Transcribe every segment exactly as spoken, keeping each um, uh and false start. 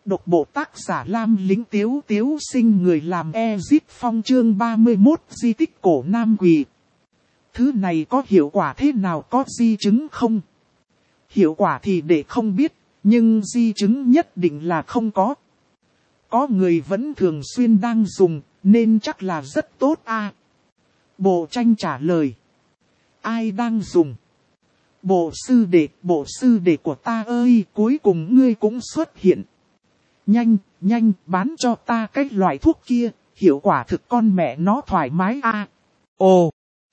Độc bộ tác giả Lam Lĩnh Tiếu Tiếu sinh người làm Ezit Phong chương ba mươi mốt di tích cổ Nam Quỳ. Thứ này có hiệu quả thế nào, có di chứng không? Hiệu quả thì để không biết, nhưng di chứng nhất định là không có. Có người vẫn thường xuyên đang dùng, nên chắc là rất tốt a. À. Bộ tranh trả lời. Ai đang dùng? Bộ sư đệ, bộ sư đệ của ta ơi, cuối cùng ngươi cũng xuất hiện. Nhanh, nhanh, bán cho ta cái loại thuốc kia, hiệu quả thực con mẹ nó thoải mái a. À. Ồ!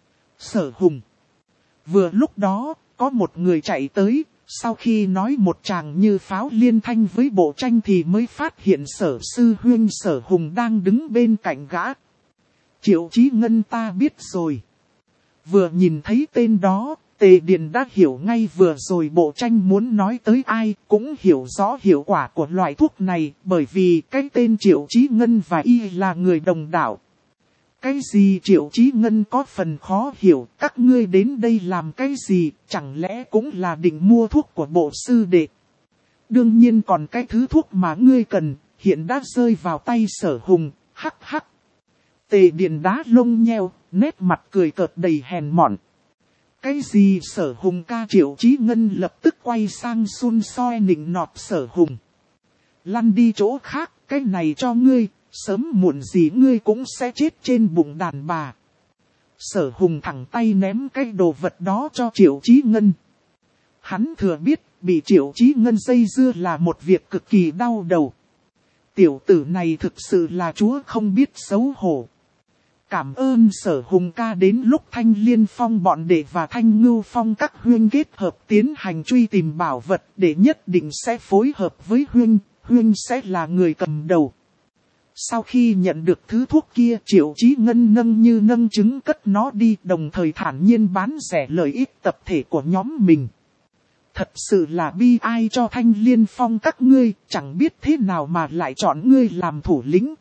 Sở Hùng. Vừa lúc đó, có một người chạy tới, sau khi nói một tràng như pháo liên thanh với bộ tranh thì mới phát hiện Sở sư huynh Sở Hùng đang đứng bên cạnh gã. Triệu Chí Ngân ta biết rồi. Vừa nhìn thấy tên đó, Tề Điền đã hiểu ngay vừa rồi bộ tranh muốn nói tới ai, cũng hiểu rõ hiệu quả của loại thuốc này, bởi vì cái tên Triệu Chí Ngân và y là người đồng đạo. Cái gì Triệu Chí Ngân có phần khó hiểu, các ngươi đến đây làm cái gì, chẳng lẽ cũng là định mua thuốc của bộ sư đệ. Đương nhiên còn cái thứ thuốc mà ngươi cần, hiện đã rơi vào tay Sở Hùng, hắc hắc. Tề Điền đá lông nheo, nét mặt cười cợt đầy hèn mọn. Cái gì Sở Hùng ca? Triệu Chí Ngân lập tức quay sang xun soi nịnh nọt Sở Hùng. Lăn đi chỗ khác, cái này cho ngươi, sớm muộn gì ngươi cũng sẽ chết trên bụng đàn bà. Sở Hùng thẳng tay ném cái đồ vật đó cho Triệu Chí Ngân. Hắn thừa biết, bị Triệu Chí Ngân dây dưa là một việc cực kỳ đau đầu. Tiểu tử này thực sự là chúa không biết xấu hổ. Cảm ơn Sở Hùng ca, đến lúc Thanh Liên Phong bọn đệ và Thanh Ngưu Phong các huynh kết hợp tiến hành truy tìm bảo vật, để nhất định sẽ phối hợp với huynh, huynh sẽ là người cầm đầu. Sau khi nhận được thứ thuốc kia, Triệu Chí Ngân nâng như nâng trứng cất nó đi, đồng thời thản nhiên bán rẻ lợi ích tập thể của nhóm mình. Thật sự là bi ai cho Thanh Liên Phong các ngươi, chẳng biết thế nào mà lại chọn ngươi làm thủ lĩnh.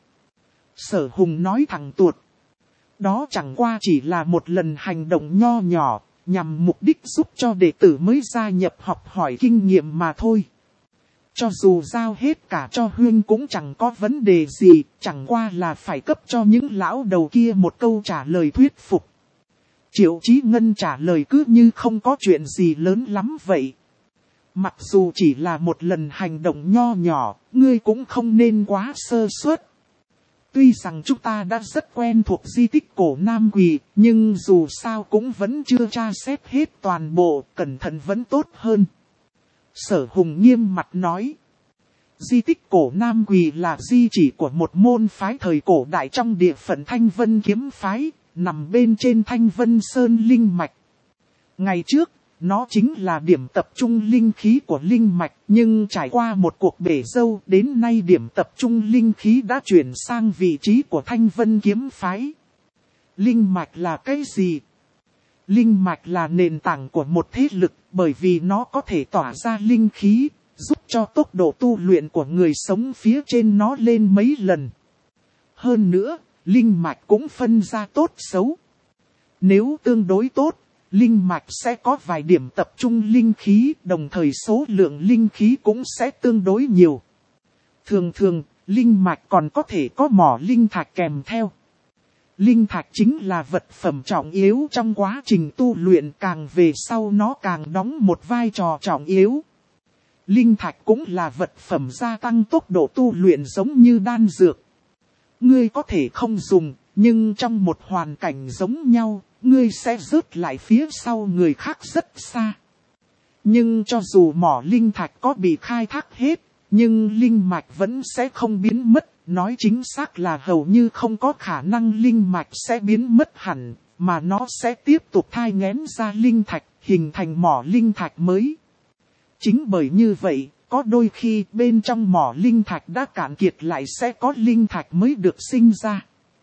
Sở Hùng nói thẳng tuột. Đó chẳng qua chỉ là một lần hành động nho nhỏ, nhằm mục đích giúp cho đệ tử mới gia nhập học hỏi kinh nghiệm mà thôi. Cho dù giao hết cả cho huynh cũng chẳng có vấn đề gì, chẳng qua là phải cấp cho những lão đầu kia một câu trả lời thuyết phục. Triệu Chí Ngân trả lời cứ như không có chuyện gì lớn lắm vậy. Mặc dù chỉ là một lần hành động nho nhỏ, ngươi cũng không nên quá sơ suất. Tuy rằng chúng ta đã rất quen thuộc di tích cổ Nam Quỳ, nhưng dù sao cũng vẫn chưa tra xét hết toàn bộ, cẩn thận vẫn tốt hơn. Sở Hùng nghiêm mặt nói. Di tích cổ Nam Quỳ là di chỉ của một môn phái thời cổ đại trong địa phận Thanh Vân Kiếm Phái, nằm bên trên Thanh Vân Sơn Linh Mạch. Ngày trước, nó chính là điểm tập trung linh khí của Linh Mạch, nhưng trải qua một cuộc bể dâu, đến nay điểm tập trung linh khí đã chuyển sang vị trí của Thanh Vân Kiếm Phái. Linh Mạch là cái gì? Linh Mạch là nền tảng của một thế lực, bởi vì nó có thể tỏa ra linh khí, giúp cho tốc độ tu luyện của người sống phía trên nó lên mấy lần. Hơn nữa, Linh Mạch cũng phân ra tốt xấu. Nếu tương đối tốt, Linh Mạch sẽ có vài điểm tập trung linh khí, đồng thời số lượng linh khí cũng sẽ tương đối nhiều. Thường thường, Linh Mạch còn có thể có mỏ linh thạch kèm theo. Linh thạch chính là vật phẩm trọng yếu trong quá trình tu luyện, càng về sau nó càng đóng một vai trò trọng yếu. Linh thạch cũng là vật phẩm gia tăng tốc độ tu luyện giống như đan dược. Ngươi có thể không dùng, nhưng trong một hoàn cảnh giống nhau, ngươi sẽ rớt lại phía sau người khác rất xa. Nhưng cho dù mỏ linh thạch có bị khai thác hết, nhưng linh mạch vẫn sẽ không biến mất. Nói chính xác là hầu như không có khả năng linh mạch sẽ biến mất hẳn, mà nó sẽ tiếp tục thai nghén ra linh thạch, hình thành mỏ linh thạch mới. Chính bởi như vậy, có đôi khi bên trong mỏ linh thạch đã cạn kiệt lại sẽ có linh thạch mới được sinh ra.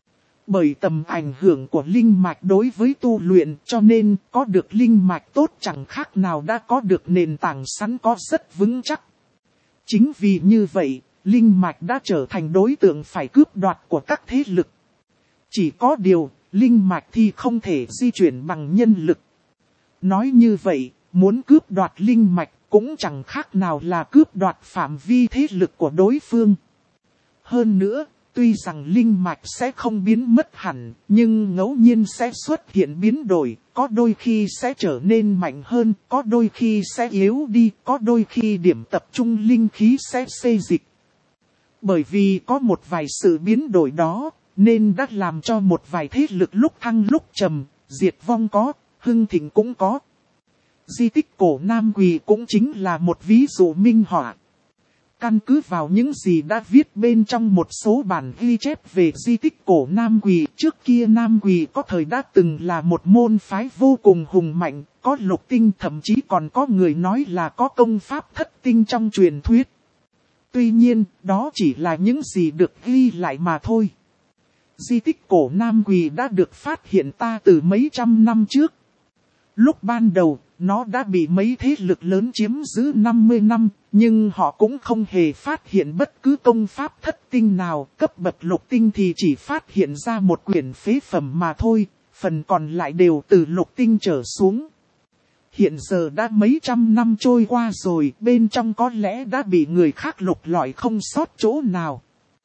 Bởi tầm ảnh hưởng của linh mạch đối với tu luyện, cho nên có được linh mạch tốt chẳng khác nào đã có được nền tảng sẵn có rất vững chắc. Chính vì như vậy, linh mạch đã trở thành đối tượng phải cướp đoạt của các thế lực. Chỉ có điều, linh mạch thì không thể di chuyển bằng nhân lực. Nói như vậy, muốn cướp đoạt linh mạch, cũng chẳng khác nào là cướp đoạt phạm vi thế lực của đối phương. Hơn nữa, tuy rằng linh mạch sẽ không biến mất hẳn, nhưng ngẫu nhiên sẽ xuất hiện biến đổi, có đôi khi sẽ trở nên mạnh hơn, có đôi khi sẽ yếu đi, có đôi khi điểm tập trung linh khí sẽ xê dịch. Bởi vì có một vài sự biến đổi đó, nên đã làm cho một vài thế lực lúc thăng lúc trầm, diệt vong có, hưng thịnh cũng có. Di tích cổ Nam Quỳ cũng chính là một ví dụ minh họa. Căn cứ vào những gì đã viết bên trong một số bản ghi chép về di tích cổ Nam Quỳ, trước kia Nam Quỳ có thời đã từng là một môn phái vô cùng hùng mạnh, có lục tinh, thậm chí còn có người nói là có công pháp thất tinh trong truyền thuyết. Tuy nhiên, đó chỉ là những gì được ghi lại mà thôi. Di tích cổ Nam Quỳ đã được phát hiện ta từ mấy trăm năm trước. Lúc ban đầu, nó đã bị mấy thế lực lớn chiếm giữ năm mươi năm, nhưng họ cũng không hề phát hiện bất cứ công pháp thất tinh nào. Cấp bậc lục tinh thì chỉ phát hiện ra một quyển phế phẩm mà thôi, phần còn lại đều từ lục tinh trở xuống. Hiện giờ đã mấy trăm năm trôi qua rồi, bên trong có lẽ đã bị người khác lục lọi không sót chỗ nào.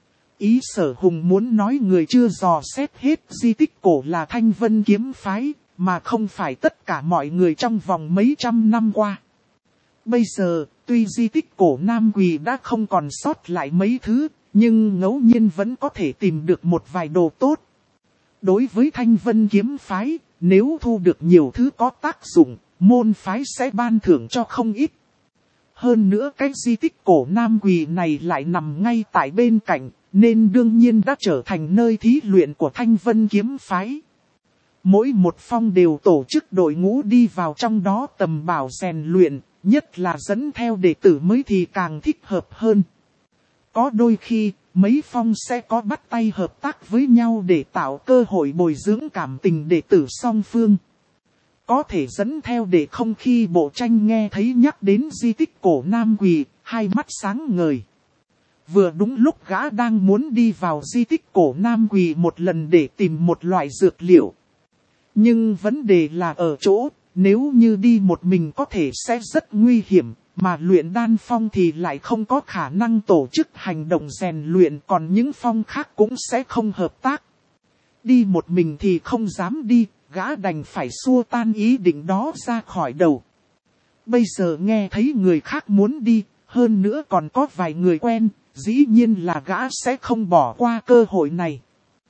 Ý Sở Hùng muốn nói người chưa dò xét hết di tích cổ là Thanh Vân kiếm phái, mà không phải tất cả mọi người trong vòng mấy trăm năm qua. Bây giờ, tuy di tích cổ Nam Quỳ đã không còn sót lại mấy thứ, nhưng ngẫu nhiên vẫn có thể tìm được một vài đồ tốt. Đối với Thanh Vân kiếm phái, nếu thu được nhiều thứ có tác dụng, môn phái sẽ ban thưởng cho không ít. Hơn nữa cái di tích cổ Nam Quỳ này lại nằm ngay tại bên cạnh, nên đương nhiên đã trở thành nơi thí luyện của Thanh Vân kiếm phái. Mỗi một phong đều tổ chức đội ngũ đi vào trong đó tầm bảo rèn luyện, nhất là dẫn theo đệ tử mới thì càng thích hợp hơn. Có đôi khi, mấy phong sẽ có bắt tay hợp tác với nhau để tạo cơ hội bồi dưỡng cảm tình đệ tử song phương. Có thể dẫn theo để không khi Bộ Tranh nghe thấy nhắc đến di tích cổ Nam Quỳ, hai mắt sáng ngời. Vừa đúng lúc gã đang muốn đi vào di tích cổ Nam Quỳ một lần để tìm một loại dược liệu. Nhưng vấn đề là ở chỗ, nếu như đi một mình có thể sẽ rất nguy hiểm, mà luyện đan phong thì lại không có khả năng tổ chức hành động rèn luyện, còn những phong khác cũng sẽ không hợp tác. Đi một mình thì không dám đi, gã đành phải xua tan ý định đó ra khỏi đầu. Bây giờ nghe thấy người khác muốn đi, hơn nữa còn có vài người quen, dĩ nhiên là gã sẽ không bỏ qua cơ hội này.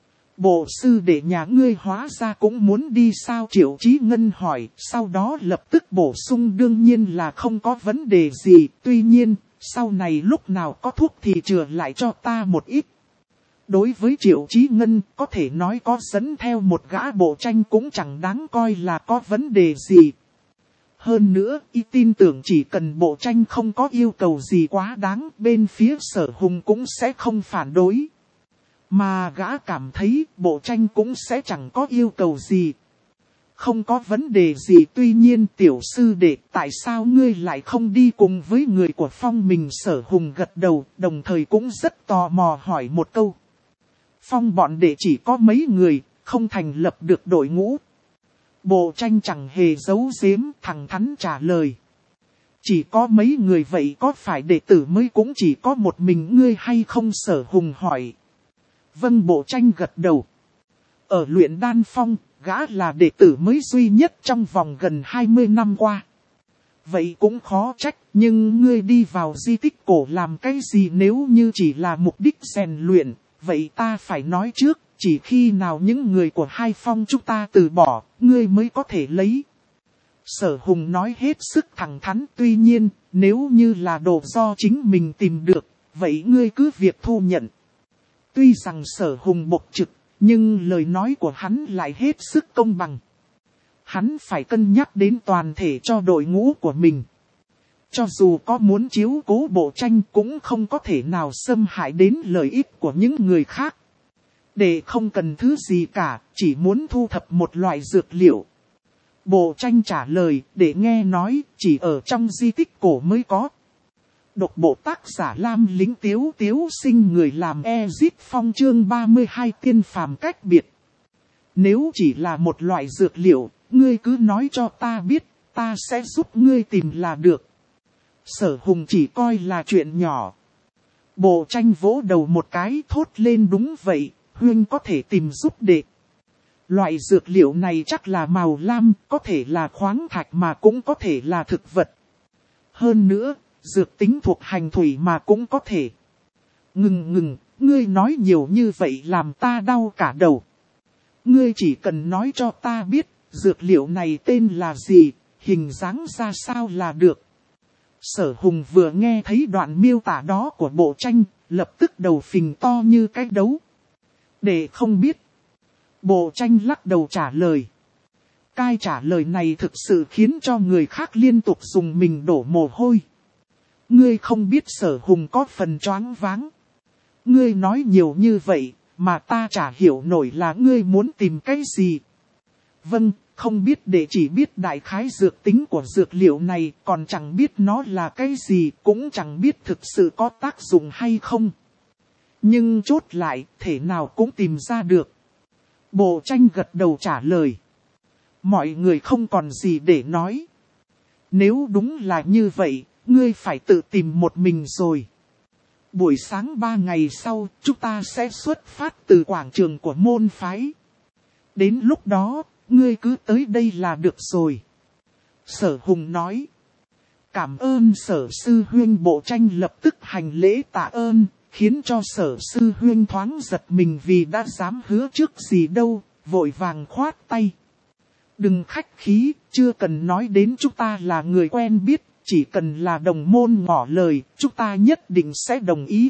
Bộ sư đệ nhà ngươi hóa ra cũng muốn đi sao? Triệu Chí Ngân hỏi, sau đó lập tức bổ sung đương nhiên là không có vấn đề gì, tuy nhiên, sau này lúc nào có thuốc thì chừa lại cho ta một ít. Đối với Triệu Chí Ngân, có thể nói có dẫn theo một gã Bộ Tranh cũng chẳng đáng coi là có vấn đề gì. Hơn nữa, y tin tưởng chỉ cần Bộ Tranh không có yêu cầu gì quá đáng, bên phía Sở Hùng cũng sẽ không phản đối. Mà gã cảm thấy Bộ Tranh cũng sẽ chẳng có yêu cầu gì. Không có vấn đề gì, tuy nhiên tiểu sư đệ, tại sao ngươi lại không đi cùng với người của Phong mình? Sở Hùng gật đầu, đồng thời cũng rất tò mò hỏi một câu. Phong bọn đệ chỉ có mấy người, không thành lập được đội ngũ. Bộ Tranh chẳng hề giấu giếm, thẳng thắn trả lời. Chỉ có mấy người vậy có phải đệ tử mới cũng chỉ có một mình ngươi hay không? Sở Hùng hỏi. Vâng, Bộ Tranh gật đầu. Ở luyện đan phong, gã là đệ tử mới duy nhất trong vòng gần hai mươi năm qua. Vậy cũng khó trách, nhưng ngươi đi vào di tích cổ làm cái gì? Nếu như chỉ là mục đích rèn luyện, vậy ta phải nói trước, chỉ khi nào những người của hai phong chúng ta từ bỏ, ngươi mới có thể lấy. Sở Hùng nói hết sức thẳng thắn, tuy nhiên, nếu như là đồ do chính mình tìm được, vậy ngươi cứ việc thu nhận. Tuy rằng Sở Hùng bộc trực, nhưng lời nói của hắn lại hết sức công bằng. Hắn phải cân nhắc đến toàn thể cho đội ngũ của mình. Cho dù có muốn chiếu cố Bộ Tranh cũng không có thể nào xâm hại đến lợi ích của những người khác. Để không cần thứ gì cả, chỉ muốn thu thập một loại dược liệu. Bộ Tranh trả lời, để nghe nói, chỉ ở trong di tích cổ mới có. Độc bộ tác giả Lam Lính Tiếu Tiếu Sinh, người làm Ezit Phong chương ba mươi hai tiên phàm cách biệt. Nếu chỉ là một loại dược liệu, ngươi cứ nói cho ta biết, ta sẽ giúp ngươi tìm là được. Sở Hùng chỉ coi là chuyện nhỏ. Bộ Tranh vỗ đầu một cái thốt lên đúng vậy, Huynh có thể tìm giúp đệ. Loại dược liệu này chắc là màu lam, có thể là khoáng thạch mà cũng có thể là thực vật. Hơn nữa, dược tính thuộc hành thủy mà cũng có thể. Ngừng ngừng, ngươi nói nhiều như vậy làm ta đau cả đầu. Ngươi chỉ cần nói cho ta biết, dược liệu này tên là gì, hình dáng ra sao là được. Sở Hùng vừa nghe thấy đoạn miêu tả đó của Bộ Tranh, lập tức đầu phình to như cái đấu. Để không biết. Bộ Tranh lắc đầu trả lời. Cái trả lời này thực sự khiến cho người khác liên tục dùng mình đổ mồ hôi. Ngươi không biết Sở Hùng có phần choáng váng. Ngươi nói nhiều như vậy, mà ta chả hiểu nổi là ngươi muốn tìm cái gì. Vâng, không biết để chỉ biết đại khái dược tính của dược liệu này, còn chẳng biết nó là cái gì, cũng chẳng biết thực sự có tác dụng hay không. Nhưng chốt lại, thể nào cũng tìm ra được. Bộ Tranh gật đầu trả lời. Mọi người không còn gì để nói. Nếu đúng là như vậy, ngươi phải tự tìm một mình rồi. Buổi sáng ba ngày sau, chúng ta sẽ xuất phát từ quảng trường của môn phái. Đến lúc đó, ngươi cứ tới đây là được rồi. Sở Hùng nói. Cảm ơn Sở Sư Huynh. Bộ Tranh lập tức hành lễ tạ ơn, khiến cho Sở Sư Huynh thoáng giật mình vì đã dám hứa trước gì đâu, vội vàng khoát tay. Đừng khách khí, chưa cần nói đến chúng ta là người quen biết, chỉ cần là đồng môn ngỏ lời, chúng ta nhất định sẽ đồng ý.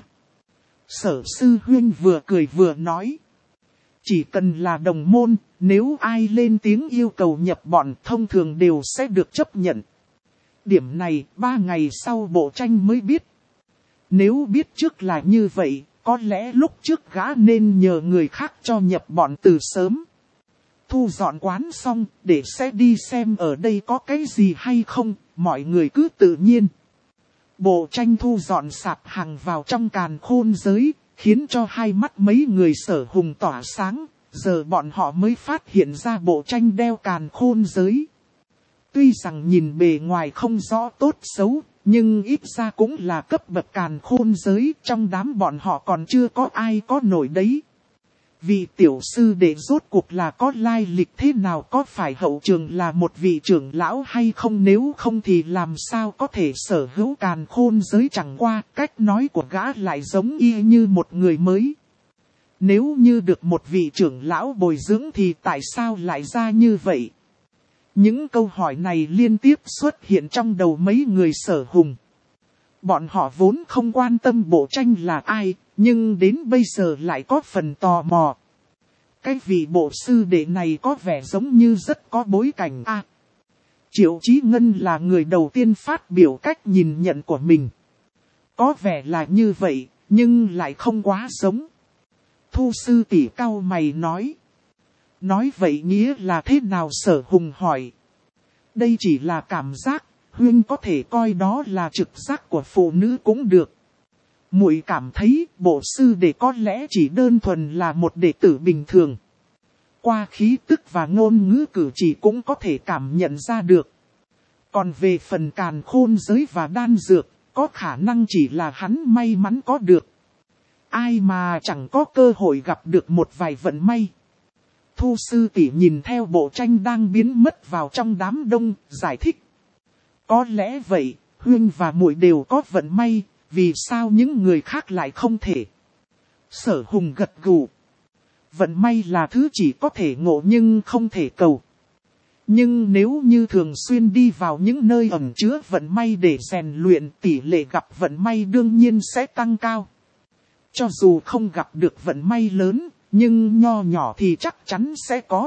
Sở Sư Huynh vừa cười vừa nói. Chỉ cần là đồng môn, nếu ai lên tiếng yêu cầu nhập bọn thông thường đều sẽ được chấp nhận. Điểm này ba ngày sau Bộ Tranh mới biết. Nếu biết trước là như vậy, có lẽ lúc trước gã nên nhờ người khác cho nhập bọn từ sớm. Thu dọn quán xong, để sẽ đi xem ở đây có cái gì hay không, mọi người cứ tự nhiên. Bộ Tranh thu dọn sạp hàng vào trong càn khôn giới, khiến cho hai mắt mấy người Sở Hùng tỏa sáng, giờ bọn họ mới phát hiện ra Bộ Tranh đeo càn khôn giới. Tuy rằng nhìn bề ngoài không rõ tốt xấu, nhưng ít ra cũng là cấp bậc càn khôn giới, trong đám bọn họ còn chưa có ai có nổi đấy. Vị tiểu sư đệ rốt cuộc là có lai lịch thế nào, có phải hậu trường là một vị trưởng lão hay không, nếu không thì làm sao có thể sở hữu càn khôn giới, chẳng qua cách nói của gã lại giống y như một người mới. Nếu như được một vị trưởng lão bồi dưỡng thì tại sao lại ra như vậy? Những câu hỏi này liên tiếp xuất hiện trong đầu mấy người Sở Hùng. Bọn họ vốn không quan tâm Bộ Tranh là ai, nhưng đến bây giờ lại có phần tò mò. Cái vị bộ sư đệ này có vẻ giống như rất có bối cảnh a. À, Triệu Chí Ngân là người đầu tiên phát biểu cách nhìn nhận của mình. Có vẻ là như vậy, nhưng lại không quá giống. Thu sư tỷ cau mày nói. Nói vậy nghĩa là thế nào? Sở Hùng hỏi. Đây chỉ là cảm giác, Huynh có thể coi đó là trực giác của phụ nữ cũng được. Muội cảm thấy bộ sư đệ có lẽ chỉ đơn thuần là một đệ tử bình thường. Qua khí tức và ngôn ngữ cử chỉ cũng có thể cảm nhận ra được. Còn về phần càn khôn giới và đan dược, có khả năng chỉ là hắn may mắn có được. Ai mà chẳng có cơ hội gặp được một vài vận may. Thu sư tỷ nhìn theo Bộ Tranh đang biến mất vào trong đám đông, giải thích. Có lẽ vậy, Huynh và muội đều có vận may, vì sao những người khác lại không thể? Sở Hùng gật gù. Vận may là thứ chỉ có thể ngộ nhưng không thể cầu. Nhưng nếu như thường xuyên đi vào những nơi ẩn chứa vận may để rèn luyện, tỷ lệ gặp vận may đương nhiên sẽ tăng cao. Cho dù không gặp được vận may lớn, nhưng nho nhỏ thì chắc chắn sẽ có.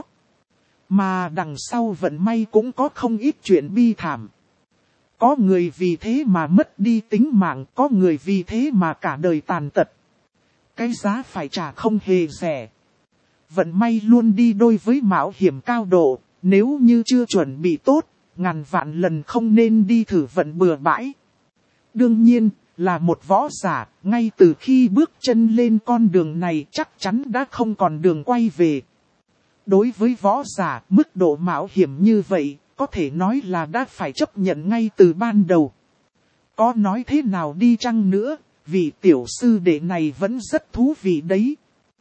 Mà đằng sau vận may cũng có không ít chuyện bi thảm. Có người vì thế mà mất đi tính mạng, có người vì thế mà cả đời tàn tật. Cái giá phải trả không hề rẻ. Vận may luôn đi đôi với mạo hiểm cao độ, nếu như chưa chuẩn bị tốt, ngàn vạn lần không nên đi thử vận bừa bãi. Đương nhiên, là một võ giả, ngay từ khi bước chân lên con đường này chắc chắn đã không còn đường quay về. Đối với võ giả, mức độ mạo hiểm như vậy, có thể nói là đã phải chấp nhận ngay từ ban đầu. Có nói thế nào đi chăng nữa, vị tiểu sư đệ này vẫn rất thú vị đấy.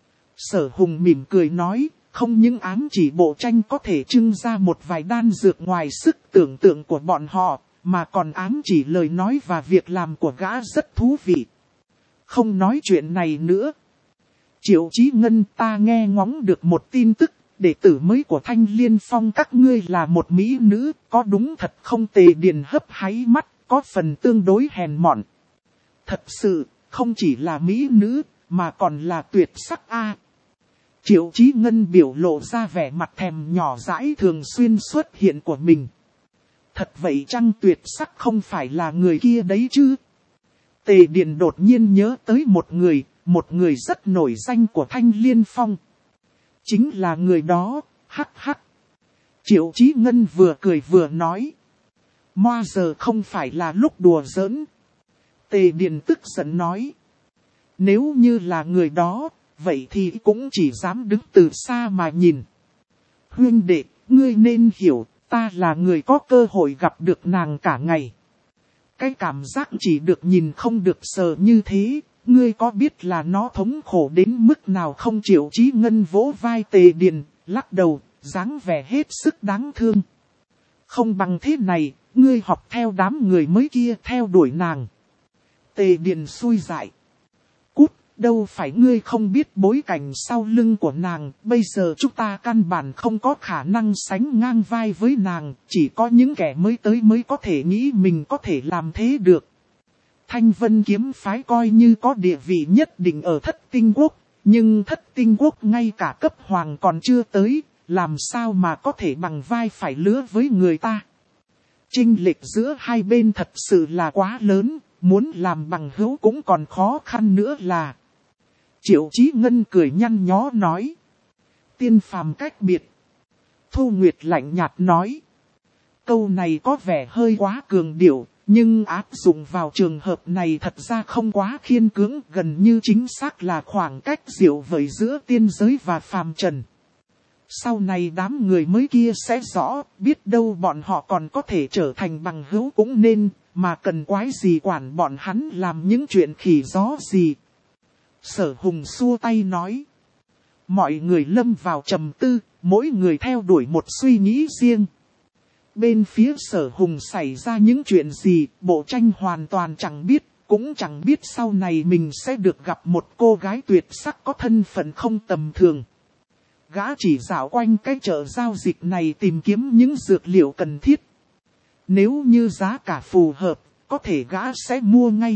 Sở Hùng mỉm cười nói, không những ám chỉ bộ tranh có thể trưng ra một vài đan dược ngoài sức tưởng tượng của bọn họ, mà còn ám chỉ lời nói và việc làm của gã rất thú vị. Không nói chuyện này nữa. Triệu Chí Ngân, ta nghe ngóng được một tin tức, đệ tử mới của Thanh Liên Phong các ngươi là một mỹ nữ, có đúng thật không? Tề Điền hấp háy mắt, có phần tương đối hèn mọn. Thật sự, không chỉ là mỹ nữ, mà còn là tuyệt sắc a. Triệu Chí Ngân biểu lộ ra vẻ mặt thèm nhỏ dãi thường xuyên xuất hiện của mình. Thật vậy chăng? Tuyệt sắc không phải là người kia đấy chứ? Tề Điền đột nhiên nhớ tới một người, một người rất nổi danh của Thanh Liên Phong. Chính là người đó, hắc hắc. Triệu Chí Ngân vừa cười vừa nói. Moa giờ không phải là lúc đùa giỡn. Tề Điền tức giận nói. Nếu như là người đó, vậy thì cũng chỉ dám đứng từ xa mà nhìn. Huynh đệ, ngươi nên hiểu, ta là người có cơ hội gặp được nàng cả ngày. Cái cảm giác chỉ được nhìn không được sờ như thế, ngươi có biết là nó thống khổ đến mức nào không? Triệu Chí Ngân vỗ vai Tề Điền, lắc đầu, dáng vẻ hết sức đáng thương. Không bằng thế này, ngươi học theo đám người mới kia theo đuổi nàng. Tề Điền xui dại. Cút, đâu phải ngươi không biết bối cảnh sau lưng của nàng, bây giờ chúng ta căn bản không có khả năng sánh ngang vai với nàng, chỉ có những kẻ mới tới mới có thể nghĩ mình có thể làm thế được. Thanh Vân kiếm phái coi như có địa vị nhất định ở Thất Tinh Quốc, nhưng Thất Tinh Quốc ngay cả cấp hoàng còn chưa tới, làm sao mà có thể bằng vai phải lứa với người ta. Chênh lệch giữa hai bên thật sự là quá lớn, muốn làm bằng hữu cũng còn khó khăn nữa là. Triệu Chí Ngân cười nhăn nhó nói. Tiên phàm cách biệt. Thu Nguyệt lạnh nhạt nói. Câu này có vẻ hơi quá cường điệu, nhưng áp dụng vào trường hợp này thật ra không quá khiên cưỡng, gần như chính xác là khoảng cách diệu vời giữa tiên giới và phàm trần. Sau này đám người mới kia sẽ rõ, biết đâu bọn họ còn có thể trở thành bằng hữu cũng nên, mà cần quái gì quản bọn hắn làm những chuyện khỉ gió gì. Sở Hùng xua tay nói. Mọi người lâm vào trầm tư, mỗi người theo đuổi một suy nghĩ riêng. Bên phía Sở Hùng xảy ra những chuyện gì, bộ tranh hoàn toàn chẳng biết, cũng chẳng biết sau này mình sẽ được gặp một cô gái tuyệt sắc có thân phận không tầm thường. Gã chỉ dạo quanh cái chợ giao dịch này tìm kiếm những dược liệu cần thiết. Nếu như giá cả phù hợp, có thể gã sẽ mua ngay.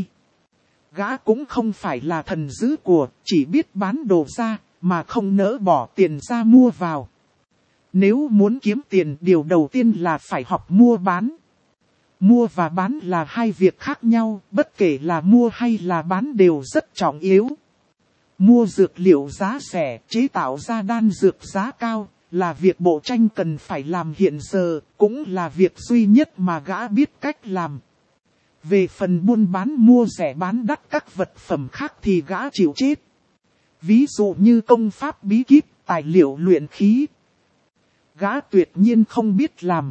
Gã cũng không phải là thần dữ của, chỉ biết bán đồ ra, mà không nỡ bỏ tiền ra mua vào. Nếu muốn kiếm tiền, điều đầu tiên là phải học mua bán. Mua và bán là hai việc khác nhau, bất kể là mua hay là bán đều rất trọng yếu. Mua dược liệu giá rẻ, chế tạo ra đan dược giá cao, là việc bộ tranh cần phải làm hiện giờ, cũng là việc duy nhất mà gã biết cách làm. Về phần buôn bán mua rẻ bán đắt các vật phẩm khác thì gã chịu chết. Ví dụ như công pháp bí kíp, tài liệu luyện khí. Gã tuyệt nhiên không biết làm.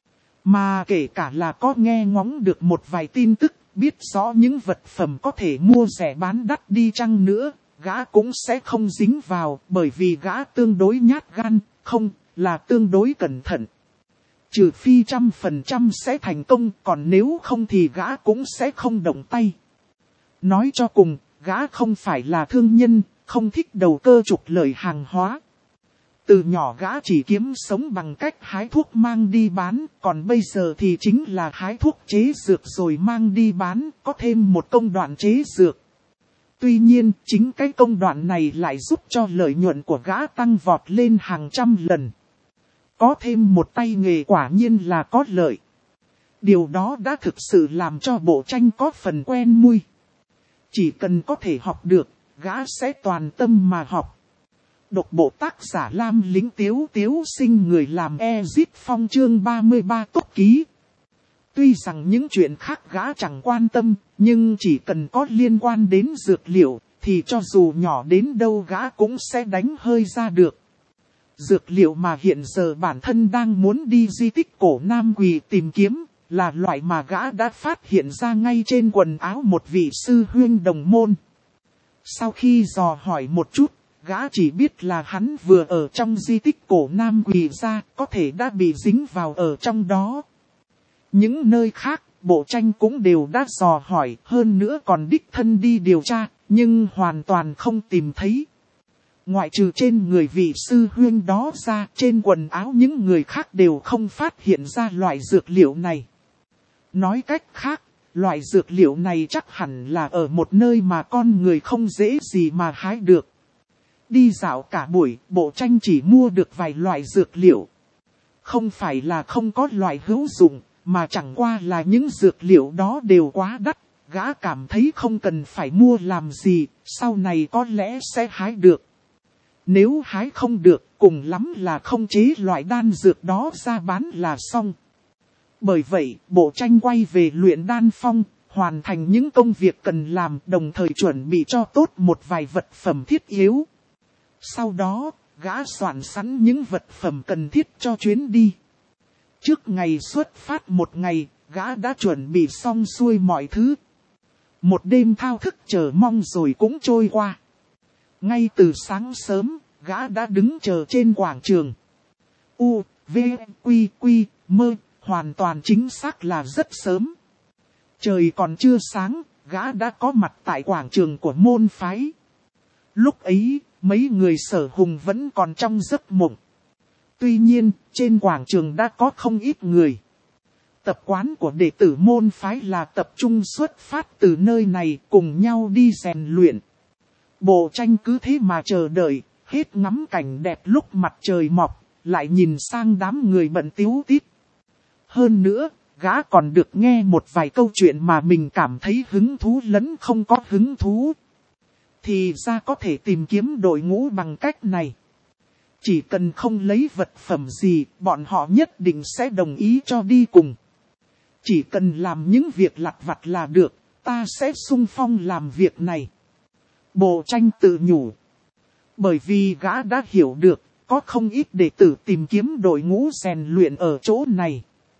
Mà kể cả là có nghe ngóng được một vài tin tức, biết rõ những vật phẩm có thể mua rẻ bán đắt đi chăng nữa, gã cũng sẽ không dính vào, bởi vì gã tương đối nhát gan, không, là tương đối cẩn thận. Trừ phi trăm phần trăm sẽ thành công, còn nếu không thì gã cũng sẽ không động tay. Nói cho cùng, gã không phải là thương nhân, không thích đầu cơ trục lợi hàng hóa. Từ nhỏ gã chỉ kiếm sống bằng cách hái thuốc mang đi bán, còn bây giờ thì chính là hái thuốc chế dược rồi mang đi bán, có thêm một công đoạn chế dược. Tuy nhiên, chính cái công đoạn này lại giúp cho lợi nhuận của gã tăng vọt lên hàng trăm lần. Có thêm một tay nghề quả nhiên là có lợi. Điều đó đã thực sự làm cho bộ tranh có phần quen mui. Chỉ cần có thể học được, gã sẽ toàn tâm mà học. Độc bộ tác giả Lam Lĩnh Tiếu Tiếu Sinh, người làm Ezit Phong chương ba mươi ba tốt ký. Tuy rằng những chuyện khác gã chẳng quan tâm, nhưng chỉ cần có liên quan đến dược liệu, thì cho dù nhỏ đến đâu gã cũng sẽ đánh hơi ra được. Dược liệu mà hiện giờ bản thân đang muốn đi di tích cổ Nam Quỳ tìm kiếm, là loại mà gã đã phát hiện ra ngay trên quần áo một vị sư huynh đồng môn. Sau khi dò hỏi một chút, gã chỉ biết là hắn vừa ở trong di tích cổ Nam Quỳ ra, có thể đã bị dính vào ở trong đó. Những nơi khác, Bộ Tranh cũng đều đã dò hỏi, hơn nữa còn đích thân đi điều tra, nhưng hoàn toàn không tìm thấy. Ngoại trừ trên người vị sư huynh đó ra, trên quần áo những người khác đều không phát hiện ra loại dược liệu này. Nói cách khác, loại dược liệu này chắc hẳn là ở một nơi mà con người không dễ gì mà hái được. Đi dạo cả buổi, Bộ Tranh chỉ mua được vài loại dược liệu. Không phải là không có loại hữu dụng, mà chẳng qua là những dược liệu đó đều quá đắt. Gã cảm thấy không cần phải mua làm gì, sau này có lẽ sẽ hái được. Nếu hái không được, cùng lắm là không chế loại đan dược đó ra bán là xong. Bởi vậy, Bộ Tranh quay về luyện đan phong, hoàn thành những công việc cần làm, đồng thời chuẩn bị cho tốt một vài vật phẩm thiết yếu. Sau đó, gã soạn sẵn những vật phẩm cần thiết cho chuyến đi. Trước ngày xuất phát một ngày, gã đã chuẩn bị xong xuôi mọi thứ. Một đêm thao thức chờ mong rồi cũng trôi qua. Ngay từ sáng sớm, gã đã đứng chờ trên quảng trường. U, V, Quy, Quy, Mơ, hoàn toàn chính xác là rất sớm. Trời còn chưa sáng, gã đã có mặt tại quảng trường của môn phái. Lúc ấy, mấy người Sở Hùng vẫn còn trong giấc mộng. Tuy nhiên, trên quảng trường đã có không ít người. Tập quán của đệ tử môn phái là tập trung xuất phát từ nơi này cùng nhau đi rèn luyện. Bộ Tranh cứ thế mà chờ đợi, hết ngắm cảnh đẹp lúc mặt trời mọc, lại nhìn sang đám người bận tíu tít. Hơn nữa, gã còn được nghe một vài câu chuyện mà mình cảm thấy hứng thú lẫn không có hứng thú. Thì ra có thể tìm kiếm đội ngũ bằng cách này. Chỉ cần không lấy vật phẩm gì, bọn họ nhất định sẽ đồng ý cho đi cùng. Chỉ cần làm những việc lặt vặt là được, ta sẽ xung phong làm việc này. Bộ Tranh tự nhủ. Bởi vì gã đã hiểu được, có không ít đệ tử tìm kiếm đội ngũ rèn luyện ở chỗ này.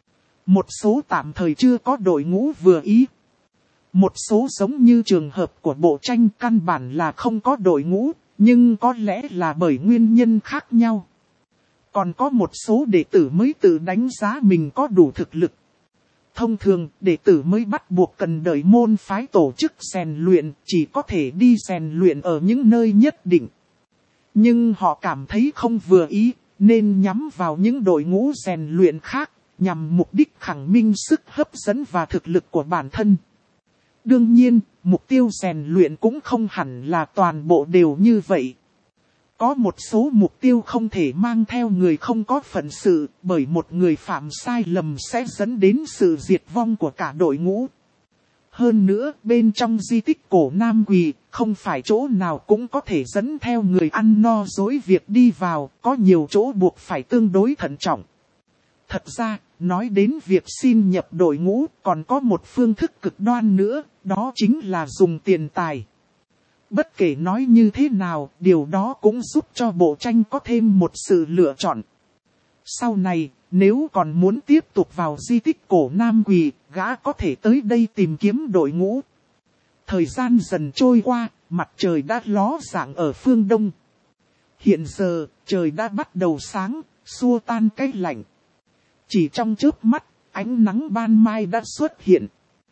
Một số tạm thời chưa có đội ngũ vừa ý. Một số giống như trường hợp của Bộ Tranh căn bản là không có đội ngũ, nhưng có lẽ là bởi nguyên nhân khác nhau. Còn có một số đệ tử mới tự đánh giá mình có đủ thực lực. Thông thường, đệ tử mới bắt buộc cần đợi môn phái tổ chức rèn luyện, chỉ có thể đi rèn luyện ở những nơi nhất định. Nhưng họ cảm thấy không vừa ý, nên nhắm vào những đội ngũ rèn luyện khác, nhằm mục đích khẳng minh sức hấp dẫn và thực lực của bản thân. Đương nhiên, mục tiêu rèn luyện cũng không hẳn là toàn bộ đều như vậy. Có một số mục tiêu không thể mang theo người không có phận sự, bởi một người phạm sai lầm sẽ dẫn đến sự diệt vong của cả đội ngũ. Hơn nữa, bên trong di tích cổ Nam Quỳ, không phải chỗ nào cũng có thể dẫn theo người ăn no dối việc đi vào, có nhiều chỗ buộc phải tương đối thận trọng. Thật ra, nói đến việc xin nhập đội ngũ, còn có một phương thức cực đoan nữa, đó chính là dùng tiền tài. Bất kể nói như thế nào, điều đó cũng giúp cho Bộ Tranh có thêm một sự lựa chọn. Sau này, nếu còn muốn tiếp tục vào di tích cổ Nam Quỳ, gã có thể tới đây tìm kiếm đội ngũ. Thời gian dần trôi qua, mặt trời đã ló dạng ở phương đông. Hiện giờ, trời đã bắt đầu sáng, xua tan cái lạnh. Chỉ trong chớp mắt, ánh nắng ban mai đã xuất hiện.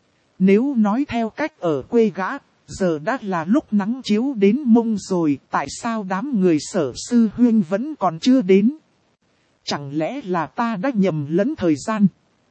Nếu nói theo cách ở quê gã, giờ đã là lúc nắng chiếu đến mông rồi, tại sao đám người Sở sư huynh vẫn còn chưa đến? Chẳng lẽ là ta đã nhầm lẫn thời gian?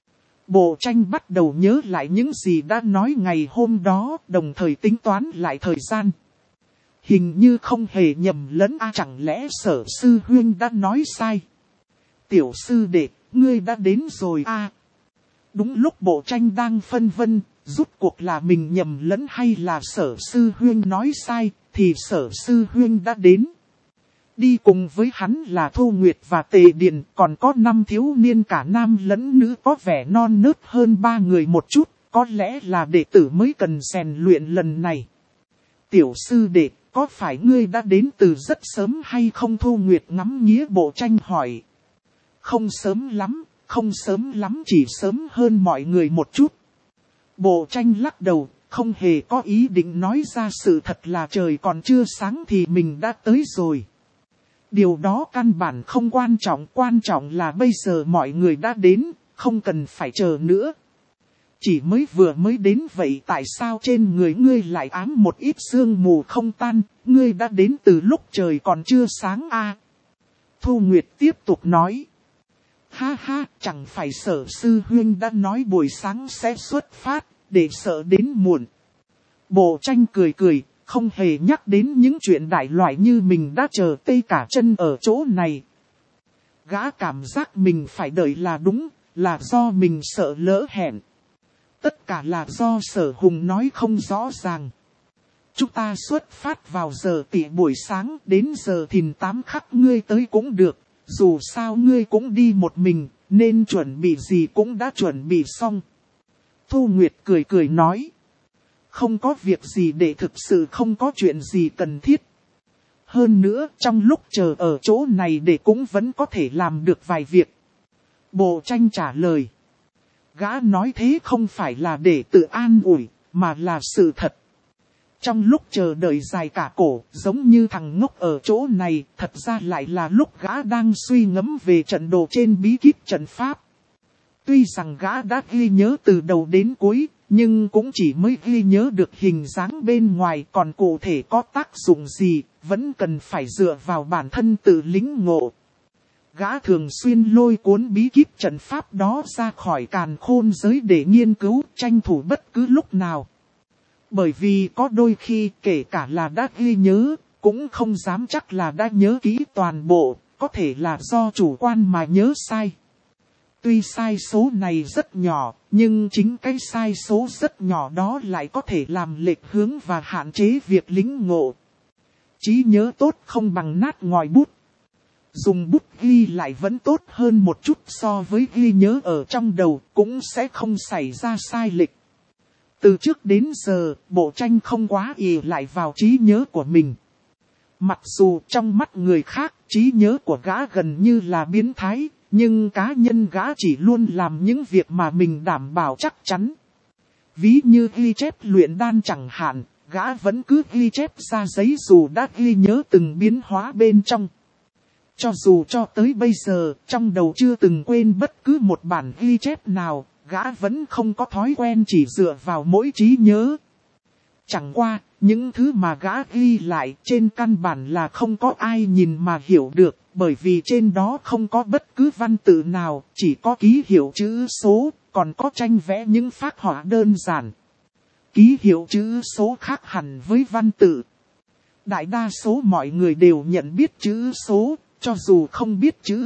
Bộ Tranh bắt đầu nhớ lại những gì đã nói ngày hôm đó, đồng thời tính toán lại thời gian. Hình như không hề nhầm lẫn, à, chẳng lẽ Sở sư huynh đã nói sai? Tiểu sư đệ, ngươi đã đến rồi à? Đúng lúc Bộ Tranh đang phân vân, rút cuộc là mình nhầm lẫn hay là Sở sư huynh nói sai, thì Sở sư huynh đã đến. Đi cùng với hắn là Thu Nguyệt và Tề Điền, còn có năm thiếu niên cả nam lẫn nữ có vẻ non nớt hơn ba người một chút, có lẽ là đệ tử mới cần rèn luyện lần này. Tiểu sư đệ, có phải ngươi đã đến từ rất sớm hay không? Thu Nguyệt ngắm nghía Bộ Tranh hỏi. Không sớm lắm, không sớm lắm, chỉ sớm hơn mọi người một chút. Bộ tranh lắc đầu, không hề có ý định nói ra sự thật là trời còn chưa sáng thì mình đã tới rồi. Điều đó căn bản không quan trọng, quan trọng là bây giờ mọi người đã đến, không cần phải chờ nữa. Chỉ mới vừa mới đến vậy tại sao trên người ngươi lại ám một ít sương mù không tan, ngươi đã đến từ lúc trời còn chưa sáng à? Thu Nguyệt tiếp tục nói. Ha ha, chẳng phải Sở sư huynh đã nói buổi sáng sẽ xuất phát, để sợ đến muộn. Bộ tranh cười cười, không hề nhắc đến những chuyện đại loại như mình đã chờ tê cả chân ở chỗ này. Gã cảm giác mình phải đợi là đúng, là do mình sợ lỡ hẹn. Tất cả là do Sở Hùng nói không rõ ràng. Chúng ta xuất phát vào giờ tỉ buổi sáng, đến giờ thìn tám khắc ngươi tới cũng được. Dù sao ngươi cũng đi một mình, nên chuẩn bị gì cũng đã chuẩn bị xong. Thu Nguyệt cười cười nói. Không có việc gì để thực sự không có chuyện gì cần thiết. Hơn nữa, trong lúc chờ ở chỗ này để cũng vẫn có thể làm được vài việc. Bộ tranh trả lời. Gã nói thế không phải là để tự an ủi, mà là sự thật. Trong lúc chờ đợi dài cả cổ, giống như thằng ngốc ở chỗ này, thật ra lại là lúc gã đang suy ngẫm về trận đồ trên bí kíp trận pháp. Tuy rằng gã đã ghi nhớ từ đầu đến cuối, nhưng cũng chỉ mới ghi nhớ được hình dáng bên ngoài, còn cụ thể có tác dụng gì, vẫn cần phải dựa vào bản thân tự lĩnh ngộ. Gã thường xuyên lôi cuốn bí kíp trận pháp đó ra khỏi càn khôn giới để nghiên cứu, tranh thủ bất cứ lúc nào. Bởi vì có đôi khi kể cả là đã ghi nhớ, cũng không dám chắc là đã nhớ kỹ toàn bộ, có thể là do chủ quan mà nhớ sai. Tuy sai số này rất nhỏ, nhưng chính cái sai số rất nhỏ đó lại có thể làm lệch hướng và hạn chế việc lĩnh ngộ. Trí nhớ tốt không bằng nát ngòi bút. Dùng bút ghi lại vẫn tốt hơn một chút so với ghi nhớ ở trong đầu, cũng sẽ không xảy ra sai lệch. Từ trước đến giờ, bộ tranh không quá ỷ lại vào trí nhớ của mình. Mặc dù trong mắt người khác, trí nhớ của gã gần như là biến thái, nhưng cá nhân gã chỉ luôn làm những việc mà mình đảm bảo chắc chắn. Ví như ghi chép luyện đan chẳng hạn, gã vẫn cứ ghi chép ra giấy dù đã ghi nhớ từng biến hóa bên trong. Cho dù cho tới bây giờ, trong đầu chưa từng quên bất cứ một bản ghi chép nào, gã vẫn không có thói quen chỉ dựa vào mỗi trí nhớ. Chẳng qua, những thứ mà gã ghi lại trên căn bản là không có ai nhìn mà hiểu được, bởi vì trên đó không có bất cứ văn tự nào, chỉ có ký hiệu chữ số, còn có tranh vẽ những phác họa đơn giản. Ký hiệu chữ số khác hẳn với văn tự. Đại đa số mọi người đều nhận biết chữ số, cho dù không biết chữ.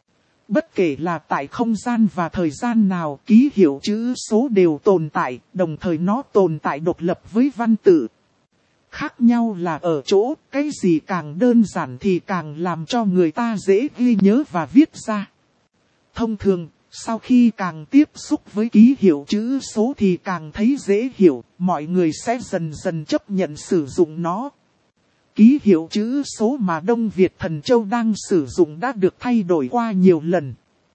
Bất kể là tại không gian và thời gian nào, ký hiệu chữ số đều tồn tại, đồng thời nó tồn tại độc lập với văn tự. Khác nhau là ở chỗ, cái gì càng đơn giản thì càng làm cho người ta dễ ghi nhớ và viết ra. Thông thường, sau khi càng tiếp xúc với ký hiệu chữ số thì càng thấy dễ hiểu, mọi người sẽ dần dần chấp nhận sử dụng nó. Ký hiệu chữ số mà Đông Việt Thần Châu đang sử dụng đã được thay đổi qua nhiều lần.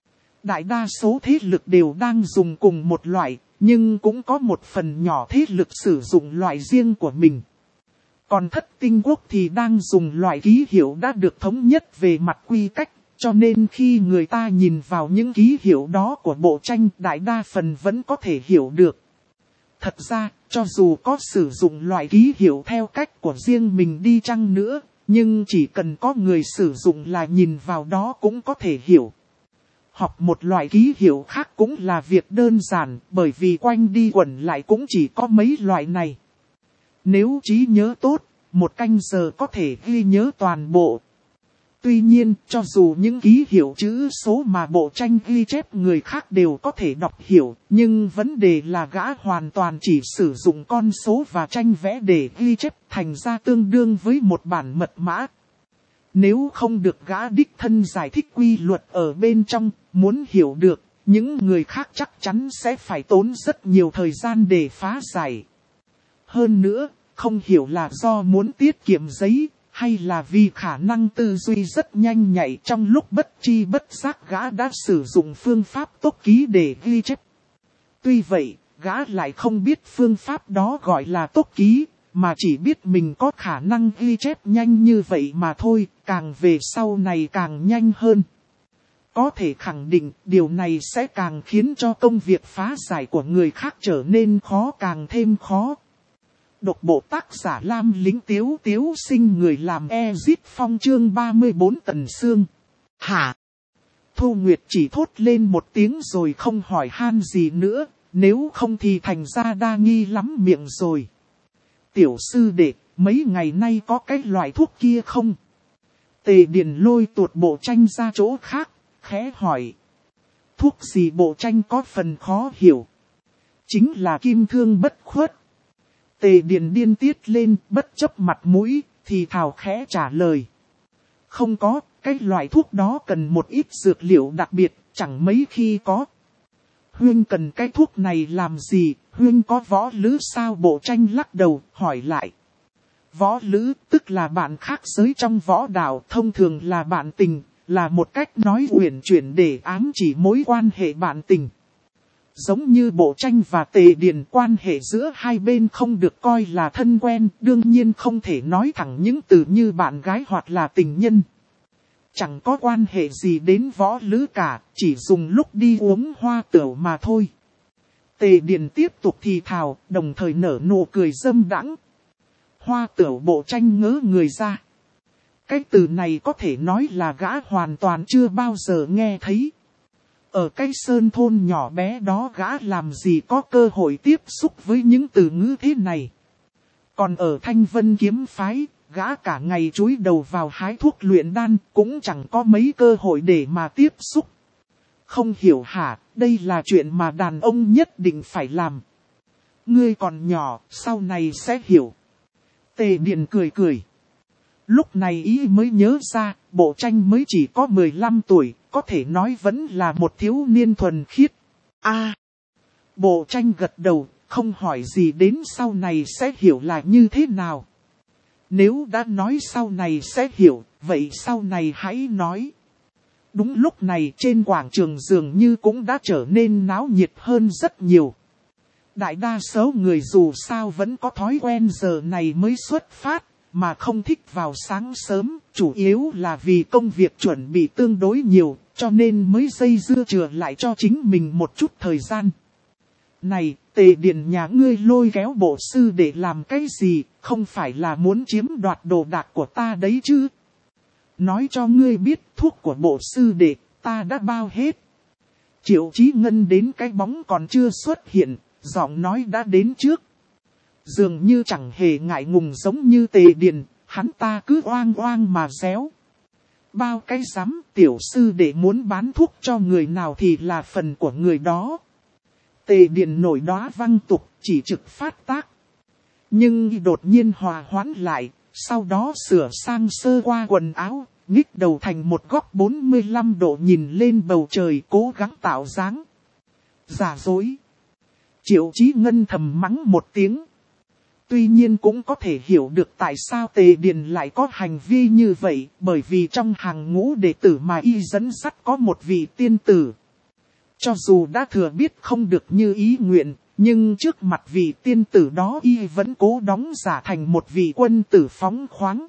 Đại đa số thế lực đều đang dùng cùng một loại, nhưng cũng có một phần nhỏ thế lực sử dụng loại riêng của mình. Còn Thất Tinh Quốc thì đang dùng loại ký hiệu đã được thống nhất về mặt quy cách, cho nên khi người ta nhìn vào những ký hiệu đó của bộ tranh, đại đa phần vẫn có thể hiểu được. Thật ra, cho dù có sử dụng loại ký hiệu theo cách của riêng mình đi chăng nữa, nhưng chỉ cần có người sử dụng là nhìn vào đó cũng có thể hiểu. Học một loại ký hiệu khác cũng là việc đơn giản, bởi vì quanh đi quẩn lại cũng chỉ có mấy loại này. Nếu trí nhớ tốt, một canh giờ có thể ghi nhớ toàn bộ. Tuy nhiên, cho dù những ký hiệu chữ số mà bộ tranh ghi chép người khác đều có thể đọc hiểu, nhưng vấn đề là gã hoàn toàn chỉ sử dụng con số và tranh vẽ để ghi chép, thành ra tương đương với một bản mật mã. Nếu không được gã đích thân giải thích quy luật ở bên trong, muốn hiểu được, những người khác chắc chắn sẽ phải tốn rất nhiều thời gian để phá giải. Hơn nữa, không hiểu là do muốn tiết kiệm giấy, Hay là vì khả năng tư duy rất nhanh nhạy, trong lúc bất chi bất giác gã đã sử dụng phương pháp tốc ký để ghi chép. Tuy vậy, gã lại không biết phương pháp đó gọi là tốc ký, mà chỉ biết mình có khả năng ghi chép nhanh như vậy mà thôi, càng về sau này càng nhanh hơn. Có thể khẳng định điều này sẽ càng khiến cho công việc phá giải của người khác trở nên khó càng thêm khó. Độc bộ tác giả Lam Lĩnh Tiếu Tiếu Sinh, người làm Ezit Phong, chương ba mươi bốn Tần Sương. Hả? Thu Nguyệt chỉ thốt lên một tiếng rồi không hỏi han gì nữa, nếu không thì thành ra đa nghi lắm miệng rồi. Tiểu sư đệ, mấy ngày nay có cái loại thuốc kia không? Tề Điền lôi tuột Bộ Tranh ra chỗ khác, khẽ hỏi. Thuốc gì? Bộ Tranh có phần khó hiểu. Chính là kim thương bất khuất. Tề Điền điên tiết lên, bất chấp mặt mũi, thì thào khẽ trả lời. Không có, cái loại thuốc đó cần một ít dược liệu đặc biệt, chẳng mấy khi có. Huynh cần cái thuốc này làm gì? Huynh có võ lữ sao? Bộ Tranh lắc đầu, hỏi lại. Võ lữ, tức là bạn khác giới trong võ đạo, thông thường là bạn tình, là một cách nói uyển chuyển để ám chỉ mối quan hệ bạn tình. Giống như Bộ Tranh và Tề Điền, quan hệ giữa hai bên không được coi là thân quen, đương nhiên không thể nói thẳng những từ như bạn gái hoặc là tình nhân. Chẳng có quan hệ gì đến võ lữ cả, chỉ dùng lúc đi uống hoa tửu mà thôi. Tề Điền tiếp tục thì thào, đồng thời nở nụ cười dâm đãng. Hoa tửu? Bộ Tranh ngớ người ra. Cái từ này có thể nói là gã hoàn toàn chưa bao giờ nghe thấy. Ở cái sơn thôn nhỏ bé đó gã làm gì có cơ hội tiếp xúc với những từ ngữ thế này. Còn ở Thanh Vân kiếm phái, gã cả ngày chúi đầu vào hái thuốc luyện đan, cũng chẳng có mấy cơ hội để mà tiếp xúc. Không hiểu hả? Đây là chuyện mà đàn ông nhất định phải làm. Ngươi còn nhỏ, sau này sẽ hiểu. Tề Điền cười cười. Lúc này ý mới nhớ ra, Bộ Tranh mới chỉ có mười lăm tuổi, có thể nói vẫn là một thiếu niên thuần khiết. A, à, Bộ Tranh gật đầu, không hỏi gì đến sau này sẽ hiểu là như thế nào. Nếu đã nói sau này sẽ hiểu, vậy sau này hãy nói. Đúng lúc này trên quảng trường dường như cũng đã trở nên náo nhiệt hơn rất nhiều. Đại đa số người dù sao vẫn có thói quen giờ này mới xuất phát, mà không thích vào sáng sớm, chủ yếu là vì công việc chuẩn bị tương đối nhiều, cho nên mới dây dưa chừa lại cho chính mình một chút thời gian. Này, Tề Điền nhà ngươi lôi kéo Bộ sư để làm cái gì, không phải là muốn chiếm đoạt đồ đạc của ta đấy chứ? Nói cho ngươi biết, thuốc của Bộ sư đệ, ta đã bao hết. Triệu Chí Ngân đến cái bóng còn chưa xuất hiện, giọng nói đã đến trước. Dường như chẳng hề ngại ngùng giống như Tề Điền, hắn ta cứ oang oang mà réo. Bao cái dám, tiểu sư đệ muốn bán thuốc cho người nào thì là phần của người đó. Tề Điền nổi đóa văng tục, chỉ trực phát tác. Nhưng đột nhiên hòa hoãn lại, sau đó sửa sang sơ qua quần áo, nhích đầu thành một góc bốn mươi lăm độ nhìn lên bầu trời, cố gắng tạo dáng. Giả dối. Triệu Chí Ngân thầm mắng một tiếng. Tuy nhiên cũng có thể hiểu được tại sao Tề Điền lại có hành vi như vậy, bởi vì trong hàng ngũ đệ tử mà y dẫn dắt có một vị tiên tử. Cho dù đã thừa biết không được như ý nguyện, nhưng trước mặt vị tiên tử đó y vẫn cố đóng giả thành một vị quân tử phóng khoáng.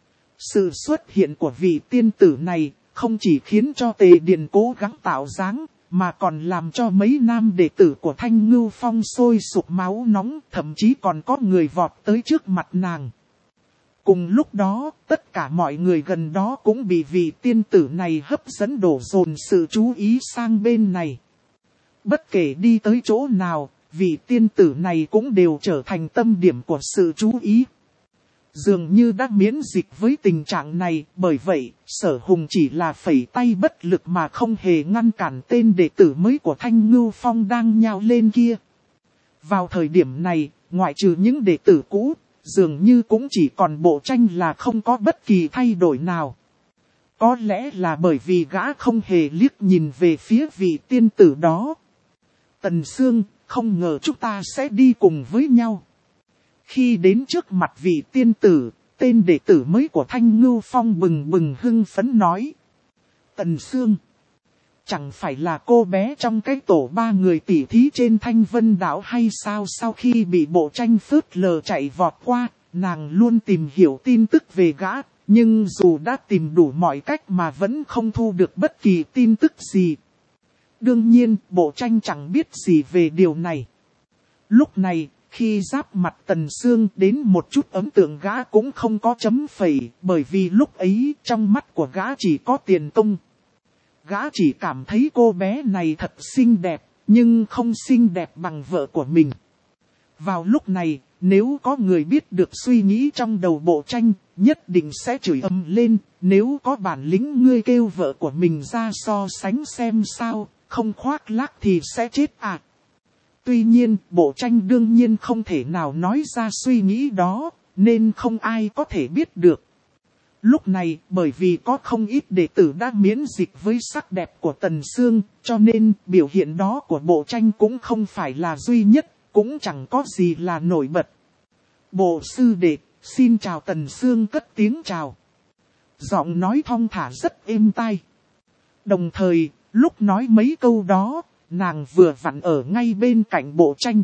Sự xuất hiện của vị tiên tử này không chỉ khiến cho Tề Điền cố gắng tạo dáng, mà còn làm cho mấy nam đệ tử của Thanh Ngưu Phong sôi sục máu nóng, thậm chí còn có người vọt tới trước mặt nàng. Cùng lúc đó, tất cả mọi người gần đó cũng bị vị tiên tử này hấp dẫn, đổ dồn sự chú ý sang bên này. Bất kể đi tới chỗ nào, vị tiên tử này cũng đều trở thành tâm điểm của sự chú ý. Dường như đã miễn dịch với tình trạng này, bởi vậy, Sở Hùng chỉ là phẩy tay bất lực mà không hề ngăn cản tên đệ tử mới của Thanh Ngưu Phong đang nhao lên kia. Vào thời điểm này, ngoại trừ những đệ tử cũ, dường như cũng chỉ còn Bộ Tranh là không có bất kỳ thay đổi nào. Có lẽ là bởi vì gã không hề liếc nhìn về phía vị tiên tử đó. Tần Sương, không ngờ chúng ta sẽ đi cùng với nhau. Khi đến trước mặt vị tiên tử, tên đệ tử mới của Thanh Ngưu Phong bừng bừng hưng phấn nói. Tần Sương. Chẳng phải là cô bé trong cái tổ ba người tỉ thí trên Thanh Vân Đảo hay sao? Sau khi bị Bộ Tranh phớt lờ chạy vọt qua, nàng luôn tìm hiểu tin tức về gã. Nhưng dù đã tìm đủ mọi cách mà vẫn không thu được bất kỳ tin tức gì. Đương nhiên, Bộ Tranh chẳng biết gì về điều này. Lúc này, khi giáp mặt Tần Sương đến một chút ấn tượng gã cũng không có chấm phẩy, bởi vì lúc ấy trong mắt của gã chỉ có Tiền Tông. Gã chỉ cảm thấy cô bé này thật xinh đẹp, nhưng không xinh đẹp bằng vợ của mình. Vào lúc này, nếu có người biết được suy nghĩ trong đầu Bộ Tranh, nhất định sẽ chửi ầm lên. Nếu có bản lĩnh ngươi kêu vợ của mình ra so sánh xem sao, không khoác lác thì sẽ chết à. Tuy nhiên, Bộ Tranh đương nhiên không thể nào nói ra suy nghĩ đó, nên không ai có thể biết được. Lúc này, bởi vì có không ít đệ tử đã miễn dịch với sắc đẹp của Tần Sương, cho nên biểu hiện đó của Bộ Tranh cũng không phải là duy nhất, cũng chẳng có gì là nổi bật. Bộ sư đệ, xin chào. Tần Sương cất tiếng chào. Giọng nói thong thả rất êm tai. Đồng thời, lúc nói mấy câu đó, nàng vừa vặn ở ngay bên cạnh Bộ Tranh.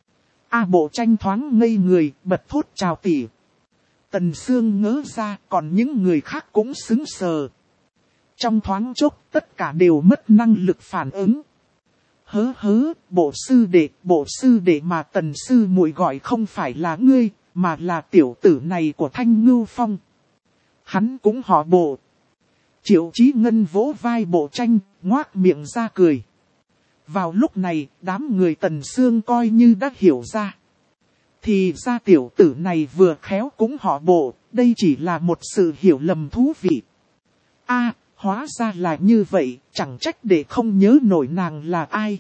A Bộ Tranh thoáng ngây người, bật thốt chào tỷ. Tần Sương ngớ ra, còn những người khác cũng sững sờ. Trong thoáng chốc, tất cả đều mất năng lực phản ứng. Hớ hớ, Bộ sư đệ, Bộ sư đệ mà Tần sư muội gọi không phải là ngươi, mà là tiểu tử này của Thanh Ngưu Phong. Hắn cũng họ Bộ. Triệu Chí Ngân vỗ vai Bộ Tranh, ngoác miệng ra cười. Vào lúc này, đám người Tần Sương coi như đã hiểu ra. Thì ra tiểu tử này vừa khéo cũng họ Bộ, đây chỉ là một sự hiểu lầm thú vị. A, hóa ra là như vậy, chẳng trách để không nhớ nổi nàng là ai.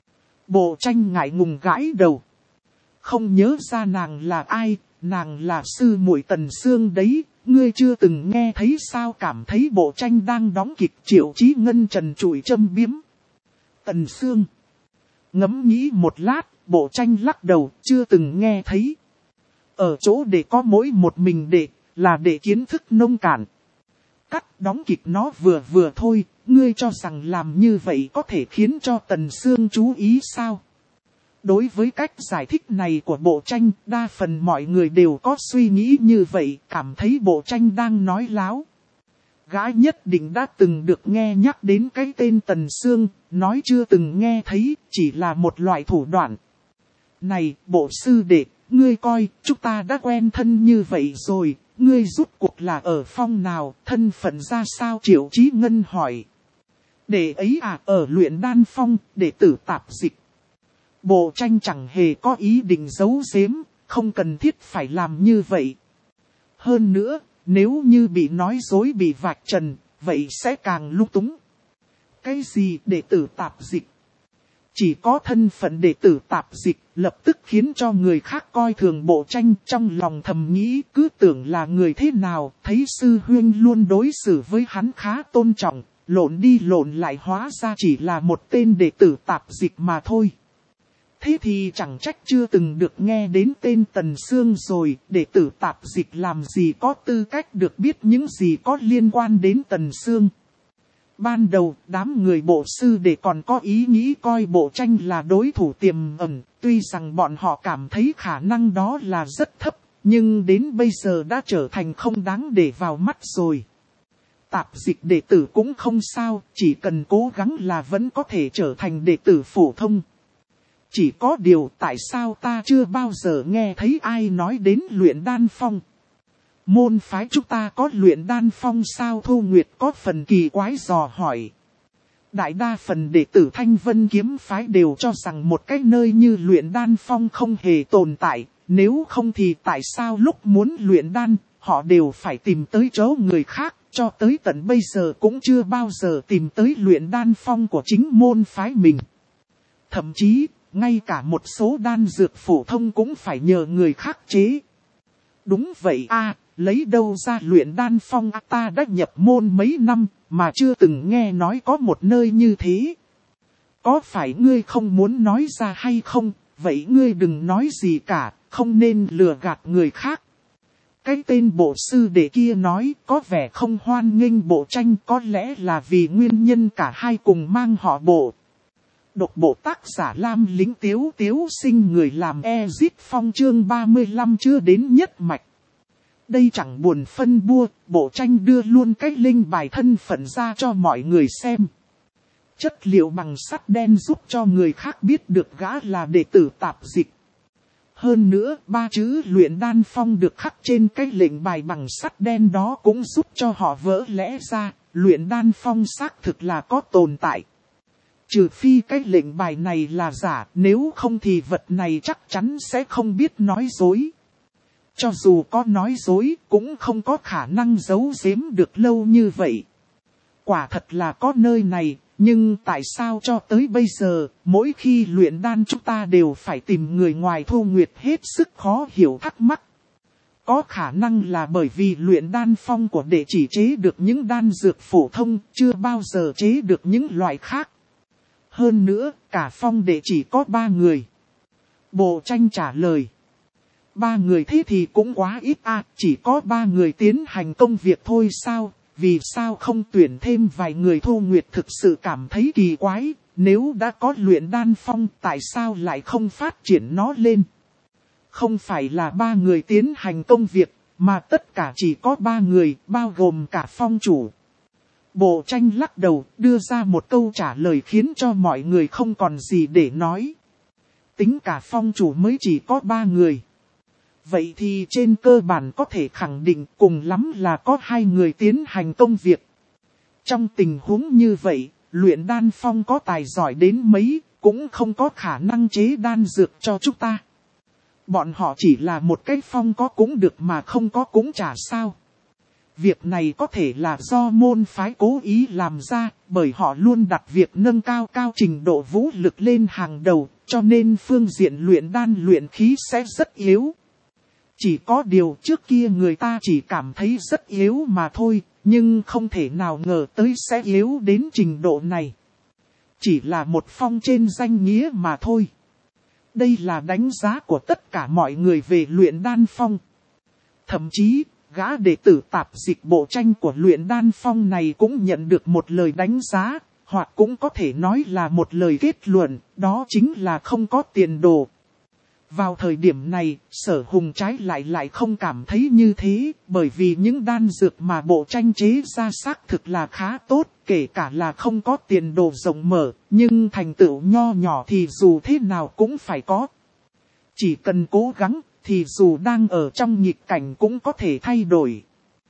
Bộ Tranh ngại ngùng gãi đầu. Không nhớ ra nàng là ai, nàng là sư muội Tần Sương đấy, ngươi chưa từng nghe thấy sao? Cảm thấy Bộ Tranh đang đóng kịch, Triệu Chí Ngân trần trụi châm biếm. Tần Sương. Ngẫm nghĩ một lát, Bộ Tranh lắc đầu, chưa từng nghe thấy. Ở chỗ để có mỗi một mình đệ, là để kiến thức nông cạn. Cắt đóng kịch nó vừa vừa thôi, ngươi cho rằng làm như vậy có thể khiến cho Tần Sương chú ý sao? Đối với cách giải thích này của Bộ Tranh, đa phần mọi người đều có suy nghĩ như vậy, cảm thấy Bộ Tranh đang nói láo. Gã nhất định đã từng được nghe nhắc đến cái tên Tần Sương, nói chưa từng nghe thấy, chỉ là một loại thủ đoạn. Này, Bộ sư đệ, ngươi coi, chúng ta đã quen thân như vậy rồi, ngươi rút cuộc là ở phong nào, thân phận ra sao? Triệu Chí Ngân hỏi. Đệ ấy à, ở Luyện Đan Phong, đệ tử tạp dịch. Bộ Tranh chẳng hề có ý định giấu giếm, không cần thiết phải làm như vậy. Hơn nữa, nếu như bị nói dối bị vạch trần, vậy sẽ càng lung túng. Cái gì đệ tử tạp dịch? Chỉ có thân phận đệ tử tạp dịch, lập tức khiến cho người khác coi thường Bộ Tranh, trong lòng thầm nghĩ cứ tưởng là người thế nào, thấy sư huynh luôn đối xử với hắn khá tôn trọng, lộn đi lộn lại hóa ra chỉ là một tên đệ tử tạp dịch mà thôi. Thế thì chẳng trách chưa từng được nghe đến tên Tần Sương rồi, đệ tử tạp dịch làm gì có tư cách được biết những gì có liên quan đến Tần Sương. Ban đầu, đám người Bộ sư đệ còn có ý nghĩ coi Bộ Tranh là đối thủ tiềm ẩn, tuy rằng bọn họ cảm thấy khả năng đó là rất thấp, nhưng đến bây giờ đã trở thành không đáng để vào mắt rồi. Tạp dịch đệ tử cũng không sao, chỉ cần cố gắng là vẫn có thể trở thành đệ tử phổ thông. Chỉ có điều tại sao ta chưa bao giờ nghe thấy ai nói đến Luyện Đan Phong. Môn phái chúng ta có Luyện Đan Phong sao? Thu Nguyệt có phần kỳ quái dò hỏi. Đại đa phần đệ tử Thanh Vân kiếm phái đều cho rằng một cái nơi như Luyện Đan Phong không hề tồn tại. Nếu không thì tại sao lúc muốn luyện đan, họ đều phải tìm tới chỗ người khác, cho tới tận bây giờ cũng chưa bao giờ tìm tới Luyện Đan Phong của chính môn phái mình. Thậm chí, ngay cả một số đan dược phổ thông cũng phải nhờ người khác chế. Đúng vậy a, lấy đâu ra Luyện Đan Phong? À, ta đã nhập môn mấy năm, mà chưa từng nghe nói có một nơi như thế. Có phải ngươi không muốn nói ra hay không? Vậy ngươi đừng nói gì cả, không nên lừa gạt người khác. Cái tên bộ sư đệ kia nói có vẻ không hoan nghênh bộ tranh, có lẽ là vì nguyên nhân cả hai cùng mang họ bộ. Độc bộ tác giả Lam Lính Tiếu Tiếu Sinh, người làm Ezit Phong, chương ba mươi lăm chưa đến nhất mạch. Đây chẳng buồn phân bua, bộ tranh đưa luôn cái linh bài thân phận ra cho mọi người xem. Chất liệu bằng sắt đen giúp cho người khác biết được gã là đệ tử tạp dịch. Hơn nữa, ba chữ luyện đan phong được khắc trên cái lệnh bài bằng sắt đen đó cũng giúp cho họ vỡ lẽ ra, luyện đan phong xác thực là có tồn tại. Trừ phi cái lệnh bài này là giả, nếu không thì vật này chắc chắn sẽ không biết nói dối. Cho dù có nói dối, cũng không có khả năng giấu giếm được lâu như vậy. Quả thật là có nơi này, nhưng tại sao cho tới bây giờ, mỗi khi luyện đan chúng ta đều phải tìm người ngoài Thu Nguyệt hết sức khó hiểu thắc mắc. Có khả năng là bởi vì luyện đan phong của đệ chỉ chế được những đan dược phổ thông, chưa bao giờ chế được những loại khác. Hơn nữa, cả phong đệ chỉ có ba người. Bộ tranh trả lời. Ba người thế thì cũng quá ít à, chỉ có ba người tiến hành công việc thôi sao? Vì sao không tuyển thêm vài người? Thu Nguyệt thực sự cảm thấy kỳ quái, nếu đã có luyện đan phong tại sao lại không phát triển nó lên? Không phải là ba người tiến hành công việc, mà tất cả chỉ có ba người, bao gồm cả phong chủ. Bộ tranh lắc đầu, đưa ra một câu trả lời khiến cho mọi người không còn gì để nói. Tính cả phong chủ mới chỉ có ba người. Vậy thì trên cơ bản có thể khẳng định cùng lắm là có hai người tiến hành công việc. Trong tình huống như vậy, luyện đan phong có tài giỏi đến mấy, cũng không có khả năng chế đan dược cho chúng ta. Bọn họ chỉ là một cái phong có cũng được mà không có cũng chả sao. Việc này có thể là do môn phái cố ý làm ra, bởi họ luôn đặt việc nâng cao cao trình độ vũ lực lên hàng đầu, cho nên phương diện luyện đan luyện khí sẽ rất yếu. Chỉ có điều trước kia người ta chỉ cảm thấy rất yếu mà thôi, nhưng không thể nào ngờ tới sẽ yếu đến trình độ này. Chỉ là một phong trên danh nghĩa mà thôi. Đây là đánh giá của tất cả mọi người về luyện đan phong. Thậm chí, gã đệ tử tạp dịch bộ tranh của luyện đan phong này cũng nhận được một lời đánh giá, hoặc cũng có thể nói là một lời kết luận, đó chính là không có tiền đồ. Vào thời điểm này, Sở Hùng trái lại lại không cảm thấy như thế, bởi vì những đan dược mà bộ tranh chế ra xác thực là khá tốt, kể cả là không có tiền đồ rộng mở, nhưng thành tựu nho nhỏ thì dù thế nào cũng phải có. Chỉ cần cố gắng, thì dù đang ở trong nghịch cảnh cũng có thể thay đổi.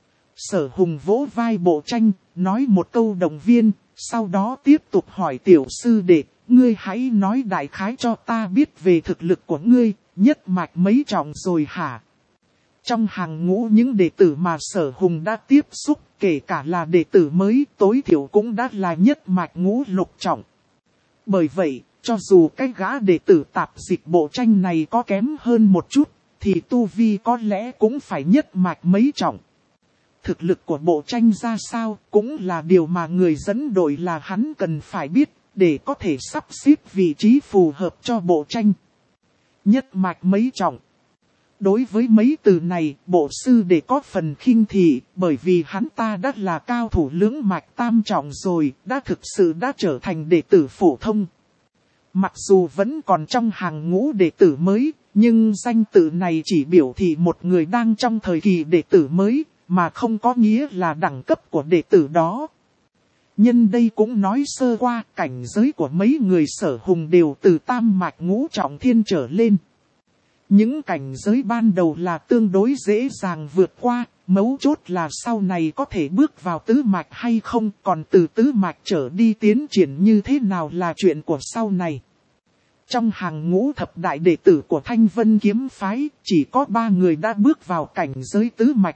Sở Hùng vỗ vai bộ tranh, nói một câu động viên, sau đó tiếp tục hỏi tiểu sư đệ. Ngươi hãy nói đại khái cho ta biết về thực lực của ngươi, nhất mạch mấy trọng rồi hả? Trong hàng ngũ những đệ tử mà Sở Hùng đã tiếp xúc, kể cả là đệ tử mới, tối thiểu cũng đã là nhất mạch ngũ lục trọng. Bởi vậy, cho dù cái gã đệ tử tạp dịch bộ tranh này có kém hơn một chút, thì tu vi có lẽ cũng phải nhất mạch mấy trọng. Thực lực của bộ tranh ra sao, cũng là điều mà người dẫn đội là hắn cần phải biết, để có thể sắp xếp vị trí phù hợp cho bộ tranh. Nhất mạch mấy trọng. Đối với mấy từ này, bộ sư để có phần khinh thị, bởi vì hắn ta đã là cao thủ lưỡng mạch tam trọng rồi, đã thực sự đã trở thành đệ tử phổ thông. Mặc dù vẫn còn trong hàng ngũ đệ tử mới, nhưng danh tự này chỉ biểu thị một người đang trong thời kỳ đệ tử mới, mà không có nghĩa là đẳng cấp của đệ tử đó. Nhân đây cũng nói sơ qua, cảnh giới của mấy người Sở Hùng đều từ tam mạch ngũ trọng thiên trở lên. Những cảnh giới ban đầu là tương đối dễ dàng vượt qua, mấu chốt là sau này có thể bước vào tứ mạch hay không, còn từ tứ mạch trở đi tiến triển như thế nào là chuyện của sau này. Trong hàng ngũ thập đại đệ tử của Thanh Vân Kiếm Phái, chỉ có ba người đã bước vào cảnh giới tứ mạch.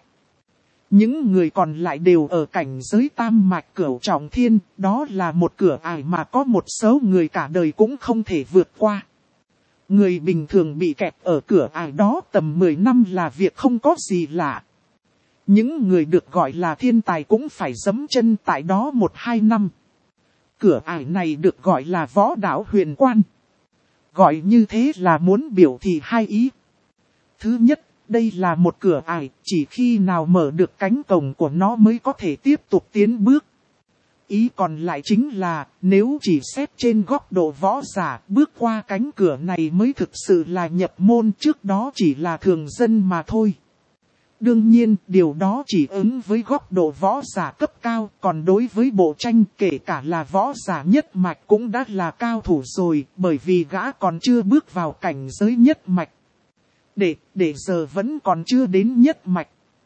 Những người còn lại đều ở cảnh giới tam mạch cửu trọng thiên, đó là một cửa ải mà có một số người cả đời cũng không thể vượt qua. Người bình thường bị kẹt ở cửa ải đó tầm mười năm là việc không có gì lạ. Những người được gọi là thiên tài cũng phải giẫm chân tại đó một hai năm. Cửa ải này được gọi là võ đạo huyền quan. Gọi như thế là muốn biểu thị hai ý. Thứ nhất, Đây là một cửa ải, chỉ khi nào mở được cánh cổng của nó mới có thể tiếp tục tiến bước. Ý còn lại chính là, nếu chỉ xét trên góc độ võ giả, bước qua cánh cửa này mới thực sự là nhập môn, trước đó chỉ là thường dân mà thôi. Đương nhiên, điều đó chỉ ứng với góc độ võ giả cấp cao, còn đối với Bộ Tranh, kể cả là võ giả nhất mạch cũng đã là cao thủ rồi, bởi vì gã còn chưa bước vào cảnh giới nhất mạch. Để, để giờ vẫn còn chưa đến nhất mạch.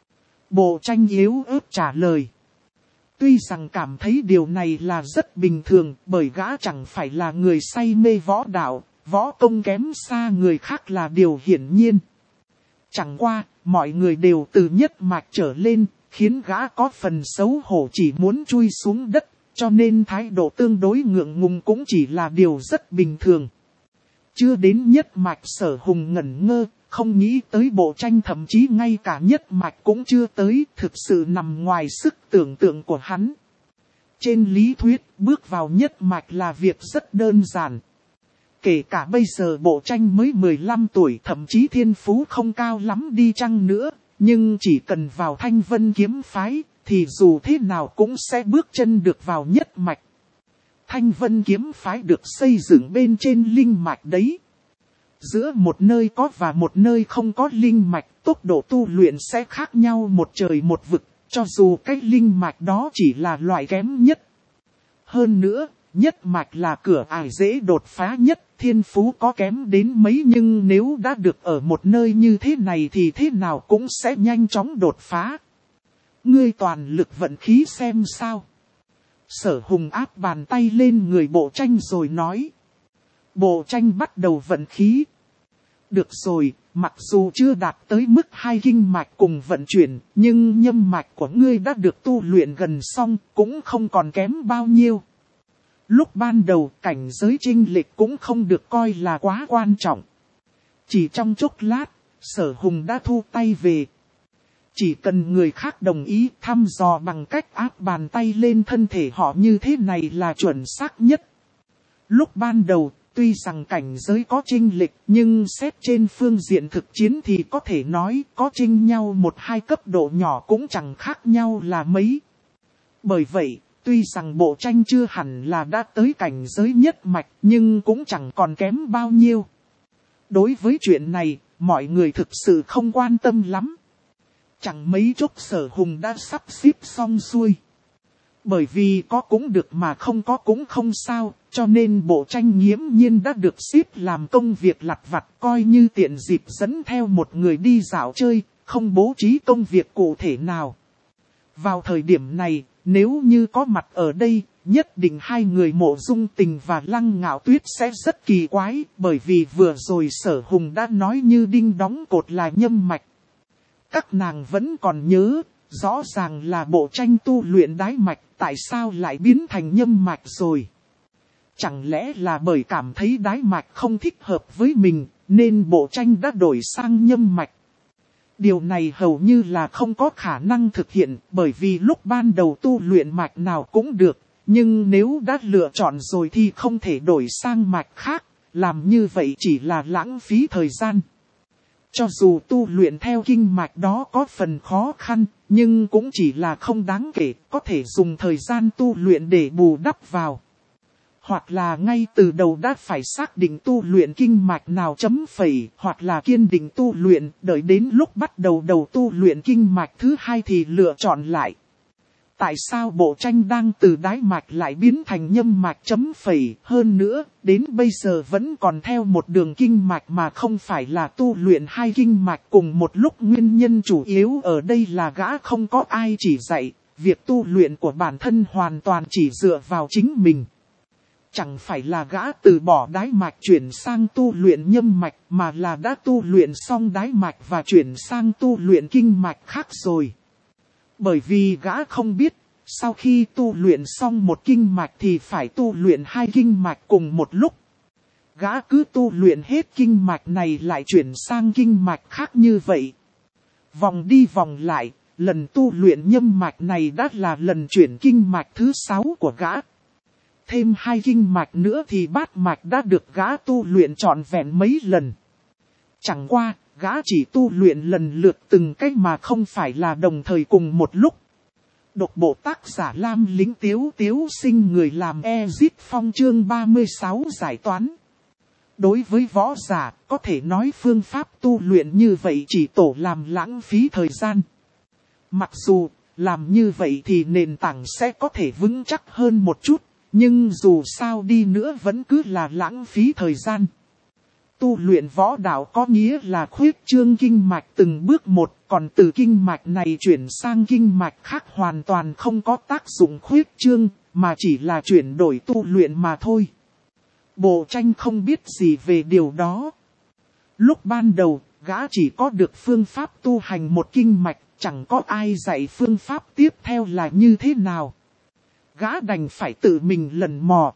Bộ Tranh yếu ớt trả lời. Tuy rằng cảm thấy điều này là rất bình thường, bởi gã chẳng phải là người say mê võ đạo, võ công kém xa người khác là điều hiển nhiên. Chẳng qua, mọi người đều từ nhất mạch trở lên, khiến gã có phần xấu hổ chỉ muốn chui xuống đất, cho nên thái độ tương đối ngượng ngùng cũng chỉ là điều rất bình thường. Chưa đến nhất mạch Sở Hùng ngẩn ngơ, không nghĩ tới Bộ Tranh thậm chí ngay cả nhất mạch cũng chưa tới, thực sự nằm ngoài sức tưởng tượng của hắn. Trên lý thuyết, bước vào nhất mạch là việc rất đơn giản. Kể cả bây giờ Bộ Tranh mới mười lăm tuổi, thậm chí thiên phú không cao lắm đi chăng nữa, nhưng chỉ cần vào Thanh Vân kiếm phái, thì dù thế nào cũng sẽ bước chân được vào nhất mạch. Thanh Vân kiếm phái được xây dựng bên trên linh mạch đấy. Giữa một nơi có và một nơi không có linh mạch, tốc độ tu luyện sẽ khác nhau một trời một vực, cho dù cái linh mạch đó chỉ là loại kém nhất. Hơn nữa, nhất mạch là cửa ải dễ đột phá nhất, thiên phú có kém đến mấy nhưng nếu đã được ở một nơi như thế này thì thế nào cũng sẽ nhanh chóng đột phá. Ngươi toàn lực vận khí xem sao. Sở Hùng áp bàn tay lên người Bộ Tranh rồi nói. Bộ Tranh bắt đầu vận khí. Được rồi, mặc dù chưa đạt tới mức hai kinh mạch cùng vận chuyển, nhưng nhâm mạch của ngươi đã được tu luyện gần xong, cũng không còn kém bao nhiêu. Lúc ban đầu, cảnh giới chênh lệch cũng không được coi là quá quan trọng. Chỉ trong chốc lát, Sở Hùng đã thu tay về. Chỉ cần người khác đồng ý thăm dò bằng cách áp bàn tay lên thân thể họ như thế này là chuẩn xác nhất. Lúc ban đầu, tuy rằng cảnh giới có chênh lệch, nhưng xét trên phương diện thực chiến thì có thể nói có chênh nhau một hai cấp độ nhỏ cũng chẳng khác nhau là mấy. Bởi vậy, tuy rằng Bộ Tranh chưa hẳn là đã tới cảnh giới nhất mạch, nhưng cũng chẳng còn kém bao nhiêu. Đối với chuyện này, mọi người thực sự không quan tâm lắm. Chẳng mấy chốc Sở Hùng đã sắp xếp xong xuôi. Bởi vì có cũng được mà không có cũng không sao, cho nên Bộ Tranh nghiễm nhiên đã được xếp làm công việc lặt vặt, coi như tiện dịp dẫn theo một người đi dạo chơi, không bố trí công việc cụ thể nào. Vào thời điểm này, nếu như có mặt ở đây, nhất định hai người Mộ Dung Tình và Lăng Ngạo Tuyết sẽ rất kỳ quái, bởi vì vừa rồi Sở Hùng đã nói như đinh đóng cột là nhâm mạch. Các nàng vẫn còn nhớ, rõ ràng là Bộ Tranh tu luyện đái mạch, tại sao lại biến thành nhâm mạch rồi? Chẳng lẽ là bởi cảm thấy đái mạch không thích hợp với mình, nên Bộ Tranh đã đổi sang nhâm mạch? Điều này hầu như là không có khả năng thực hiện, bởi vì lúc ban đầu tu luyện mạch nào cũng được, nhưng nếu đã lựa chọn rồi thì không thể đổi sang mạch khác, làm như vậy chỉ là lãng phí thời gian. Cho dù tu luyện theo kinh mạch đó có phần khó khăn, nhưng cũng chỉ là không đáng kể, có thể dùng thời gian tu luyện để bù đắp vào. Hoặc là ngay từ đầu đã phải xác định tu luyện kinh mạch nào chấm phẩy, hoặc là kiên định tu luyện, đợi đến lúc bắt đầu đầu tu luyện kinh mạch thứ hai thì lựa chọn lại. Tại sao Bộ Tranh đang từ đái mạch lại biến thành nhâm mạch chấm phẩy, hơn nữa, đến bây giờ vẫn còn theo một đường kinh mạch mà không phải là tu luyện hai kinh mạch cùng một lúc? Nguyên nhân chủ yếu ở đây là gã không có ai chỉ dạy, việc tu luyện của bản thân hoàn toàn chỉ dựa vào chính mình. Chẳng phải là gã từ bỏ đái mạch chuyển sang tu luyện nhâm mạch, mà là đã tu luyện xong đái mạch và chuyển sang tu luyện kinh mạch khác rồi. Bởi vì gã không biết, sau khi tu luyện xong một kinh mạch thì phải tu luyện hai kinh mạch cùng một lúc. Gã cứ tu luyện hết kinh mạch này lại chuyển sang kinh mạch khác như vậy. Vòng đi vòng lại, lần tu luyện nhâm mạch này đã là lần chuyển kinh mạch thứ sáu của gã. Thêm hai kinh mạch nữa thì bát mạch đã được gã tu luyện trọn vẹn mấy lần. Chẳng qua, gã chỉ tu luyện lần lượt từng cách mà không phải là đồng thời cùng một lúc. Độc bộ tác giả Lam Lĩnh Tiếu Tiếu Sinh, người làm Ezit Phong, chương ba mươi sáu giải toán. Đối với võ giả, có thể nói phương pháp tu luyện như vậy chỉ tổ làm lãng phí thời gian. Mặc dù, làm như vậy thì nền tảng sẽ có thể vững chắc hơn một chút, nhưng dù sao đi nữa vẫn cứ là lãng phí thời gian. Tu luyện võ đạo có nghĩa là khuyết trương kinh mạch từng bước một, còn từ kinh mạch này chuyển sang kinh mạch khác hoàn toàn không có tác dụng khuyết trương, mà chỉ là chuyển đổi tu luyện mà thôi. Bộ Tranh không biết gì về điều đó. Lúc ban đầu, gã chỉ có được phương pháp tu hành một kinh mạch, chẳng có ai dạy phương pháp tiếp theo là như thế nào. Gã đành phải tự mình lần mò.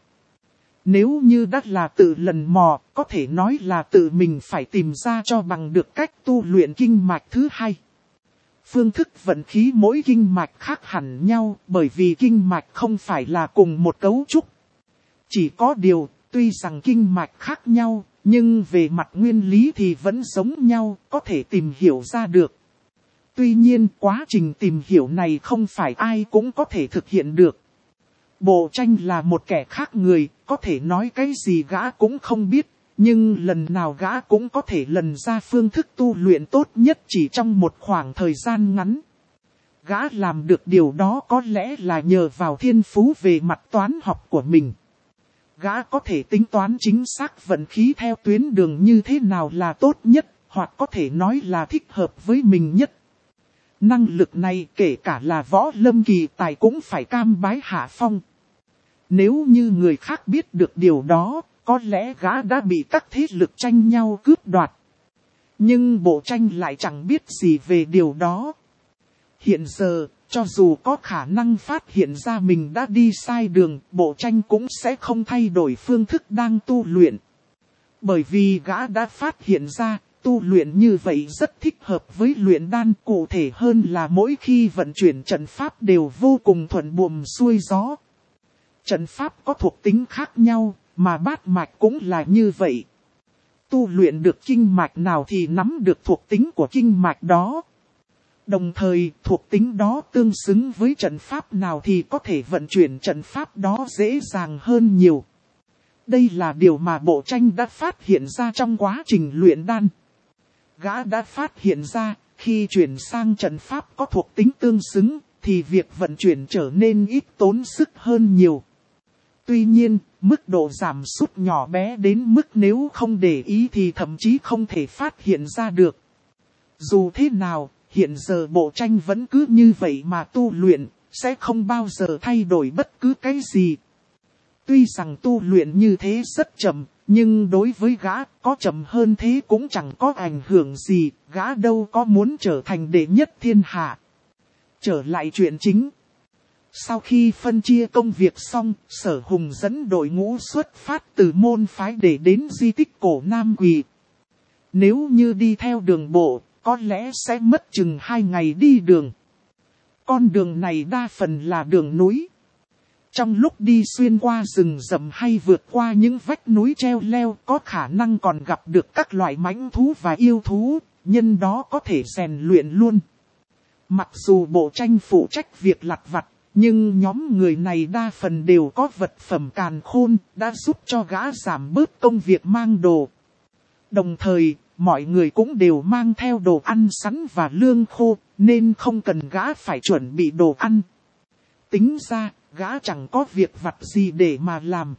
Nếu như đã là tự lần mò, có thể nói là tự mình phải tìm ra cho bằng được cách tu luyện kinh mạch thứ hai. Phương thức vận khí mỗi kinh mạch khác hẳn nhau, bởi vì kinh mạch không phải là cùng một cấu trúc. Chỉ có điều, tuy rằng kinh mạch khác nhau, nhưng về mặt nguyên lý thì vẫn giống nhau, có thể tìm hiểu ra được. Tuy nhiên, quá trình tìm hiểu này không phải ai cũng có thể thực hiện được. Bộ Tranh là một kẻ khác người, có thể nói cái gì gã cũng không biết, nhưng lần nào gã cũng có thể lần ra phương thức tu luyện tốt nhất chỉ trong một khoảng thời gian ngắn. Gã làm được điều đó có lẽ là nhờ vào thiên phú về mặt toán học của mình. Gã có thể tính toán chính xác vận khí theo tuyến đường như thế nào là tốt nhất, hoặc có thể nói là thích hợp với mình nhất. Năng lực này kể cả là võ lâm kỳ tài cũng phải cam bái hạ phong. Nếu như người khác biết được điều đó, có lẽ gã đã bị các thế lực tranh nhau cướp đoạt. Nhưng Bộ Tranh lại chẳng biết gì về điều đó. Hiện giờ, cho dù có khả năng phát hiện ra mình đã đi sai đường, Bộ Tranh cũng sẽ không thay đổi phương thức đang tu luyện. Bởi vì gã đã phát hiện ra, tu luyện như vậy rất thích hợp với luyện đan, cụ thể hơn là mỗi khi vận chuyển trận pháp đều vô cùng thuận buồm xuôi gió. Trận pháp có thuộc tính khác nhau, mà bát mạch cũng là như vậy. Tu luyện được kinh mạch nào thì nắm được thuộc tính của kinh mạch đó. Đồng thời, thuộc tính đó tương xứng với trận pháp nào thì có thể vận chuyển trận pháp đó dễ dàng hơn nhiều. Đây là điều mà Bộ Tranh đã phát hiện ra trong quá trình luyện đan. Gã đã phát hiện ra, khi chuyển sang trận pháp có thuộc tính tương xứng, thì việc vận chuyển trở nên ít tốn sức hơn nhiều. Tuy nhiên, mức độ giảm sút nhỏ bé đến mức nếu không để ý thì thậm chí không thể phát hiện ra được. Dù thế nào, hiện giờ Bộ Tranh vẫn cứ như vậy mà tu luyện, sẽ không bao giờ thay đổi bất cứ cái gì. Tuy rằng tu luyện như thế rất chậm, nhưng đối với gã, có chậm hơn thế cũng chẳng có ảnh hưởng gì, gã đâu có muốn trở thành đệ nhất thiên hạ. Trở lại chuyện chính. Sau khi phân chia công việc xong, Sở Hùng dẫn đội ngũ xuất phát từ môn phái để đến di tích cổ Nam Quỳ. Nếu như đi theo đường bộ, có lẽ sẽ mất chừng hai ngày đi đường. Con đường này đa phần là đường núi. Trong lúc đi xuyên qua rừng rậm hay vượt qua những vách núi treo leo, có khả năng còn gặp được các loại mãnh thú và yêu thú, nhân đó có thể rèn luyện luôn. Mặc dù Bộ Tranh phụ trách việc lặt vặt, nhưng nhóm người này đa phần đều có vật phẩm càn khôn, đã giúp cho gã giảm bớt công việc mang đồ. Đồng thời, mọi người cũng đều mang theo đồ ăn sẵn và lương khô, nên không cần gã phải chuẩn bị đồ ăn. Tính ra, gã chẳng có việc vặt gì để mà làm.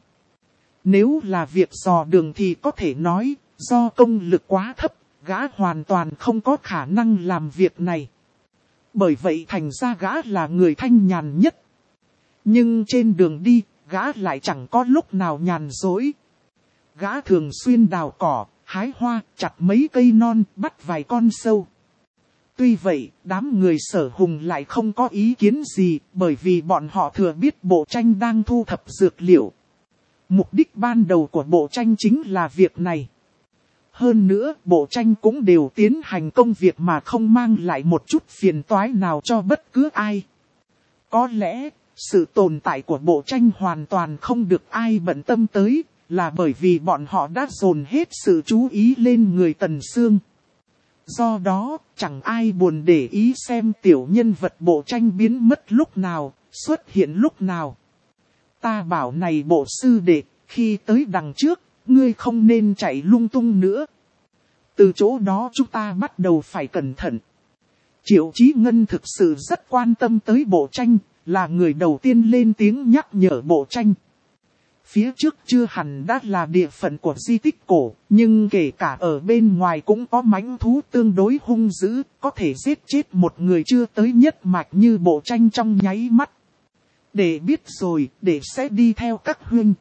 Nếu là việc dò đường thì có thể nói, do công lực quá thấp, gã hoàn toàn không có khả năng làm việc này. Bởi vậy thành ra gã là người thanh nhàn nhất. Nhưng trên đường đi, gã lại chẳng có lúc nào nhàn dối. Gã thường xuyên đào cỏ, hái hoa, chặt mấy cây non, bắt vài con sâu. Tuy vậy, đám người Sở Hùng lại không có ý kiến gì, bởi vì bọn họ thừa biết Bộ Tranh đang thu thập dược liệu. Mục đích ban đầu của Bộ Tranh chính là việc này. Hơn nữa, Bộ Tranh cũng đều tiến hành công việc mà không mang lại một chút phiền toái nào cho bất cứ ai. Có lẽ, sự tồn tại của Bộ Tranh hoàn toàn không được ai bận tâm tới, là bởi vì bọn họ đã dồn hết sự chú ý lên người Tần Sương. Do đó, chẳng ai buồn để ý xem tiểu nhân vật bộ tranh biến mất lúc nào, xuất hiện lúc nào. Ta bảo này bộ sư đệ, khi tới đằng trước, ngươi không nên chạy lung tung nữa. Từ chỗ đó chúng ta bắt đầu phải cẩn thận. Triệu Chí Ngân thực sự rất quan tâm tới bộ tranh, là người đầu tiên lên tiếng nhắc nhở bộ tranh. Phía trước chưa hẳn đã là địa phận của di tích cổ, nhưng kể cả ở bên ngoài cũng có mãnh thú tương đối hung dữ, có thể giết chết một người chưa tới nhất mạch như bộ tranh trong nháy mắt. Để biết rồi, để sẽ đi theo các huynh.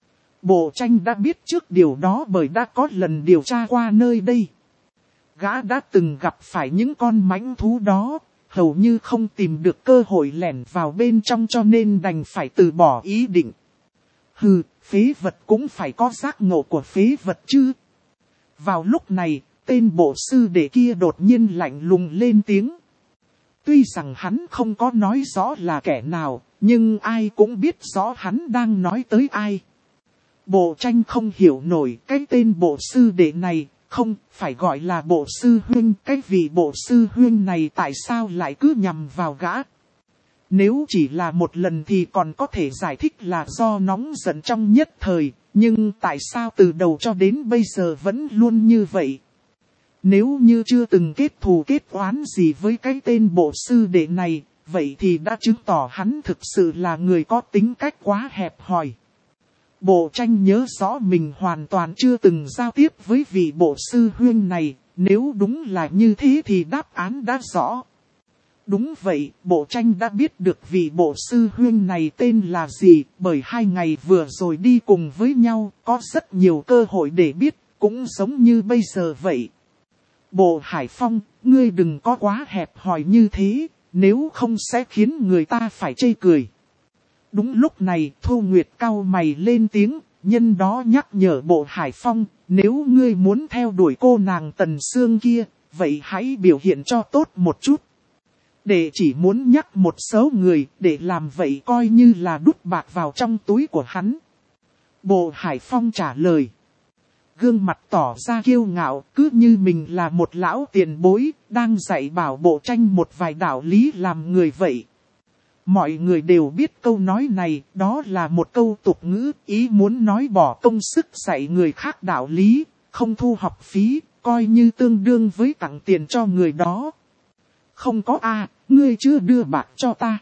Bộ tranh đã biết trước điều đó bởi đã có lần điều tra qua nơi đây. Gã đã từng gặp phải những con mãnh thú đó, hầu như không tìm được cơ hội lẻn vào bên trong cho nên đành phải từ bỏ ý định. Hừ, phế vật cũng phải có giác ngộ của phế vật chứ. Vào lúc này, tên bộ sư đệ kia đột nhiên lạnh lùng lên tiếng. Tuy rằng hắn không có nói rõ là kẻ nào, nhưng ai cũng biết rõ hắn đang nói tới ai. Bộ tranh không hiểu nổi cái tên bộ sư đệ này, không phải gọi là bộ sư huynh. Cái vị bộ sư huynh này tại sao lại cứ nhằm vào gã? Nếu chỉ là một lần thì còn có thể giải thích là do nóng giận trong nhất thời, nhưng tại sao từ đầu cho đến bây giờ vẫn luôn như vậy? Nếu như chưa từng kết thù kết oán gì với cái tên bộ sư đệ này, vậy thì đã chứng tỏ hắn thực sự là người có tính cách quá hẹp hòi. Bộ tranh nhớ rõ mình hoàn toàn chưa từng giao tiếp với vị bộ sư huynh này, nếu đúng là như thế thì đáp án đã rõ. Đúng vậy, bộ tranh đã biết được vị bộ sư huynh này tên là gì, bởi hai ngày vừa rồi đi cùng với nhau, có rất nhiều cơ hội để biết, cũng giống như bây giờ vậy. Bộ Hải Phong, ngươi đừng có quá hẹp hòi như thế, nếu không sẽ khiến người ta phải chê cười. Đúng lúc này, Thu Nguyệt cau mày lên tiếng, nhân đó nhắc nhở Bộ Hải Phong, nếu ngươi muốn theo đuổi cô nàng Tần Sương kia, vậy hãy biểu hiện cho tốt một chút. Để chỉ muốn nhắc một số người, để làm vậy coi như là đút bạc vào trong túi của hắn. Bộ Hải Phong trả lời. Gương mặt tỏ ra kiêu ngạo, cứ như mình là một lão tiền bối, đang dạy bảo bộ tranh một vài đạo lý làm người vậy. Mọi người đều biết câu nói này, đó là một câu tục ngữ, ý muốn nói bỏ công sức dạy người khác đạo lý, không thu học phí, coi như tương đương với tặng tiền cho người đó. Không có a, ngươi chưa đưa bạc cho ta.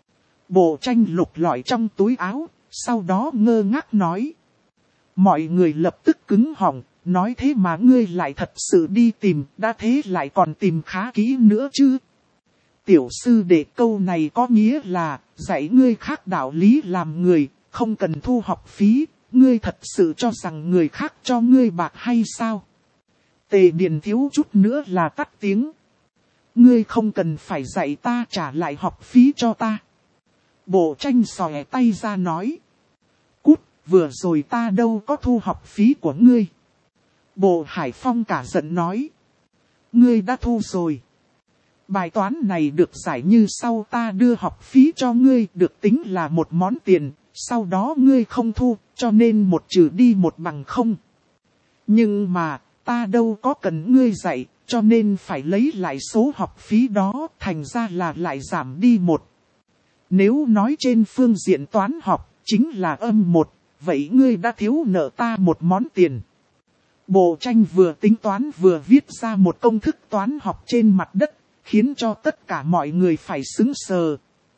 Bộ tranh lục lọi trong túi áo, sau đó ngơ ngác nói. Mọi người lập tức cứng họng, nói thế mà ngươi lại thật sự đi tìm, đã thế lại còn tìm khá kỹ nữa chứ. Tiểu sư đệ câu này có nghĩa là, dạy ngươi khác đạo lý làm người, không cần thu học phí, ngươi thật sự cho rằng người khác cho ngươi bạc hay sao? Tề Điền thiếu chút nữa là tắt tiếng. Ngươi không cần phải dạy ta trả lại học phí cho ta. Bộ tranh xòe tay ra nói. Cút, vừa rồi ta đâu có thu học phí của ngươi. Bộ Hải Phong cả giận nói. Ngươi đã thu rồi. Bài toán này được giải như sau, ta đưa học phí cho ngươi được tính là một món tiền, sau đó ngươi không thu, cho nên một trừ đi một bằng không. Nhưng mà, ta đâu có cần ngươi dạy, cho nên phải lấy lại số học phí đó, thành ra là lại giảm đi một. Nếu nói trên phương diện toán học, chính là âm một, vậy ngươi đã thiếu nợ ta một món tiền. Bộ tranh vừa tính toán vừa viết ra một công thức toán học trên mặt đất, khiến cho tất cả mọi người phải sững sờ.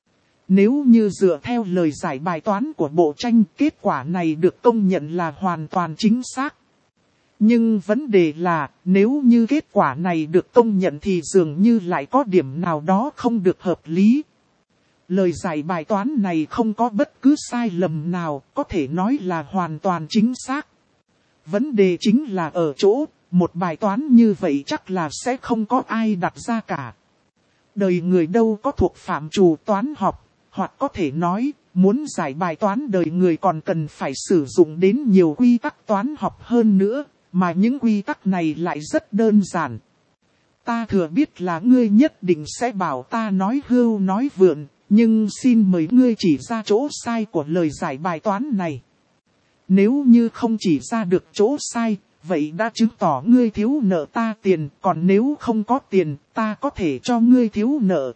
Nếu như dựa theo lời giải bài toán của bộ tranh, kết quả này được công nhận là hoàn toàn chính xác. Nhưng vấn đề là, nếu như kết quả này được công nhận thì dường như lại có điểm nào đó không được hợp lý. Lời giải bài toán này không có bất cứ sai lầm nào, có thể nói là hoàn toàn chính xác. Vấn đề chính là ở chỗ, một bài toán như vậy chắc là sẽ không có ai đặt ra cả. Đời người đâu có thuộc phạm trù toán học, hoặc có thể nói, muốn giải bài toán đời người còn cần phải sử dụng đến nhiều quy tắc toán học hơn nữa, mà những quy tắc này lại rất đơn giản. Ta thừa biết là ngươi nhất định sẽ bảo ta nói hưu nói vượn, nhưng xin mời ngươi chỉ ra chỗ sai của lời giải bài toán này. Nếu như không chỉ ra được chỗ sai, vậy đã chứng tỏ ngươi thiếu nợ ta tiền, còn nếu không có tiền, ta có thể cho ngươi thiếu nợ.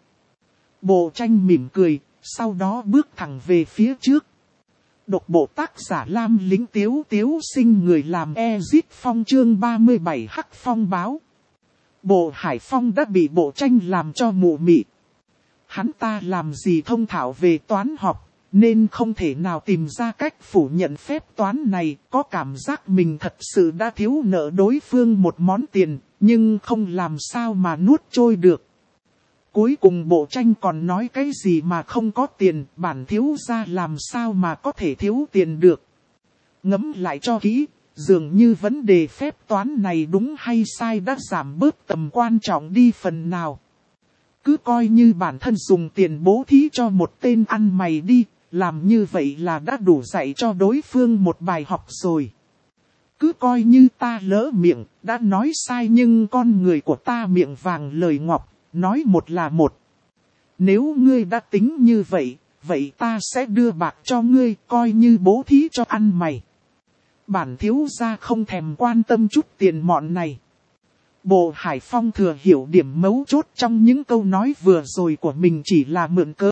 Bộ tranh mỉm cười, sau đó bước thẳng về phía trước. Độc bộ tác giả Lam Lính Tiếu Tiếu Sinh, người làm Ezit Phong, chương ba mươi bảy Hắc Phong báo. Bộ Hải Phong đã bị bộ tranh làm cho mụ mị. Hắn ta làm gì thông thạo về toán học, nên không thể nào tìm ra cách phủ nhận phép toán này. Có cảm giác mình thật sự đã thiếu nợ đối phương một món tiền, nhưng không làm sao mà nuốt trôi được. Cuối cùng bộ tranh còn nói cái gì mà không có tiền, bản thiếu gia làm sao mà có thể thiếu tiền được. Ngẫm lại cho kỹ, dường như vấn đề phép toán này đúng hay sai đã giảm bớt tầm quan trọng đi phần nào. Cứ coi như bản thân dùng tiền bố thí cho một tên ăn mày đi, làm như vậy là đã đủ dạy cho đối phương một bài học rồi. Cứ coi như ta lỡ miệng, đã nói sai, nhưng con người của ta miệng vàng lời ngọc, nói một là một. Nếu ngươi đã tính như vậy, vậy ta sẽ đưa bạc cho ngươi, coi như bố thí cho ăn mày. Bản thiếu gia không thèm quan tâm chút tiền mọn này. Bộ Hải Phong thừa hiểu điểm mấu chốt trong những câu nói vừa rồi của mình chỉ là mượn cớ.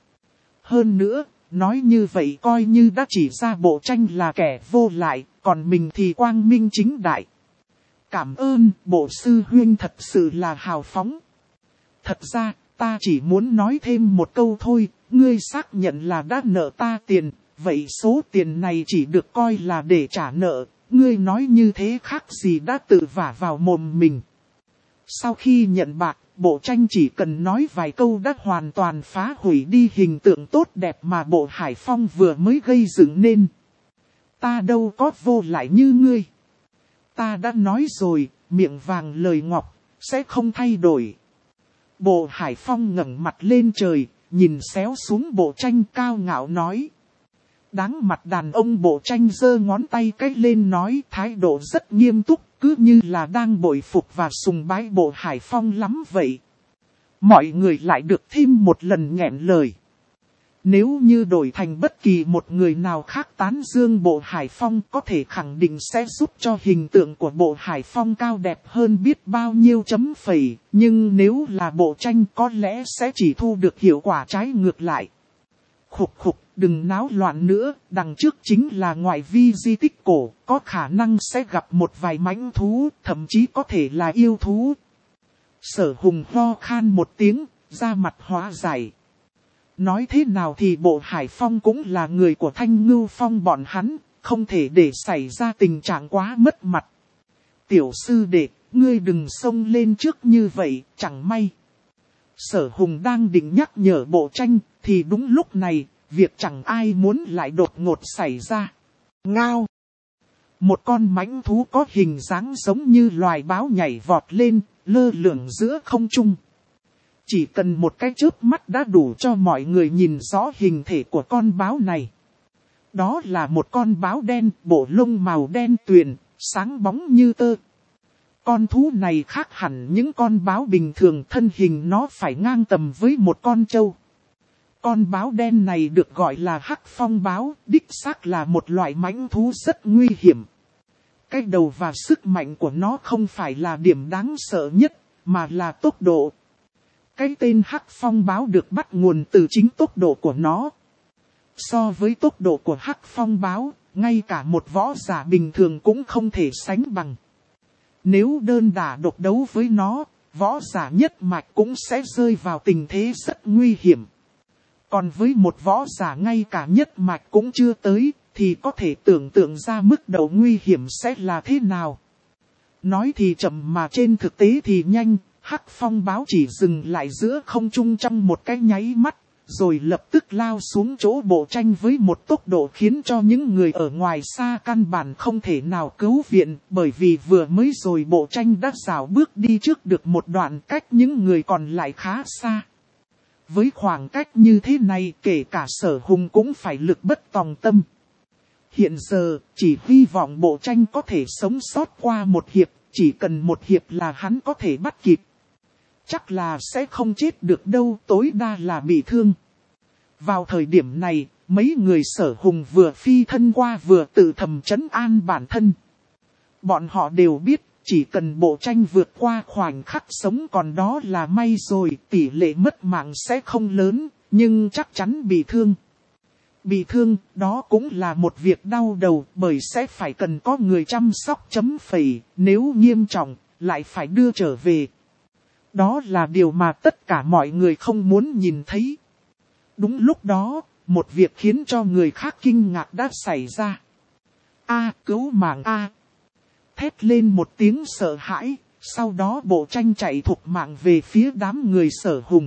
Hơn nữa, nói như vậy coi như đã chỉ ra bộ tranh là kẻ vô lại, còn mình thì quang minh chính đại. Cảm ơn, bộ sư huynh thật sự là hào phóng. Thật ra, ta chỉ muốn nói thêm một câu thôi, ngươi xác nhận là đã nợ ta tiền, vậy số tiền này chỉ được coi là để trả nợ, ngươi nói như thế khác gì đã tự vả vào mồm mình. Sau khi nhận bạc, bộ tranh chỉ cần nói vài câu đã hoàn toàn phá hủy đi hình tượng tốt đẹp mà bộ Hải Phong vừa mới gây dựng nên. Ta đâu có vô lại như ngươi. Ta đã nói rồi, miệng vàng lời ngọc, sẽ không thay đổi. Bộ Hải Phong ngẩng mặt lên trời, nhìn xéo xuống bộ tranh cao ngạo nói. Đáng mặt đàn ông. Bộ tranh giơ ngón tay cái lên nói, thái độ rất nghiêm túc, cứ như là đang bội phục và sùng bái bộ Hải Phong lắm vậy. Mọi người lại được thêm một lần nghẹn lời. Nếu như đổi thành bất kỳ một người nào khác tán dương bộ Hải Phong, có thể khẳng định sẽ giúp cho hình tượng của bộ Hải Phong cao đẹp hơn biết bao nhiêu chấm phẩy. Nhưng nếu là bộ tranh có lẽ sẽ chỉ thu được hiệu quả trái ngược lại. Khục khục, đừng náo loạn nữa, đằng trước chính là ngoại vi di tích cổ, có khả năng sẽ gặp một vài mãnh thú, thậm chí có thể là yêu thú. Sở Hùng ho khan một tiếng, ra mặt hóa giải. Nói thế nào thì bộ Hải Phong cũng là người của Thanh Ngưu Phong bọn hắn, không thể để xảy ra tình trạng quá mất mặt. Tiểu sư đệ, ngươi đừng xông lên trước như vậy, chẳng may. Sở Hùng đang định nhắc nhở bộ tranh, thì đúng lúc này, việc chẳng ai muốn lại đột ngột xảy ra. Ngao! Một con mãnh thú có hình dáng giống như loài báo nhảy vọt lên, lơ lửng giữa không trung. Chỉ cần một cái chớp mắt đã đủ cho mọi người nhìn rõ hình thể của con báo này. Đó là một con báo đen, bộ lông màu đen tuyền, sáng bóng như tơ. Con thú này khác hẳn những con báo bình thường, thân hình nó phải ngang tầm với một con trâu. Con báo đen này được gọi là Hắc Phong báo, đích xác là một loại mãnh thú rất nguy hiểm. Cái đầu và sức mạnh của nó không phải là điểm đáng sợ nhất, mà là tốc độ. Cái tên Hắc Phong báo được bắt nguồn từ chính tốc độ của nó. So với tốc độ của Hắc Phong báo, ngay cả một võ giả bình thường cũng không thể sánh bằng. Nếu đơn đả độc đấu với nó, võ giả nhất mạch cũng sẽ rơi vào tình thế rất nguy hiểm. Còn với một võ giả ngay cả nhất mạch cũng chưa tới, thì có thể tưởng tượng ra mức độ nguy hiểm sẽ là thế nào. Nói thì chậm mà trên thực tế thì nhanh, Hắc Phong báo chỉ dừng lại giữa không trung trong một cái nháy mắt, rồi lập tức lao xuống chỗ bộ tranh với một tốc độ khiến cho những người ở ngoài xa căn bản không thể nào cứu viện, bởi vì vừa mới rồi bộ tranh đã rảo bước đi trước được một đoạn cách những người còn lại khá xa. Với khoảng cách như thế này, kể cả Sở Hùng cũng phải lực bất tòng tâm. Hiện giờ, chỉ hy vọng bộ tranh có thể sống sót qua một hiệp, chỉ cần một hiệp là hắn có thể bắt kịp. Chắc là sẽ không chết được đâu, tối đa là bị thương. Vào thời điểm này, mấy người Sở Hùng vừa phi thân qua vừa tự thầm trấn an bản thân. Bọn họ đều biết, chỉ cần bộ tranh vượt qua khoảnh khắc sống còn đó là may rồi, tỷ lệ mất mạng sẽ không lớn, nhưng chắc chắn bị thương. Bị thương, đó cũng là một việc đau đầu, bởi sẽ phải cần có người chăm sóc chấm phẩy, nếu nghiêm trọng, lại phải đưa trở về. Đó là điều mà tất cả mọi người không muốn nhìn thấy. Đúng lúc đó, một việc khiến cho người khác kinh ngạc đã xảy ra. A, cứu mạng A. Thét lên một tiếng sợ hãi, sau đó bộ tranh chạy thục mạng về phía đám người Sở Hùng.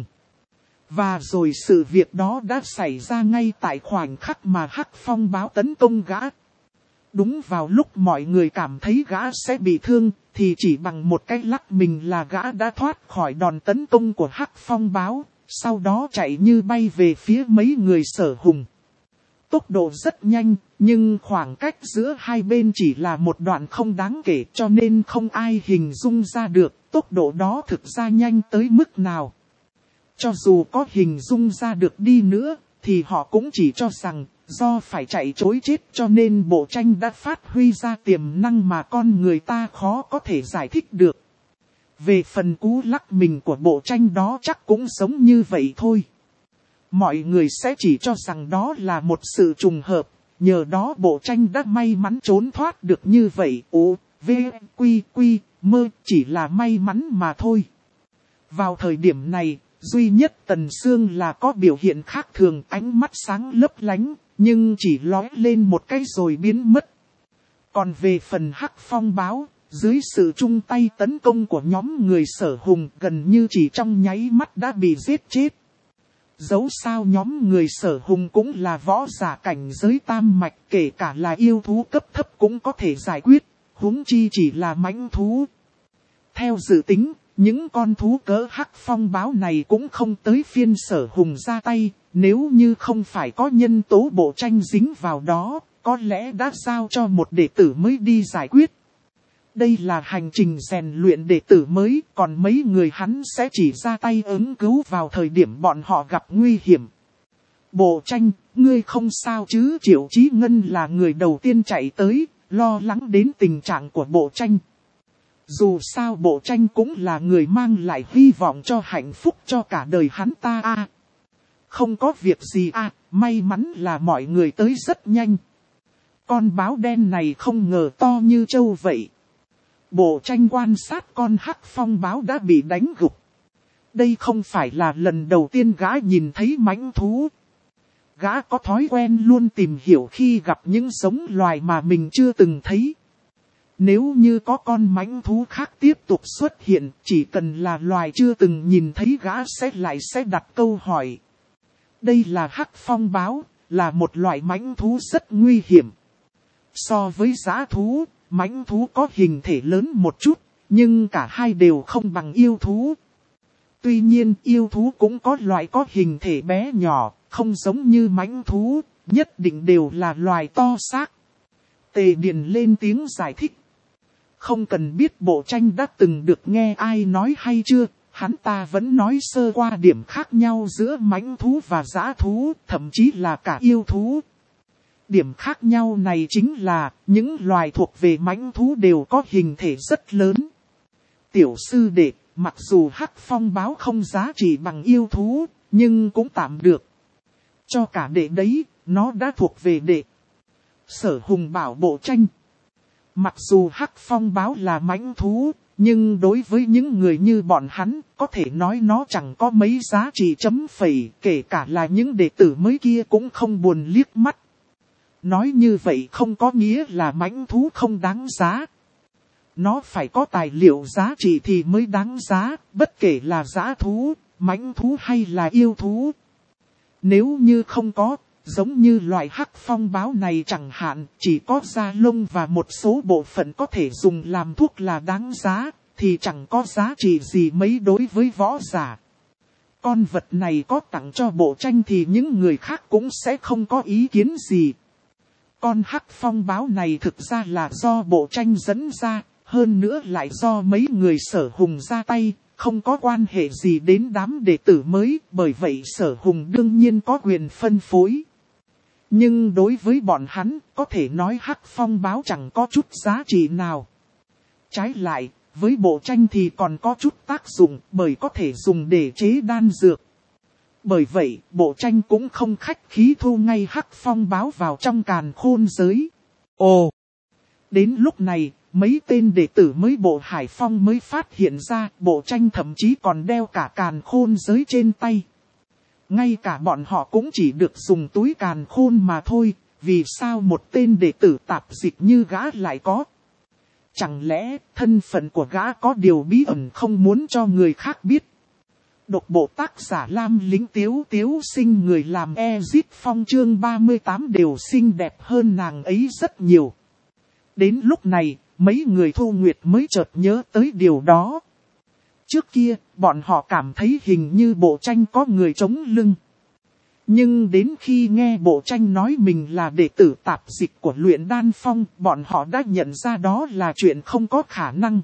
Và rồi sự việc đó đã xảy ra ngay tại khoảnh khắc mà Hắc Phong báo tấn công gã. Đúng vào lúc mọi người cảm thấy gã sẽ bị thương, thì chỉ bằng một cái lắc mình là gã đã thoát khỏi đòn tấn công của Hắc Phong báo, sau đó chạy như bay về phía mấy người Sở Hùng. Tốc độ rất nhanh, nhưng khoảng cách giữa hai bên chỉ là một đoạn không đáng kể cho nên không ai hình dung ra được tốc độ đó thực ra nhanh tới mức nào. Cho dù có hình dung ra được đi nữa, thì họ cũng chỉ cho rằng do phải chạy trối chết cho nên bộ tranh đã phát huy ra tiềm năng mà con người ta khó có thể giải thích được. Về phần cú lắc mình của bộ tranh đó chắc cũng giống như vậy thôi. Mọi người sẽ chỉ cho rằng đó là một sự trùng hợp, nhờ đó bộ tranh đã may mắn trốn thoát được như vậy. U, V, Quy, Quy, Mơ chỉ là may mắn mà thôi. Vào thời điểm này, duy nhất Tần Sương là có biểu hiện khác thường, ánh mắt sáng lấp lánh, nhưng chỉ lóe lên một cái rồi biến mất. Còn về phần Hắc Phong báo, dưới sự chung tay tấn công của nhóm người Sở Hùng gần như chỉ trong nháy mắt đã bị giết chết. Dẫu sao nhóm người Sở Hùng cũng là võ giả cảnh giới tam mạch, kể cả là yêu thú cấp thấp cũng có thể giải quyết, huống chi chỉ là mãnh thú. Theo dự tính, những con thú cỡ Hắc Phong báo này cũng không tới phiên Sở Hùng ra tay, nếu như không phải có nhân tố bộ tranh dính vào đó, có lẽ đã giao cho một đệ tử mới đi giải quyết. Đây là hành trình rèn luyện đệ tử mới, còn mấy người hắn sẽ chỉ ra tay ứng cứu vào thời điểm bọn họ gặp nguy hiểm. Bộ tranh, ngươi không sao chứ? Triệu Chí Ngân là người đầu tiên chạy tới, lo lắng đến tình trạng của bộ tranh. Dù sao bộ tranh cũng là người mang lại hy vọng cho hạnh phúc cho cả đời hắn ta a. À, không có việc gì a, à, may mắn là mọi người tới rất nhanh. Con báo đen này không ngờ to như trâu vậy. Bộ tranh quan sát con Hắc Phong báo đã bị đánh gục. Đây không phải là lần đầu tiên gã nhìn thấy mãnh thú. Gã có thói quen luôn tìm hiểu khi gặp những giống loài mà mình chưa từng thấy. Nếu như có con mãnh thú khác tiếp tục xuất hiện, chỉ cần là loài chưa từng nhìn thấy gã sẽ lại sẽ đặt câu hỏi. Đây là Hắc Phong báo, là một loại mãnh thú rất nguy hiểm. So với dã thú, mãnh thú có hình thể lớn một chút, nhưng cả hai đều không bằng yêu thú. Tuy nhiên yêu thú cũng có loại có hình thể bé nhỏ, không giống như mãnh thú, nhất định đều là loài to xác. Tề Điền lên tiếng giải thích. Không cần biết bộ tranh đã từng được nghe ai nói hay chưa, hắn ta vẫn nói sơ qua điểm khác nhau giữa mãnh thú và dã thú, thậm chí là cả yêu thú. Điểm khác nhau này chính là, những loài thuộc về mãnh thú đều có hình thể rất lớn. Tiểu sư đệ, mặc dù Hắc Phong báo không giá trị bằng yêu thú, nhưng cũng tạm được. Cho cả đệ đấy, nó đã thuộc về đệ. Sở Hùng bảo bộ tranh. Mặc dù Hắc Phong báo là mãnh thú, nhưng đối với những người như bọn hắn, có thể nói nó chẳng có mấy giá trị chấm phẩy, kể cả là những đệ tử mới kia cũng không buồn liếc mắt. Nói như vậy không có nghĩa là mãnh thú không đáng giá. Nó phải có tài liệu giá trị thì mới đáng giá, bất kể là dã thú, mãnh thú hay là yêu thú. Nếu như không có, giống như loại Hắc Phong báo này chẳng hạn, chỉ có da lông và một số bộ phận có thể dùng làm thuốc là đáng giá, thì chẳng có giá trị gì mấy đối với võ giả. Con vật này có tặng cho bộ tranh thì những người khác cũng sẽ không có ý kiến gì. Con Hắc Phong báo này thực ra là do bộ tranh dẫn ra, hơn nữa lại do mấy người Sở Hùng ra tay, không có quan hệ gì đến đám đệ tử mới, bởi vậy Sở Hùng đương nhiên có quyền phân phối. Nhưng đối với bọn hắn, có thể nói Hắc Phong báo chẳng có chút giá trị nào. Trái lại, với bộ tranh thì còn có chút tác dụng bởi có thể dùng để chế đan dược. Bởi vậy, bộ tranh cũng không khách khí thu ngay Hắc Phong báo vào trong càn khôn giới. Ồ! Đến lúc này, mấy tên đệ tử mới bộ Hải Phong mới phát hiện ra bộ tranh thậm chí còn đeo cả càn khôn giới trên tay. Ngay cả bọn họ cũng chỉ được dùng túi càn khôn mà thôi, vì sao một tên đệ tử tạp dịch như gã lại có? Chẳng lẽ thân phận của gã có điều bí ẩn không muốn cho người khác biết? Độc bộ tác giả Lam Lính Tiếu Tiếu Sinh người làm Ezit Phong chương ba mươi tám đều xinh đẹp hơn nàng ấy rất nhiều. Đến lúc này, mấy người Thu Nguyệt mới chợt nhớ tới điều đó. Trước kia, bọn họ cảm thấy hình như bộ tranh có người chống lưng. Nhưng đến khi nghe bộ tranh nói mình là đệ tử tạp dịch của Luyện Đan Phong, bọn họ đã nhận ra đó là chuyện không có khả năng.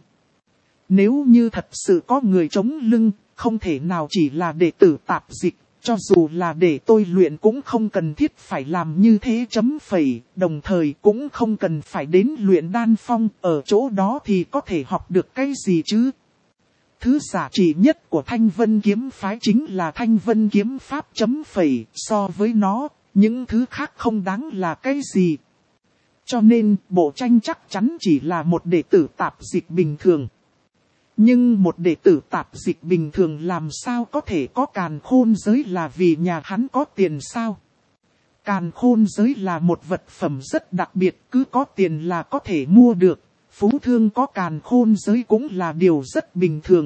Nếu như thật sự có người chống lưng, không thể nào chỉ là đệ tử tạp dịch, cho dù là để tôi luyện cũng không cần thiết phải làm như thế chấm phẩy, đồng thời cũng không cần phải đến Luyện Đan Phong, ở chỗ đó thì có thể học được cái gì chứ. Thứ giá trị nhất của Thanh Vân kiếm phái chính là Thanh Vân kiếm pháp chấm phẩy, so với nó, những thứ khác không đáng là cái gì. Cho nên, bộ tranh chắc chắn chỉ là một đệ tử tạp dịch bình thường. Nhưng một đệ tử tạp dịch bình thường làm sao có thể có càn khôn giới là vì nhà hắn có tiền sao? Càn khôn giới là một vật phẩm rất đặc biệt, cứ có tiền là có thể mua được. Phú thương có càn khôn giới cũng là điều rất bình thường.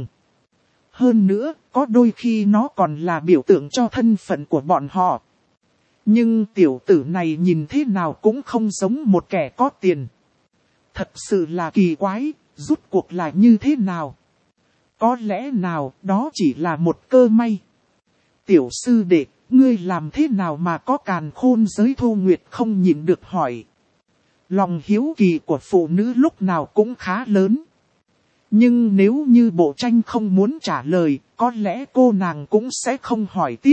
Hơn nữa, có đôi khi nó còn là biểu tượng cho thân phận của bọn họ. Nhưng tiểu tử này nhìn thế nào cũng không giống một kẻ có tiền. Thật sự là kỳ quái, rút cuộc là như thế nào? Có lẽ nào đó chỉ là một cơ may. Tiểu sư đệ, ngươi làm thế nào mà có càn khôn giới? Thu Nguyệt không nhịn được hỏi. Lòng hiếu kỳ của phụ nữ lúc nào cũng khá lớn. Nhưng nếu như bộ tranh không muốn trả lời, có lẽ cô nàng cũng sẽ không hỏi tiếp.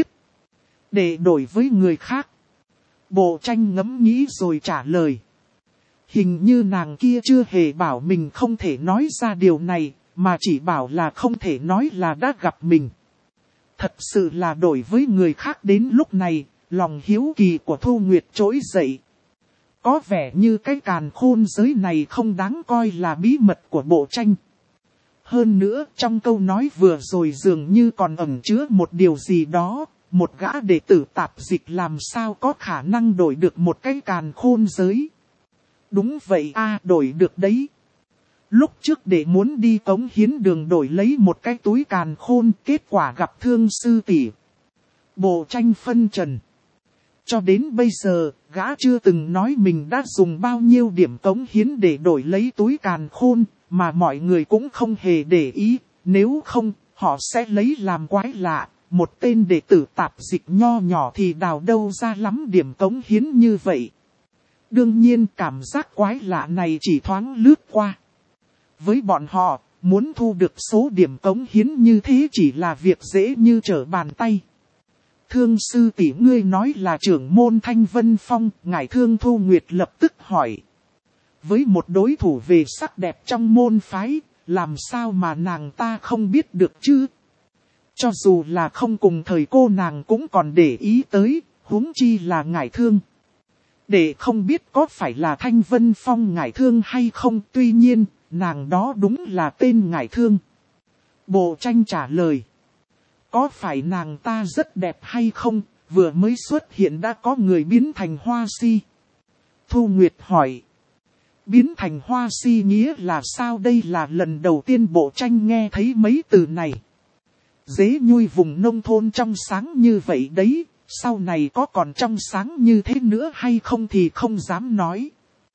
Để đổi với người khác. Bộ tranh ngẫm nghĩ rồi trả lời. Hình như nàng kia chưa hề bảo mình không thể nói ra điều này, mà chỉ bảo là không thể nói là đã gặp mình. Thật sự là đổi với người khác đến lúc này, lòng hiếu kỳ của Thu Nguyệt trỗi dậy. Có vẻ như cái càn khôn giới này không đáng coi là bí mật của bộ tranh. Hơn nữa, trong câu nói vừa rồi dường như còn ẩn chứa một điều gì đó, một gã đệ tử tạp dịch làm sao có khả năng đổi được một cái càn khôn giới. Đúng vậy a, đổi được đấy. Lúc trước đệ muốn đi cống hiến đường đổi lấy một cái túi càn khôn, kết quả gặp Thương sư tỷ. Bộ tranh phân trần. Cho đến bây giờ, gã chưa từng nói mình đã dùng bao nhiêu điểm cống hiến để đổi lấy túi càn khôn, mà mọi người cũng không hề để ý, nếu không, họ sẽ lấy làm quái lạ. Một tên đệ tử tạp dịch nho nhỏ thì đào đâu ra lắm điểm cống hiến như vậy. Đương nhiên cảm giác quái lạ này chỉ thoáng lướt qua. Với bọn họ, muốn thu được số điểm cống hiến như thế chỉ là việc dễ như trở bàn tay. Thương sư tỷ, ngươi nói là trưởng môn Thanh Vân Phong, ngài Thương Thu Nguyệt lập tức hỏi. Với một đối thủ về sắc đẹp trong môn phái, làm sao mà nàng ta không biết được chứ? Cho dù là không cùng thời cô nàng cũng còn để ý tới, huống chi là ngài Thương. Để không biết có phải là Thanh Vân Phong ngài Thương hay không, tuy nhiên, nàng đó đúng là tên ngài Thương. Bộ tranh trả lời. Có phải nàng ta rất đẹp hay không, vừa mới xuất hiện đã có người biến thành hoa si? Thu Nguyệt hỏi. Biến thành hoa si nghĩa là sao? Đây là lần đầu tiên bộ tranh nghe thấy mấy từ này. Dế nhui vùng nông thôn trong sáng như vậy đấy, sau này có còn trong sáng như thế nữa hay không thì không dám nói.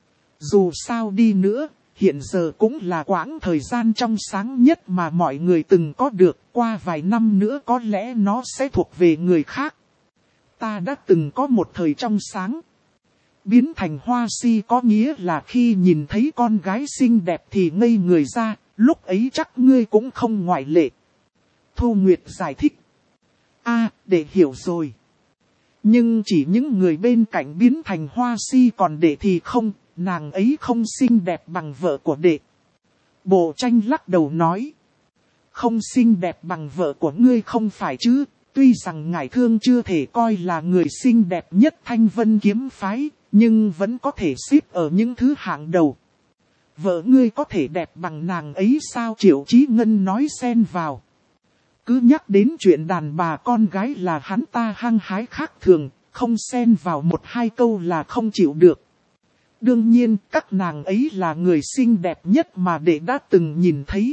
Dù sao đi nữa, hiện giờ cũng là quãng thời gian trong sáng nhất mà mọi người từng có được, qua vài năm nữa có lẽ nó sẽ thuộc về người khác. Ta đã từng có một thời trong sáng. Biến thành hoa si có nghĩa là khi nhìn thấy con gái xinh đẹp thì ngây người ra, lúc ấy chắc ngươi cũng không ngoại lệ. Thu Nguyệt giải thích. A, à, để hiểu rồi. Nhưng chỉ những người bên cạnh biến thành hoa si, còn đệ thì không, nàng ấy không xinh đẹp bằng vợ của đệ. Bộ tranh lắc đầu nói. Không xinh đẹp bằng vợ của ngươi không phải chứ, tuy rằng ngải thương chưa thể coi là người xinh đẹp nhất Thanh Vân kiếm phái, nhưng vẫn có thể xếp ở những thứ hạng đầu. Vợ ngươi có thể đẹp bằng nàng ấy sao? Triệu Chí Ngân nói xen vào. Cứ nhắc đến chuyện đàn bà con gái là hắn ta hăng hái khác thường, không xen vào một hai câu là không chịu được. Đương nhiên các nàng ấy là người xinh đẹp nhất mà đệ đã từng nhìn thấy.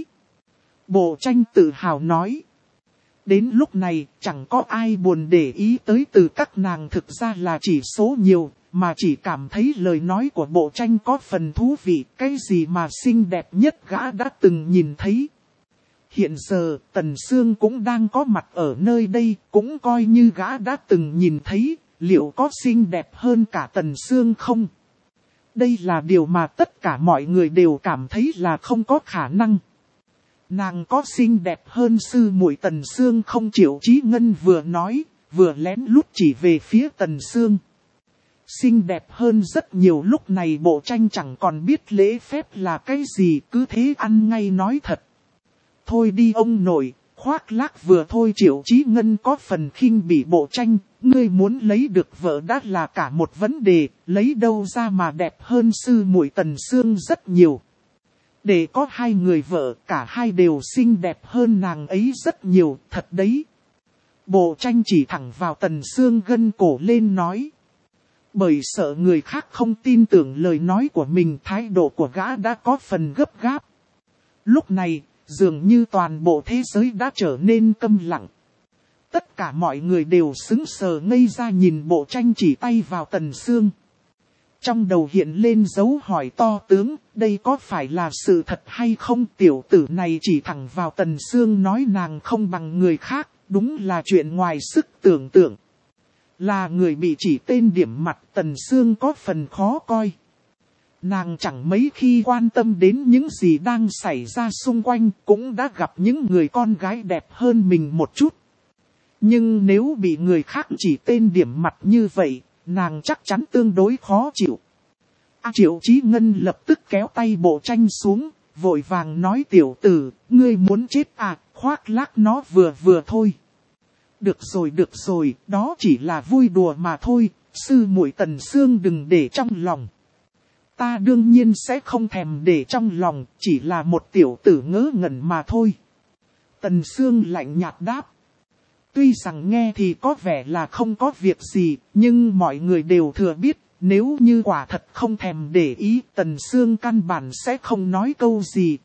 Bộ tranh tự hào nói. Đến lúc này chẳng có ai buồn để ý tới từ các nàng thực ra là chỉ số nhiều, mà chỉ cảm thấy lời nói của bộ tranh có phần thú vị, cái gì mà xinh đẹp nhất gã đã từng nhìn thấy. Hiện giờ Tần Sương cũng đang có mặt ở nơi đây, cũng coi như gã đã từng nhìn thấy, liệu có xinh đẹp hơn cả Tần Sương không? Đây là điều mà tất cả mọi người đều cảm thấy là không có khả năng. Nàng có xinh đẹp hơn sư muội Tần Sương không? Triệu Chí Ngân vừa nói, vừa lén lút chỉ về phía Tần Sương. Xinh đẹp hơn rất nhiều. Lúc này bộ tranh chẳng còn biết lễ phép là cái gì, cứ thế ăn ngay nói thật. Thôi đi ông nội, khoác lác vừa thôi. Triệu Chí Ngân có phần khinh bỉ bộ tranh, ngươi muốn lấy được vợ đã là cả một vấn đề, lấy đâu ra mà đẹp hơn sư muội Tần Sương rất nhiều. Để có hai người vợ, cả hai đều xinh đẹp hơn nàng ấy rất nhiều, thật đấy. Bộ tranh chỉ thẳng vào Tần Sương gân cổ lên nói. Bởi sợ người khác không tin tưởng lời nói của mình, thái độ của gã đã có phần gấp gáp. Lúc này, dường như toàn bộ thế giới đã trở nên câm lặng. Tất cả mọi người đều sững sờ ngây ra nhìn bộ tranh chỉ tay vào Tần Sương. Trong đầu hiện lên dấu hỏi to tướng, đây có phải là sự thật hay không? Tiểu tử này chỉ thẳng vào Tần Sương nói nàng không bằng người khác, đúng là chuyện ngoài sức tưởng tượng. Là người bị chỉ tên điểm mặt, Tần Sương có phần khó coi. Nàng chẳng mấy khi quan tâm đến những gì đang xảy ra xung quanh, cũng đã gặp những người con gái đẹp hơn mình một chút. Nhưng nếu bị người khác chỉ tên điểm mặt như vậy, nàng chắc chắn tương đối khó chịu. À, Triệu Chí Ngân lập tức kéo tay bộ tranh xuống, vội vàng nói tiểu tử, ngươi muốn chết à, khoác lác nó vừa vừa thôi. Được rồi được rồi, đó chỉ là vui đùa mà thôi, sư muội Tần Sương đừng để trong lòng. Ta đương nhiên sẽ không thèm để trong lòng, chỉ là một tiểu tử ngớ ngẩn mà thôi. Tần Sương lạnh nhạt đáp. Tuy rằng nghe thì có vẻ là không có việc gì, nhưng mọi người đều thừa biết, nếu như quả thật không thèm để ý, Tần Sương căn bản sẽ không nói câu gì.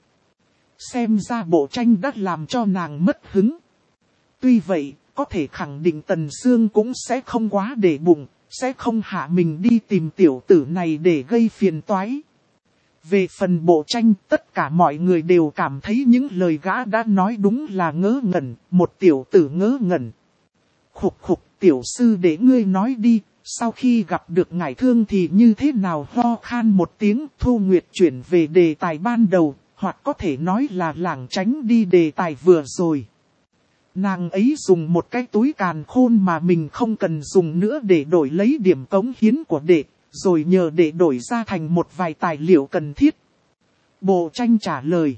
Xem ra bộ tranh đã làm cho nàng mất hứng. Tuy vậy, có thể khẳng định Tần Sương cũng sẽ không quá để bụng, sẽ không hạ mình đi tìm tiểu tử này để gây phiền toái. Về phần bộ tranh, tất cả mọi người đều cảm thấy những lời gã đã nói đúng là ngớ ngẩn, một tiểu tử ngớ ngẩn. Khục khục, tiểu sư để ngươi nói đi, sau khi gặp được ngải thương thì như thế nào? Ho khan một tiếng, Thu Nguyệt chuyển về đề tài ban đầu, hoặc có thể nói là lảng tránh đi đề tài vừa rồi. Nàng ấy dùng một cái túi càn khôn mà mình không cần dùng nữa để đổi lấy điểm cống hiến của đệ, rồi nhờ đệ đổi ra thành một vài tài liệu cần thiết. Bộ tranh trả lời.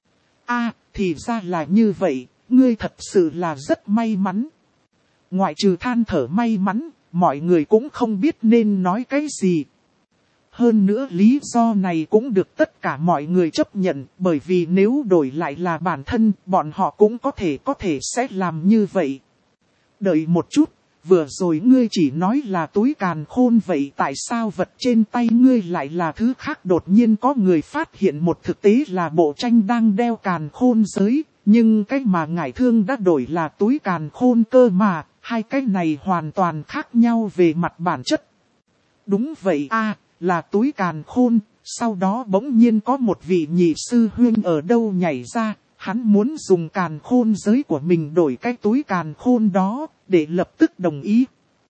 A, thì ra là như vậy, ngươi thật sự là rất may mắn. Ngoại trừ than thở may mắn, mọi người cũng không biết nên nói cái gì. Hơn nữa lý do này cũng được tất cả mọi người chấp nhận, bởi vì nếu đổi lại là bản thân, bọn họ cũng có thể có thể sẽ làm như vậy. Đợi một chút, vừa rồi ngươi chỉ nói là túi càn khôn, vậy tại sao vật trên tay ngươi lại là thứ khác? Đột nhiên có người phát hiện một thực tế là bộ tranh đang đeo càn khôn giới, nhưng cái mà ngải thương đã đổi là túi càn khôn cơ mà, hai cái này hoàn toàn khác nhau về mặt bản chất. Đúng vậy a, là túi càn khôn. Sau đó bỗng nhiên có một vị nhị sư huynh ở đâu nhảy ra, hắn muốn dùng càn khôn giới của mình đổi cái túi càn khôn đó, để lập tức đồng ý.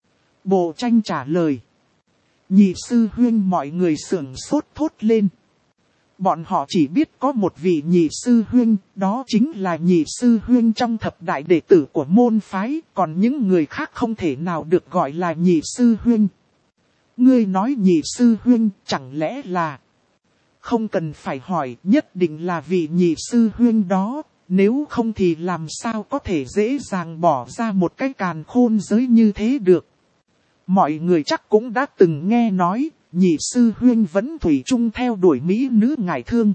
Bộ tranh trả lời. Nhị sư huynh, mọi người sửng sốt thốt lên. Bọn họ chỉ biết có một vị nhị sư huynh, đó chính là nhị sư huynh trong thập đại đệ tử của môn phái, còn những người khác không thể nào được gọi là nhị sư huynh. Ngươi nói nhị sư huynh, chẳng lẽ là... Không cần phải hỏi, nhất định là vị nhị sư huynh đó, nếu không thì làm sao có thể dễ dàng bỏ ra một cái càn khôn giới như thế được. Mọi người chắc cũng đã từng nghe nói, nhị sư huynh vẫn thủy chung theo đuổi mỹ nữ ngải thương.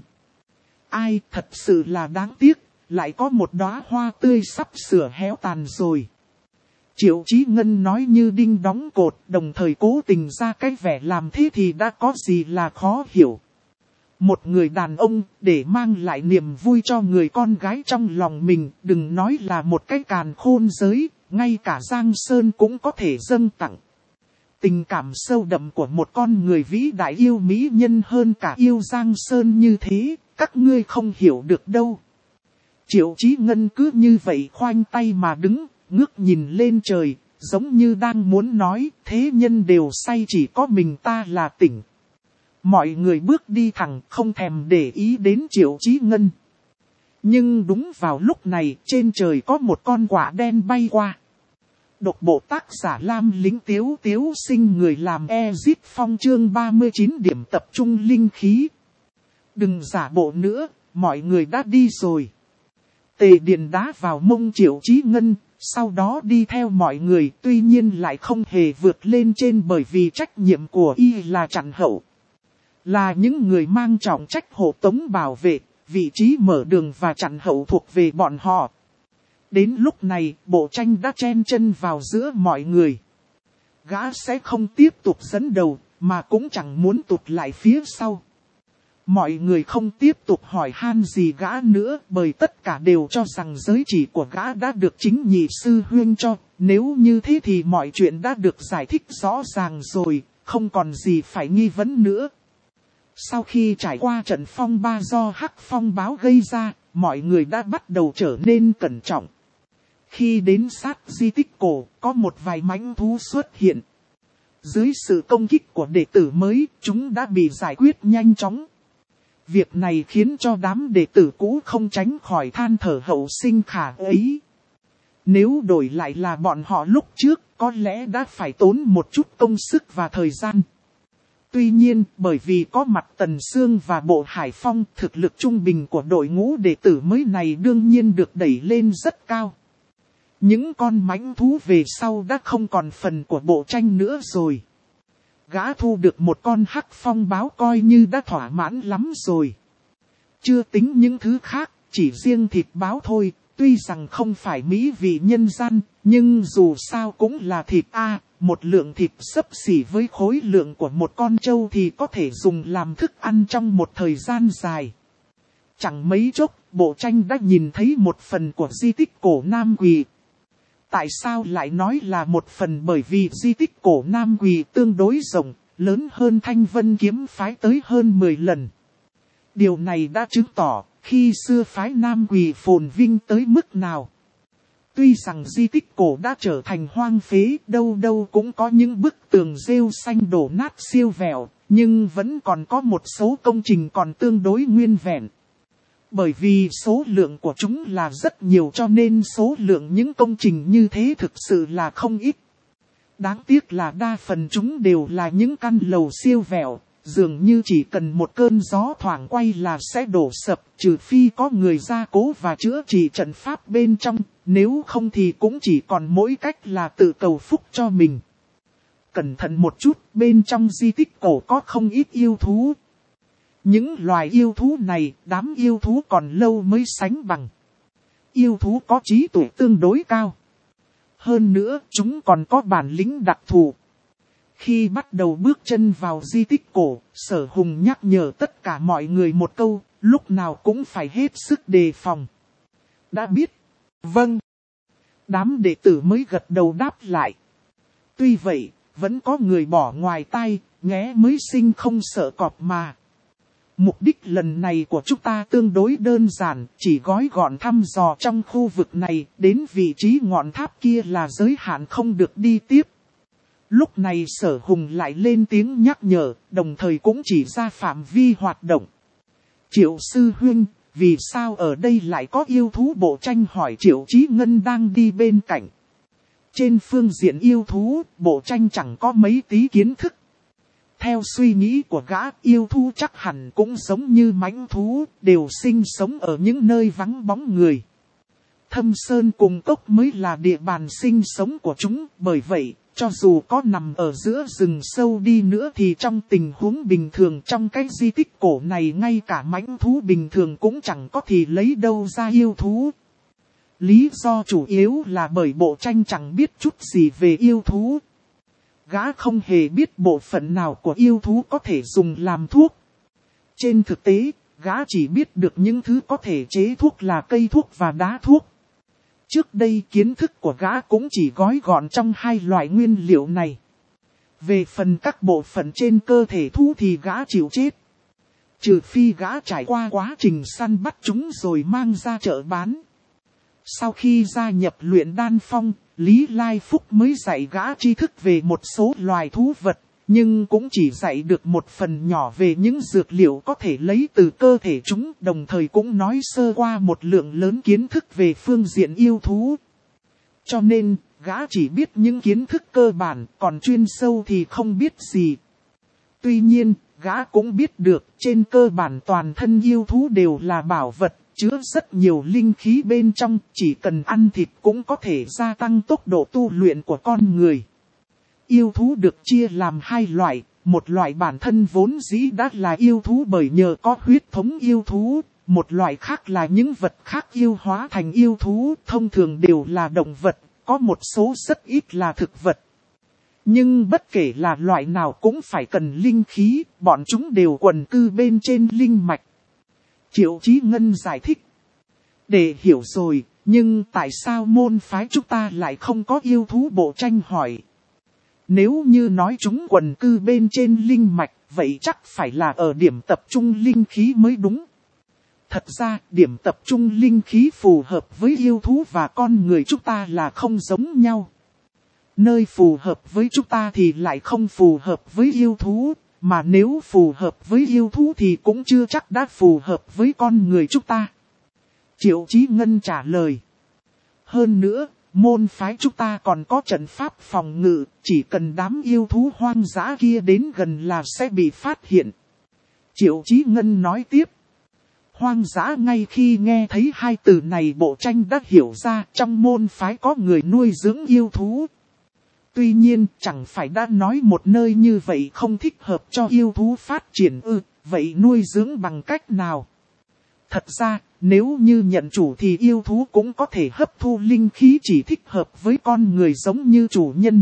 Ai thật sự là đáng tiếc, lại có một đóa hoa tươi sắp sửa héo tàn rồi. Triệu Chí Ngân nói như đinh đóng cột, đồng thời cố tình ra cái vẻ làm thế thì đã có gì là khó hiểu. Một người đàn ông để mang lại niềm vui cho người con gái trong lòng mình, đừng nói là một cái càn khôn giới, ngay cả Giang Sơn cũng có thể dâng tặng. Tình cảm sâu đậm của một con người vĩ đại yêu mỹ nhân hơn cả yêu Giang Sơn như thế, các ngươi không hiểu được đâu. Triệu Chí Ngân cứ như vậy khoanh tay mà đứng, ngước nhìn lên trời, giống như đang muốn nói, thế nhân đều say chỉ có mình ta là tỉnh. Mọi người bước đi thẳng không thèm để ý đến Triệu Chí Ngân. Nhưng đúng vào lúc này trên trời có một con quạ đen bay qua. Độc bộ tác giả Lam Lính Tiếu Tiếu Sinh người làm Ezit Phong chương ba mươi chín điểm tập trung linh khí. Đừng giả bộ nữa, mọi người đã đi rồi. Tề Điền đá vào mông Triệu Chí Ngân, sau đó đi theo mọi người, tuy nhiên lại không hề vượt lên trên bởi vì trách nhiệm của y là chặn hậu. Là những người mang trọng trách hộ tống bảo vệ, vị trí mở đường và chặn hậu thuộc về bọn họ. Đến lúc này, Bộ Tranh đã chen chân vào giữa mọi người. Gã sẽ không tiếp tục dẫn đầu, mà cũng chẳng muốn tụt lại phía sau. Mọi người không tiếp tục hỏi han gì gã nữa, bởi tất cả đều cho rằng giới chỉ của gã đã được chính nhị sư huynh cho. Nếu như thế thì mọi chuyện đã được giải thích rõ ràng rồi, không còn gì phải nghi vấn nữa. Sau khi trải qua trận phong ba do Hắc Phong báo gây ra, mọi người đã bắt đầu trở nên cẩn trọng. Khi đến sát di tích cổ, có một vài mãnh thú xuất hiện. Dưới sự công kích của đệ tử mới, chúng đã bị giải quyết nhanh chóng. Việc này khiến cho đám đệ tử cũ không tránh khỏi than thở hậu sinh khả ấy. Nếu đổi lại là bọn họ lúc trước, có lẽ đã phải tốn một chút công sức và thời gian. Tuy nhiên, bởi vì có mặt Tần Sương và Bộ Hải Phong, thực lực trung bình của đội ngũ đệ tử mới này đương nhiên được đẩy lên rất cao. Những con mãnh thú về sau đã không còn phần của Bộ Tranh nữa rồi. Gã thu được một con Hắc Phong báo coi như đã thỏa mãn lắm rồi. Chưa tính những thứ khác, chỉ riêng thịt báo thôi, tuy rằng không phải mỹ vị nhân gian, nhưng dù sao cũng là thịt a. Một lượng thịt xấp xỉ với khối lượng của một con trâu thì có thể dùng làm thức ăn trong một thời gian dài. Chẳng mấy chốc, Bộ Tranh đã nhìn thấy một phần của di tích cổ Nam Quỳ. Tại sao lại nói là một phần? Bởi vì di tích cổ Nam Quỳ tương đối rộng, lớn hơn Thanh Vân kiếm phái tới hơn mười lần. Điều này đã chứng tỏ, khi xưa phái Nam Quỳ phồn vinh tới mức nào. Tuy rằng di tích cổ đã trở thành hoang phế, đâu đâu cũng có những bức tường rêu xanh đổ nát siêu vẹo, nhưng vẫn còn có một số công trình còn tương đối nguyên vẹn. Bởi vì số lượng của chúng là rất nhiều cho nên số lượng những công trình như thế thực sự là không ít. Đáng tiếc là đa phần chúng đều là những căn lầu siêu vẹo, dường như chỉ cần một cơn gió thoảng quay là sẽ đổ sập, trừ phi có người gia cố và chữa trị trận pháp bên trong, nếu không thì cũng chỉ còn mỗi cách là tự cầu phúc cho mình. Cẩn thận một chút, bên trong di tích cổ có không ít yêu thú. Những loài yêu thú này, đám yêu thú còn lâu mới sánh bằng. Yêu thú có trí tuệ tương đối cao. Hơn nữa, chúng còn có bản lĩnh đặc thù. Khi bắt đầu bước chân vào di tích cổ, Sở Hùng nhắc nhở tất cả mọi người một câu, lúc nào cũng phải hết sức đề phòng. Đã biết. Vâng. Đám đệ tử mới gật đầu đáp lại. Tuy vậy, vẫn có người bỏ ngoài tai, nghé mới sinh không sợ cọp mà. Mục đích lần này của chúng ta tương đối đơn giản, chỉ gói gọn thăm dò trong khu vực này, đến vị trí ngọn tháp kia là giới hạn không được đi tiếp. Lúc này Sở Hùng lại lên tiếng nhắc nhở, đồng thời cũng chỉ ra phạm vi hoạt động. Triệu sư huynh, vì sao ở đây lại có yêu thú? Bộ Tranh hỏi Triệu Chí Ngân đang đi bên cạnh. Trên phương diện yêu thú, Bộ Tranh chẳng có mấy tí kiến thức. Theo suy nghĩ của gã, yêu thú chắc hẳn cũng giống như mãnh thú, đều sinh sống ở những nơi vắng bóng người. Thâm sơn cùng cốc mới là địa bàn sinh sống của chúng, bởi vậy, cho dù có nằm ở giữa rừng sâu đi nữa thì trong tình huống bình thường trong cái di tích cổ này ngay cả mãnh thú bình thường cũng chẳng có thì lấy đâu ra yêu thú. Lý do chủ yếu là bởi bộ tranh chẳng biết chút gì về yêu thú. Gã không hề biết bộ phận nào của yêu thú có thể dùng làm thuốc. Trên thực tế, gã chỉ biết được những thứ có thể chế thuốc là cây thuốc và đá thuốc. Trước đây kiến thức của gã cũng chỉ gói gọn trong hai loại nguyên liệu này. Về phần các bộ phận trên cơ thể thú thì gã chịu chết. Trừ phi gã trải qua quá trình săn bắt chúng rồi mang ra chợ bán. Sau khi gia nhập luyện đan phong, Lý Lai Phúc mới dạy gã tri thức về một số loài thú vật, nhưng cũng chỉ dạy được một phần nhỏ về những dược liệu có thể lấy từ cơ thể chúng, đồng thời cũng nói sơ qua một lượng lớn kiến thức về phương diện yêu thú. Cho nên, gã chỉ biết những kiến thức cơ bản, còn chuyên sâu thì không biết gì. Tuy nhiên, gã cũng biết được, trên cơ bản toàn thân yêu thú đều là bảo vật, chứa rất nhiều linh khí bên trong, chỉ cần ăn thịt cũng có thể gia tăng tốc độ tu luyện của con người. Yêu thú được chia làm hai loại, một loại bản thân vốn dĩ đã là yêu thú bởi nhờ có huyết thống yêu thú, một loại khác là những vật khác yêu hóa thành yêu thú, thông thường đều là động vật, có một số rất ít là thực vật. Nhưng bất kể là loại nào cũng phải cần linh khí, bọn chúng đều quần cư bên trên linh mạch. Triệu Chí Ngân giải thích. Để hiểu rồi, nhưng tại sao môn phái chúng ta lại không có yêu thú? Bộ tranh hỏi. Nếu như nói chúng quần cư bên trên linh mạch, vậy chắc phải là ở điểm tập trung linh khí mới đúng. Thật ra, điểm tập trung linh khí phù hợp với yêu thú và con người chúng ta là không giống nhau. Nơi phù hợp với chúng ta thì lại không phù hợp với yêu thú, mà nếu phù hợp với yêu thú thì cũng chưa chắc đã phù hợp với con người chúng ta. Triệu Chí Ngân trả lời. Hơn nữa, môn phái chúng ta còn có trận pháp phòng ngự, chỉ cần đám yêu thú hoang dã kia đến gần là sẽ bị phát hiện. Triệu Chí Ngân nói tiếp. Hoang dã ngay khi nghe thấy hai từ này bộ tranh đã hiểu ra trong môn phái có người nuôi dưỡng yêu thú. Tuy nhiên chẳng phải đã nói một nơi như vậy không thích hợp cho yêu thú phát triển ư, vậy nuôi dưỡng bằng cách nào? Thật ra, nếu như nhận chủ thì yêu thú cũng có thể hấp thu linh khí chỉ thích hợp với con người giống như chủ nhân.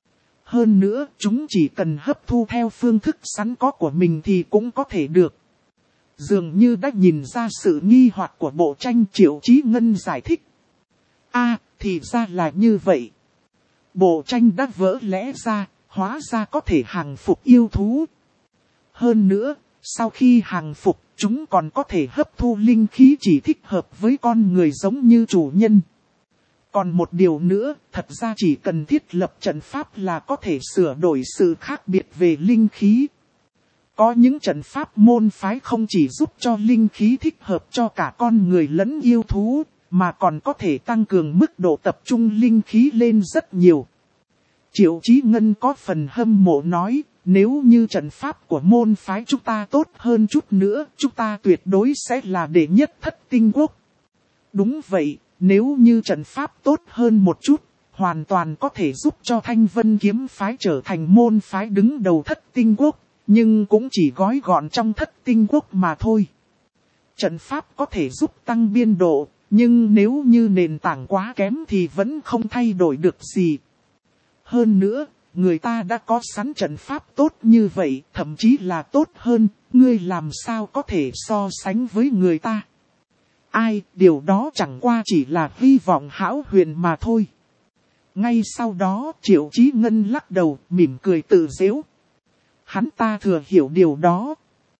Hơn nữa, chúng chỉ cần hấp thu theo phương thức sẵn có của mình thì cũng có thể được. Dường như đã nhìn ra sự nghi hoặc của bộ tranh, Triệu Chí Ngân giải thích. A, thì ra là như vậy. Bộ tranh đã vỡ lẽ ra, hóa ra có thể hàng phục yêu thú. Hơn nữa, sau khi hàng phục, chúng còn có thể hấp thu linh khí chỉ thích hợp với con người giống như chủ nhân. Còn một điều nữa, thật ra chỉ cần thiết lập trận pháp là có thể sửa đổi sự khác biệt về linh khí. Có những trận pháp môn phái không chỉ giúp cho linh khí thích hợp cho cả con người lẫn yêu thú, mà còn có thể tăng cường mức độ tập trung linh khí lên rất nhiều. Triệu Chí Ngân có phần hâm mộ nói, nếu như trận pháp của môn phái chúng ta tốt hơn chút nữa, chúng ta tuyệt đối sẽ là đệ nhất thất tinh quốc. Đúng vậy, nếu như trận pháp tốt hơn một chút, hoàn toàn có thể giúp cho Thanh Vân kiếm phái trở thành môn phái đứng đầu thất tinh quốc, nhưng cũng chỉ gói gọn trong thất tinh quốc mà thôi. Trận pháp có thể giúp tăng biên độ, nhưng nếu như nền tảng quá kém thì vẫn không thay đổi được gì. Hơn nữa, người ta đã có sẵn trận pháp tốt như vậy, thậm chí là tốt hơn, ngươi làm sao có thể so sánh với người ta. Ai, điều đó chẳng qua chỉ là hy vọng hão huyền mà thôi. Ngay sau đó, Triệu Chí Ngân lắc đầu, mỉm cười tự giễu. Hắn ta thừa hiểu điều đó.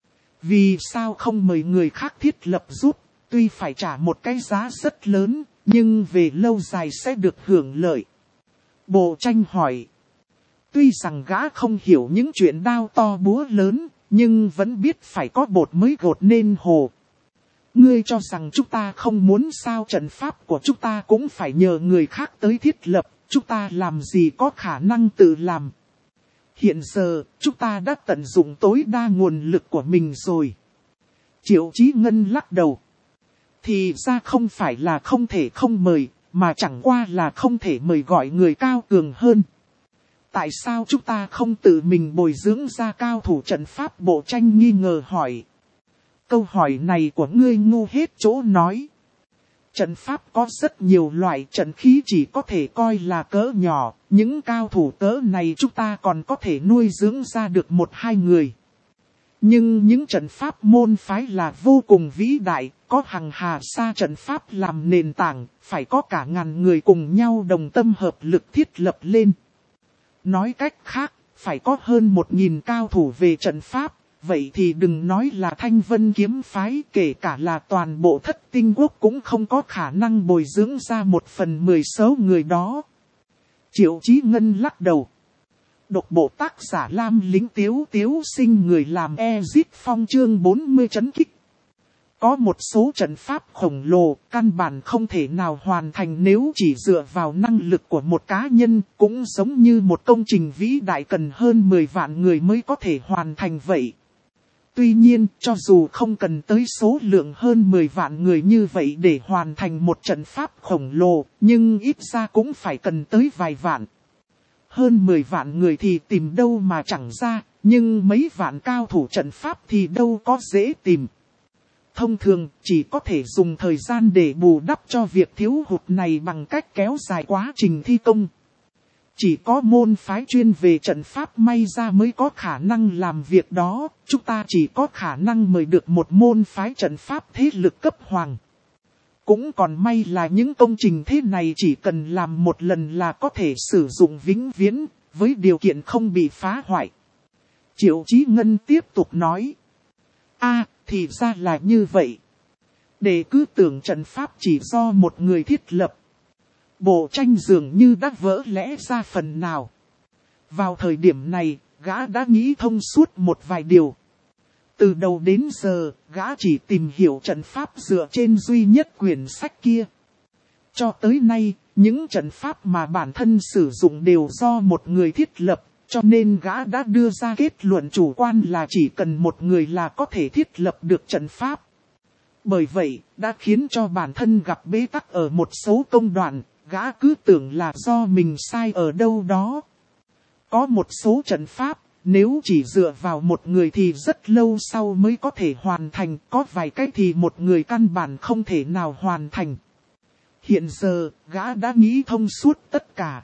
Vì sao không mời người khác thiết lập giúp, tuy phải trả một cái giá rất lớn, nhưng về lâu dài sẽ được hưởng lợi. Bộ tranh hỏi. Tuy rằng gã không hiểu những chuyện đao to búa lớn, nhưng vẫn biết phải có bột mới gột nên hồ. Ngươi cho rằng chúng ta không muốn sao? Trận pháp của chúng ta cũng phải nhờ người khác tới thiết lập, chúng ta làm gì có khả năng tự làm. Hiện giờ, chúng ta đã tận dụng tối đa nguồn lực của mình rồi. Triệu Chí Ngân lắc đầu. Thì ra không phải là không thể không mời, mà chẳng qua là không thể mời gọi người cao cường hơn. Tại sao chúng ta không tự mình bồi dưỡng ra cao thủ trận pháp? Bộ Tranh nghi ngờ hỏi. Câu hỏi này của ngươi ngu hết chỗ nói. Trận pháp có rất nhiều loại trận khí chỉ có thể coi là cỡ nhỏ, những cao thủ cỡ này chúng ta còn có thể nuôi dưỡng ra được một hai người. Nhưng những trận pháp môn phái là vô cùng vĩ đại, có hằng hà sa trận pháp làm nền tảng, phải có cả ngàn người cùng nhau đồng tâm hợp lực thiết lập lên. Nói cách khác, phải có hơn một nghìn cao thủ về trận pháp, vậy thì đừng nói là Thanh Vân kiếm phái, kể cả là toàn bộ Thất Tinh quốc cũng không có khả năng bồi dưỡng ra một phần mười số người đó. Triệu Chí Ngân lắc đầu. Độc bộ tác giả Lam Lĩnh Tiếu Tiếu Sinh người làm Ezit Phong chương bốn mươi chấn kích. Có một số trận pháp khổng lồ, căn bản không thể nào hoàn thành nếu chỉ dựa vào năng lực của một cá nhân, cũng giống như một công trình vĩ đại cần hơn mười vạn người mới có thể hoàn thành vậy. Tuy nhiên, cho dù không cần tới số lượng hơn mười vạn người như vậy để hoàn thành một trận pháp khổng lồ, nhưng ít ra cũng phải cần tới vài vạn. Hơn mười vạn người thì tìm đâu mà chẳng ra, nhưng mấy vạn cao thủ trận pháp thì đâu có dễ tìm. Thông thường, chỉ có thể dùng thời gian để bù đắp cho việc thiếu hụt này bằng cách kéo dài quá trình thi công. Chỉ có môn phái chuyên về trận pháp may ra mới có khả năng làm việc đó, chúng ta chỉ có khả năng mời được một môn phái trận pháp thế lực cấp hoàng. Cũng còn may là những công trình thế này chỉ cần làm một lần là có thể sử dụng vĩnh viễn, với điều kiện không bị phá hoại. Triệu Chí Ngân tiếp tục nói. A, thì ra là như vậy. Để cứ tưởng trận pháp chỉ do một người thiết lập. Bộ Tranh dường như đã vỡ lẽ ra phần nào. Vào thời điểm này, gã đã nghĩ thông suốt một vài điều. Từ đầu đến giờ, gã chỉ tìm hiểu trận pháp dựa trên duy nhất quyển sách kia. Cho tới nay, những trận pháp mà bản thân sử dụng đều do một người thiết lập, cho nên gã đã đưa ra kết luận chủ quan là chỉ cần một người là có thể thiết lập được trận pháp. Bởi vậy, đã khiến cho bản thân gặp bế tắc ở một số công đoạn, gã cứ tưởng là do mình sai ở đâu đó. Có một số trận pháp, nếu chỉ dựa vào một người thì rất lâu sau mới có thể hoàn thành, có vài cái thì một người căn bản không thể nào hoàn thành. Hiện giờ, gã đã nghĩ thông suốt tất cả.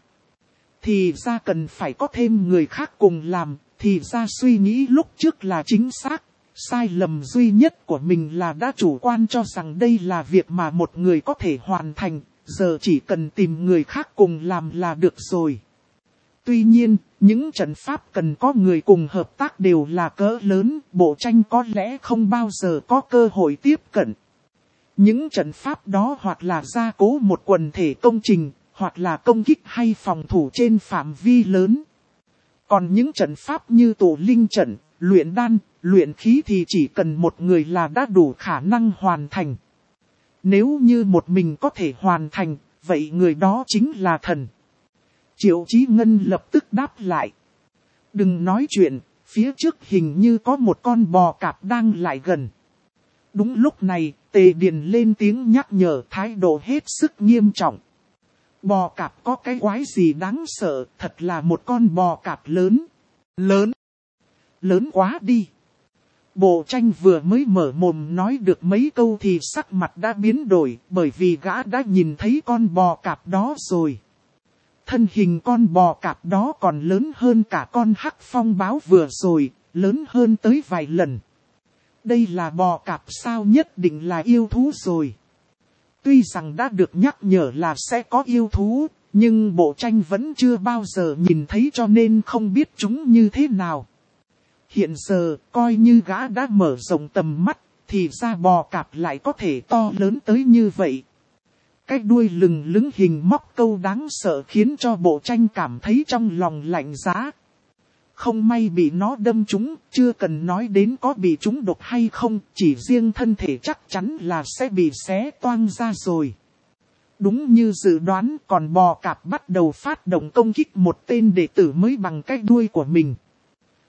Thì ra cần phải có thêm người khác cùng làm, thì ra suy nghĩ lúc trước là chính xác. Sai lầm duy nhất của mình là đã chủ quan cho rằng đây là việc mà một người có thể hoàn thành, giờ chỉ cần tìm người khác cùng làm là được rồi. Tuy nhiên, những trận pháp cần có người cùng hợp tác đều là cỡ lớn, Bộ Tranh có lẽ không bao giờ có cơ hội tiếp cận. Những trận pháp đó hoặc là gia cố một quần thể công trình, hoặc là công kích hay phòng thủ trên phạm vi lớn. Còn những trận pháp như tổ linh trận, luyện đan, luyện khí thì chỉ cần một người là đã đủ khả năng hoàn thành. Nếu như một mình có thể hoàn thành, vậy người đó chính là thần. Triệu Chí Ngân lập tức đáp lại. Đừng nói chuyện, phía trước hình như có một con bò cạp đang lại gần. Đúng lúc này, Tề Điền lên tiếng nhắc nhở, thái độ hết sức nghiêm trọng. Bò cạp có cái quái gì đáng sợ, thật là một con bò cạp lớn. Lớn. Lớn quá đi. Bộ Tranh vừa mới mở mồm nói được mấy câu thì sắc mặt đã biến đổi, bởi vì gã đã nhìn thấy con bò cạp đó rồi. Thân hình con bò cạp đó còn lớn hơn cả con hắc phong báo vừa rồi, lớn hơn tới vài lần. Đây là bò cạp sao, nhất định là yêu thú rồi. Tuy rằng đã được nhắc nhở là sẽ có yêu thú, nhưng Bộ Tranh vẫn chưa bao giờ nhìn thấy cho nên không biết chúng như thế nào. Hiện giờ, coi như gã đã mở rộng tầm mắt, thì ra bò cạp lại có thể to lớn tới như vậy. Cái đuôi lừng lững hình móc câu đáng sợ khiến cho Bộ Tranh cảm thấy trong lòng lạnh giá. Không may bị nó đâm trúng, chưa cần nói đến có bị trúng độc hay không, chỉ riêng thân thể chắc chắn là sẽ bị xé toang ra rồi. Đúng như dự đoán, còn bò cạp bắt đầu phát động công kích một tên đệ tử mới bằng cái đuôi của mình.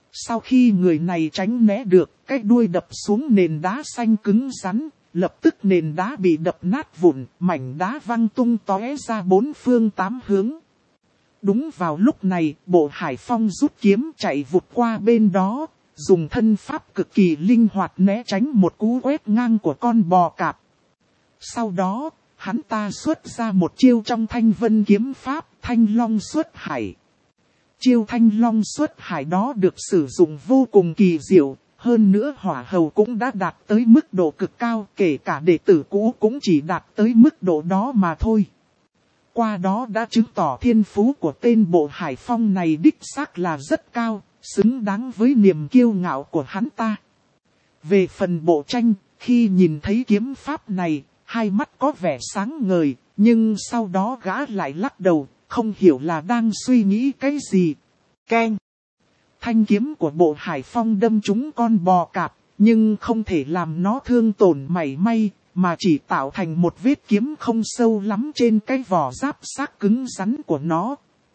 Sau khi người này tránh né được, cái đuôi đập xuống nền đá xanh cứng rắn, lập tức nền đá bị đập nát vụn, mảnh đá văng tung tóe ra bốn phương tám hướng. Đúng vào lúc này, Bộ Hải Phong rút kiếm chạy vụt qua bên đó, dùng thân pháp cực kỳ linh hoạt né tránh một cú quét ngang của con bò cạp. Sau đó, hắn ta xuất ra một chiêu trong Thanh Vân kiếm pháp, Thanh Long xuất hải. Chiêu Thanh Long xuất hải đó được sử dụng vô cùng kỳ diệu, hơn nữa hỏa hầu cũng đã đạt tới mức độ cực cao, kể cả đệ tử cũ cũng chỉ đạt tới mức độ đó mà thôi. Qua đó đã chứng tỏ thiên phú của tên Bộ Hải Phong này đích xác là rất cao, xứng đáng với niềm kiêu ngạo của hắn ta. Về phần Bộ Tranh, khi nhìn thấy kiếm pháp này, hai mắt có vẻ sáng ngời, nhưng sau đó gã lại lắc đầu, không hiểu là đang suy nghĩ cái gì. Keng! Thanh kiếm của Bộ Hải Phong đâm trúng con bò cạp, nhưng không thể làm nó thương tổn mảy may, mà chỉ tạo thành một vết kiếm không sâu lắm trên cái vỏ giáp xác cứng rắn của nó.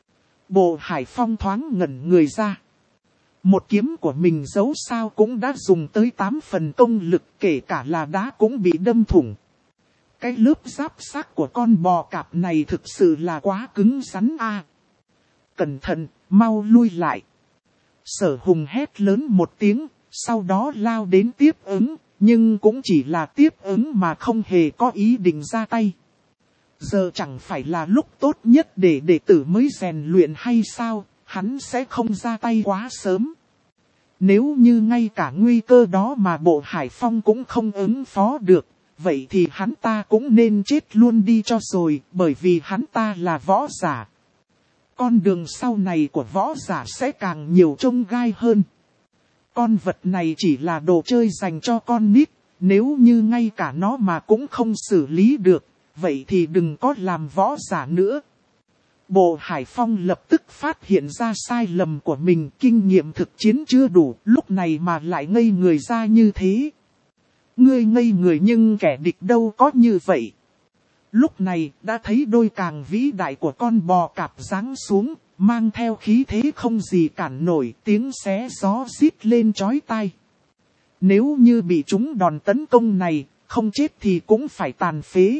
Bộ Hải Phong thoáng ngẩn người ra. Một kiếm của mình dẫu sao cũng đã dùng tới tám phần công lực, kể cả là đá cũng bị đâm thủng. Cái lớp giáp xác của con bò cạp này thực sự là quá cứng rắn a. À. Cẩn thận, mau lui lại. Sở Hùng hét lớn một tiếng, sau đó lao đến tiếp ứng, nhưng cũng chỉ là tiếp ứng mà không hề có ý định ra tay. Giờ chẳng phải là lúc tốt nhất để đệ tử mới rèn luyện hay sao, hắn sẽ không ra tay quá sớm. Nếu như ngay cả nguy cơ đó mà Bộ Hải Phong cũng không ứng phó được, vậy thì hắn ta cũng nên chết luôn đi cho rồi, bởi vì hắn ta là võ giả. Con đường sau này của võ giả sẽ càng nhiều chông gai hơn. Con vật này chỉ là đồ chơi dành cho con nít, nếu như ngay cả nó mà cũng không xử lý được, vậy thì đừng có làm võ giả nữa. Bộ Hải Phong lập tức phát hiện ra sai lầm của mình, kinh nghiệm thực chiến chưa đủ, lúc này mà lại ngây người ra như thế. Ngươi ngây người nhưng kẻ địch đâu có như vậy. Lúc này đã thấy đôi càng vĩ đại của con bò cạp giáng xuống, mang theo khí thế không gì cản nổi, tiếng xé gió rít lên chói tai. Nếu như bị chúng đòn tấn công này, không chết thì cũng phải tàn phế.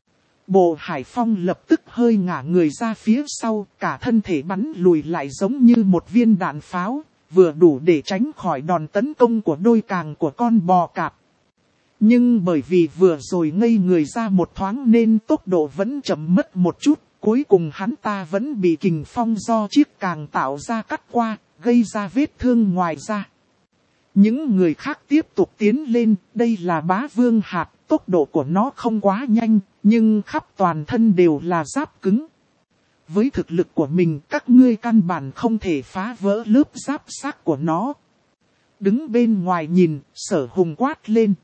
Bộ Hải Phong lập tức hơi ngả người ra phía sau, cả thân thể bắn lùi lại giống như một viên đạn pháo, vừa đủ để tránh khỏi đòn tấn công của đôi càng của con bò cạp. Nhưng bởi vì vừa rồi ngây người ra một thoáng nên tốc độ vẫn chậm mất một chút, cuối cùng hắn ta vẫn bị kình phong do chiếc càng tạo ra cắt qua, gây ra vết thương ngoài da. Những người khác tiếp tục tiến lên, đây là bá vương hạt, tốc độ của nó không quá nhanh, nhưng khắp toàn thân đều là giáp cứng. Với thực lực của mình, các ngươi căn bản không thể phá vỡ lớp giáp xác của nó. Đứng bên ngoài nhìn, Sở Hùng quát lên.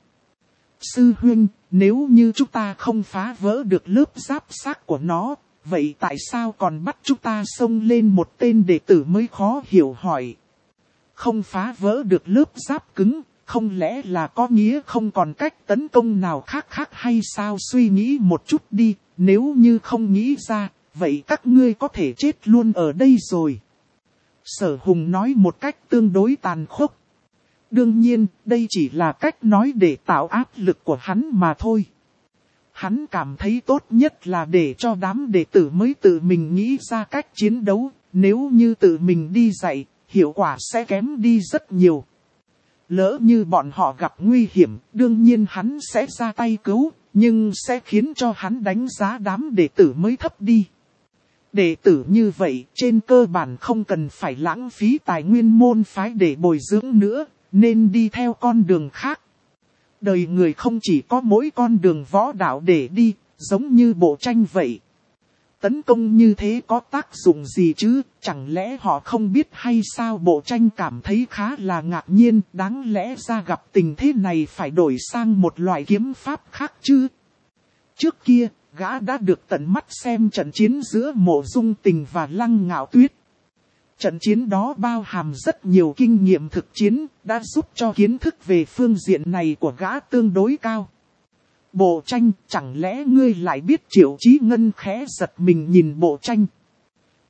Sư huynh, nếu như chúng ta không phá vỡ được lớp giáp xác của nó, vậy tại sao còn bắt chúng ta xông lên một tên đệ tử mới khó hiểu hỏi. Không phá vỡ được lớp giáp cứng, không lẽ là có nghĩa không còn cách tấn công nào khác khác hay sao? Suy nghĩ một chút đi, nếu như không nghĩ ra, vậy các ngươi có thể chết luôn ở đây rồi. Sở Hùng nói một cách tương đối tàn khốc. Đương nhiên, đây chỉ là cách nói để tạo áp lực của hắn mà thôi. Hắn cảm thấy tốt nhất là để cho đám đệ tử mới tự mình nghĩ ra cách chiến đấu, nếu như tự mình đi dạy, hiệu quả sẽ kém đi rất nhiều. Lỡ như bọn họ gặp nguy hiểm, đương nhiên hắn sẽ ra tay cứu, nhưng sẽ khiến cho hắn đánh giá đám đệ tử mới thấp đi. Đệ tử như vậy, trên cơ bản không cần phải lãng phí tài nguyên môn phái để bồi dưỡng nữa, nên đi theo con đường khác. Đời người không chỉ có mỗi con đường võ đạo để đi, giống như Bộ Tranh vậy. Tấn công như thế có tác dụng gì chứ, chẳng lẽ họ không biết hay sao? Bộ Tranh cảm thấy khá là ngạc nhiên, đáng lẽ ra gặp tình thế này phải đổi sang một loại kiếm pháp khác chứ. Trước kia, gã đã được tận mắt xem trận chiến giữa Mộ Dung Tình và Lăng Ngạo Tuyết. Trận chiến đó bao hàm rất nhiều kinh nghiệm thực chiến, đã giúp cho kiến thức về phương diện này của gã tương đối cao. Bộ Tranh, chẳng lẽ ngươi lại biết? Triệu Chí Ngân khẽ giật mình nhìn Bộ Tranh.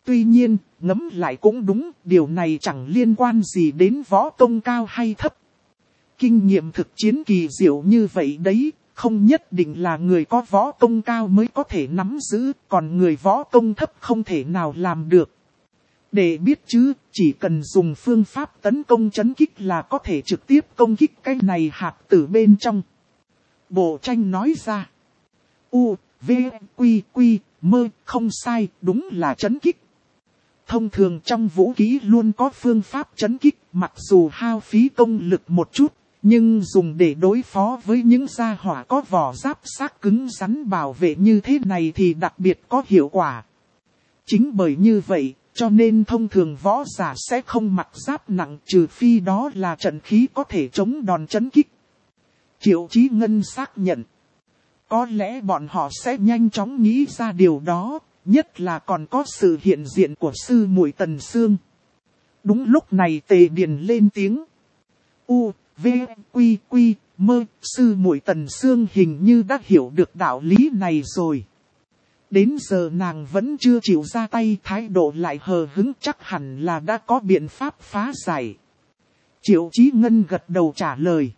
Tuy nhiên, ngẫm lại cũng đúng, điều này chẳng liên quan gì đến võ công cao hay thấp. Kinh nghiệm thực chiến kỳ diệu như vậy đấy, không nhất định là người có võ công cao mới có thể nắm giữ, còn người võ công thấp không thể nào làm được. Để biết chứ, chỉ cần dùng phương pháp tấn công chấn kích là có thể trực tiếp công kích cái này hạt tử bên trong. Bộ tranh nói ra. U, V, Quy, Quy, Mơ, không sai, đúng là chấn kích. Thông thường trong vũ khí luôn có phương pháp chấn kích, mặc dù hao phí công lực một chút, nhưng dùng để đối phó với những gia hỏa có vỏ giáp xác cứng rắn bảo vệ như thế này thì đặc biệt có hiệu quả. Chính bởi như vậy, cho nên thông thường võ giả sẽ không mặc giáp nặng, trừ phi đó là trận khí có thể chống đòn chấn kích. Triệu Chí Ngân xác nhận. Có lẽ bọn họ sẽ nhanh chóng nghĩ ra điều đó, nhất là còn có sự hiện diện của sư muội Tần Sương. Đúng lúc này Tề Điền lên tiếng. U, V, Quy, Quy, Mơ, sư muội Tần Sương hình như đã hiểu được đạo lý này rồi. Đến giờ nàng vẫn chưa chịu ra tay, thái độ lại hờ hững, chắc hẳn là đã có biện pháp phá giải. Triệu Chí Ngân gật đầu trả lời.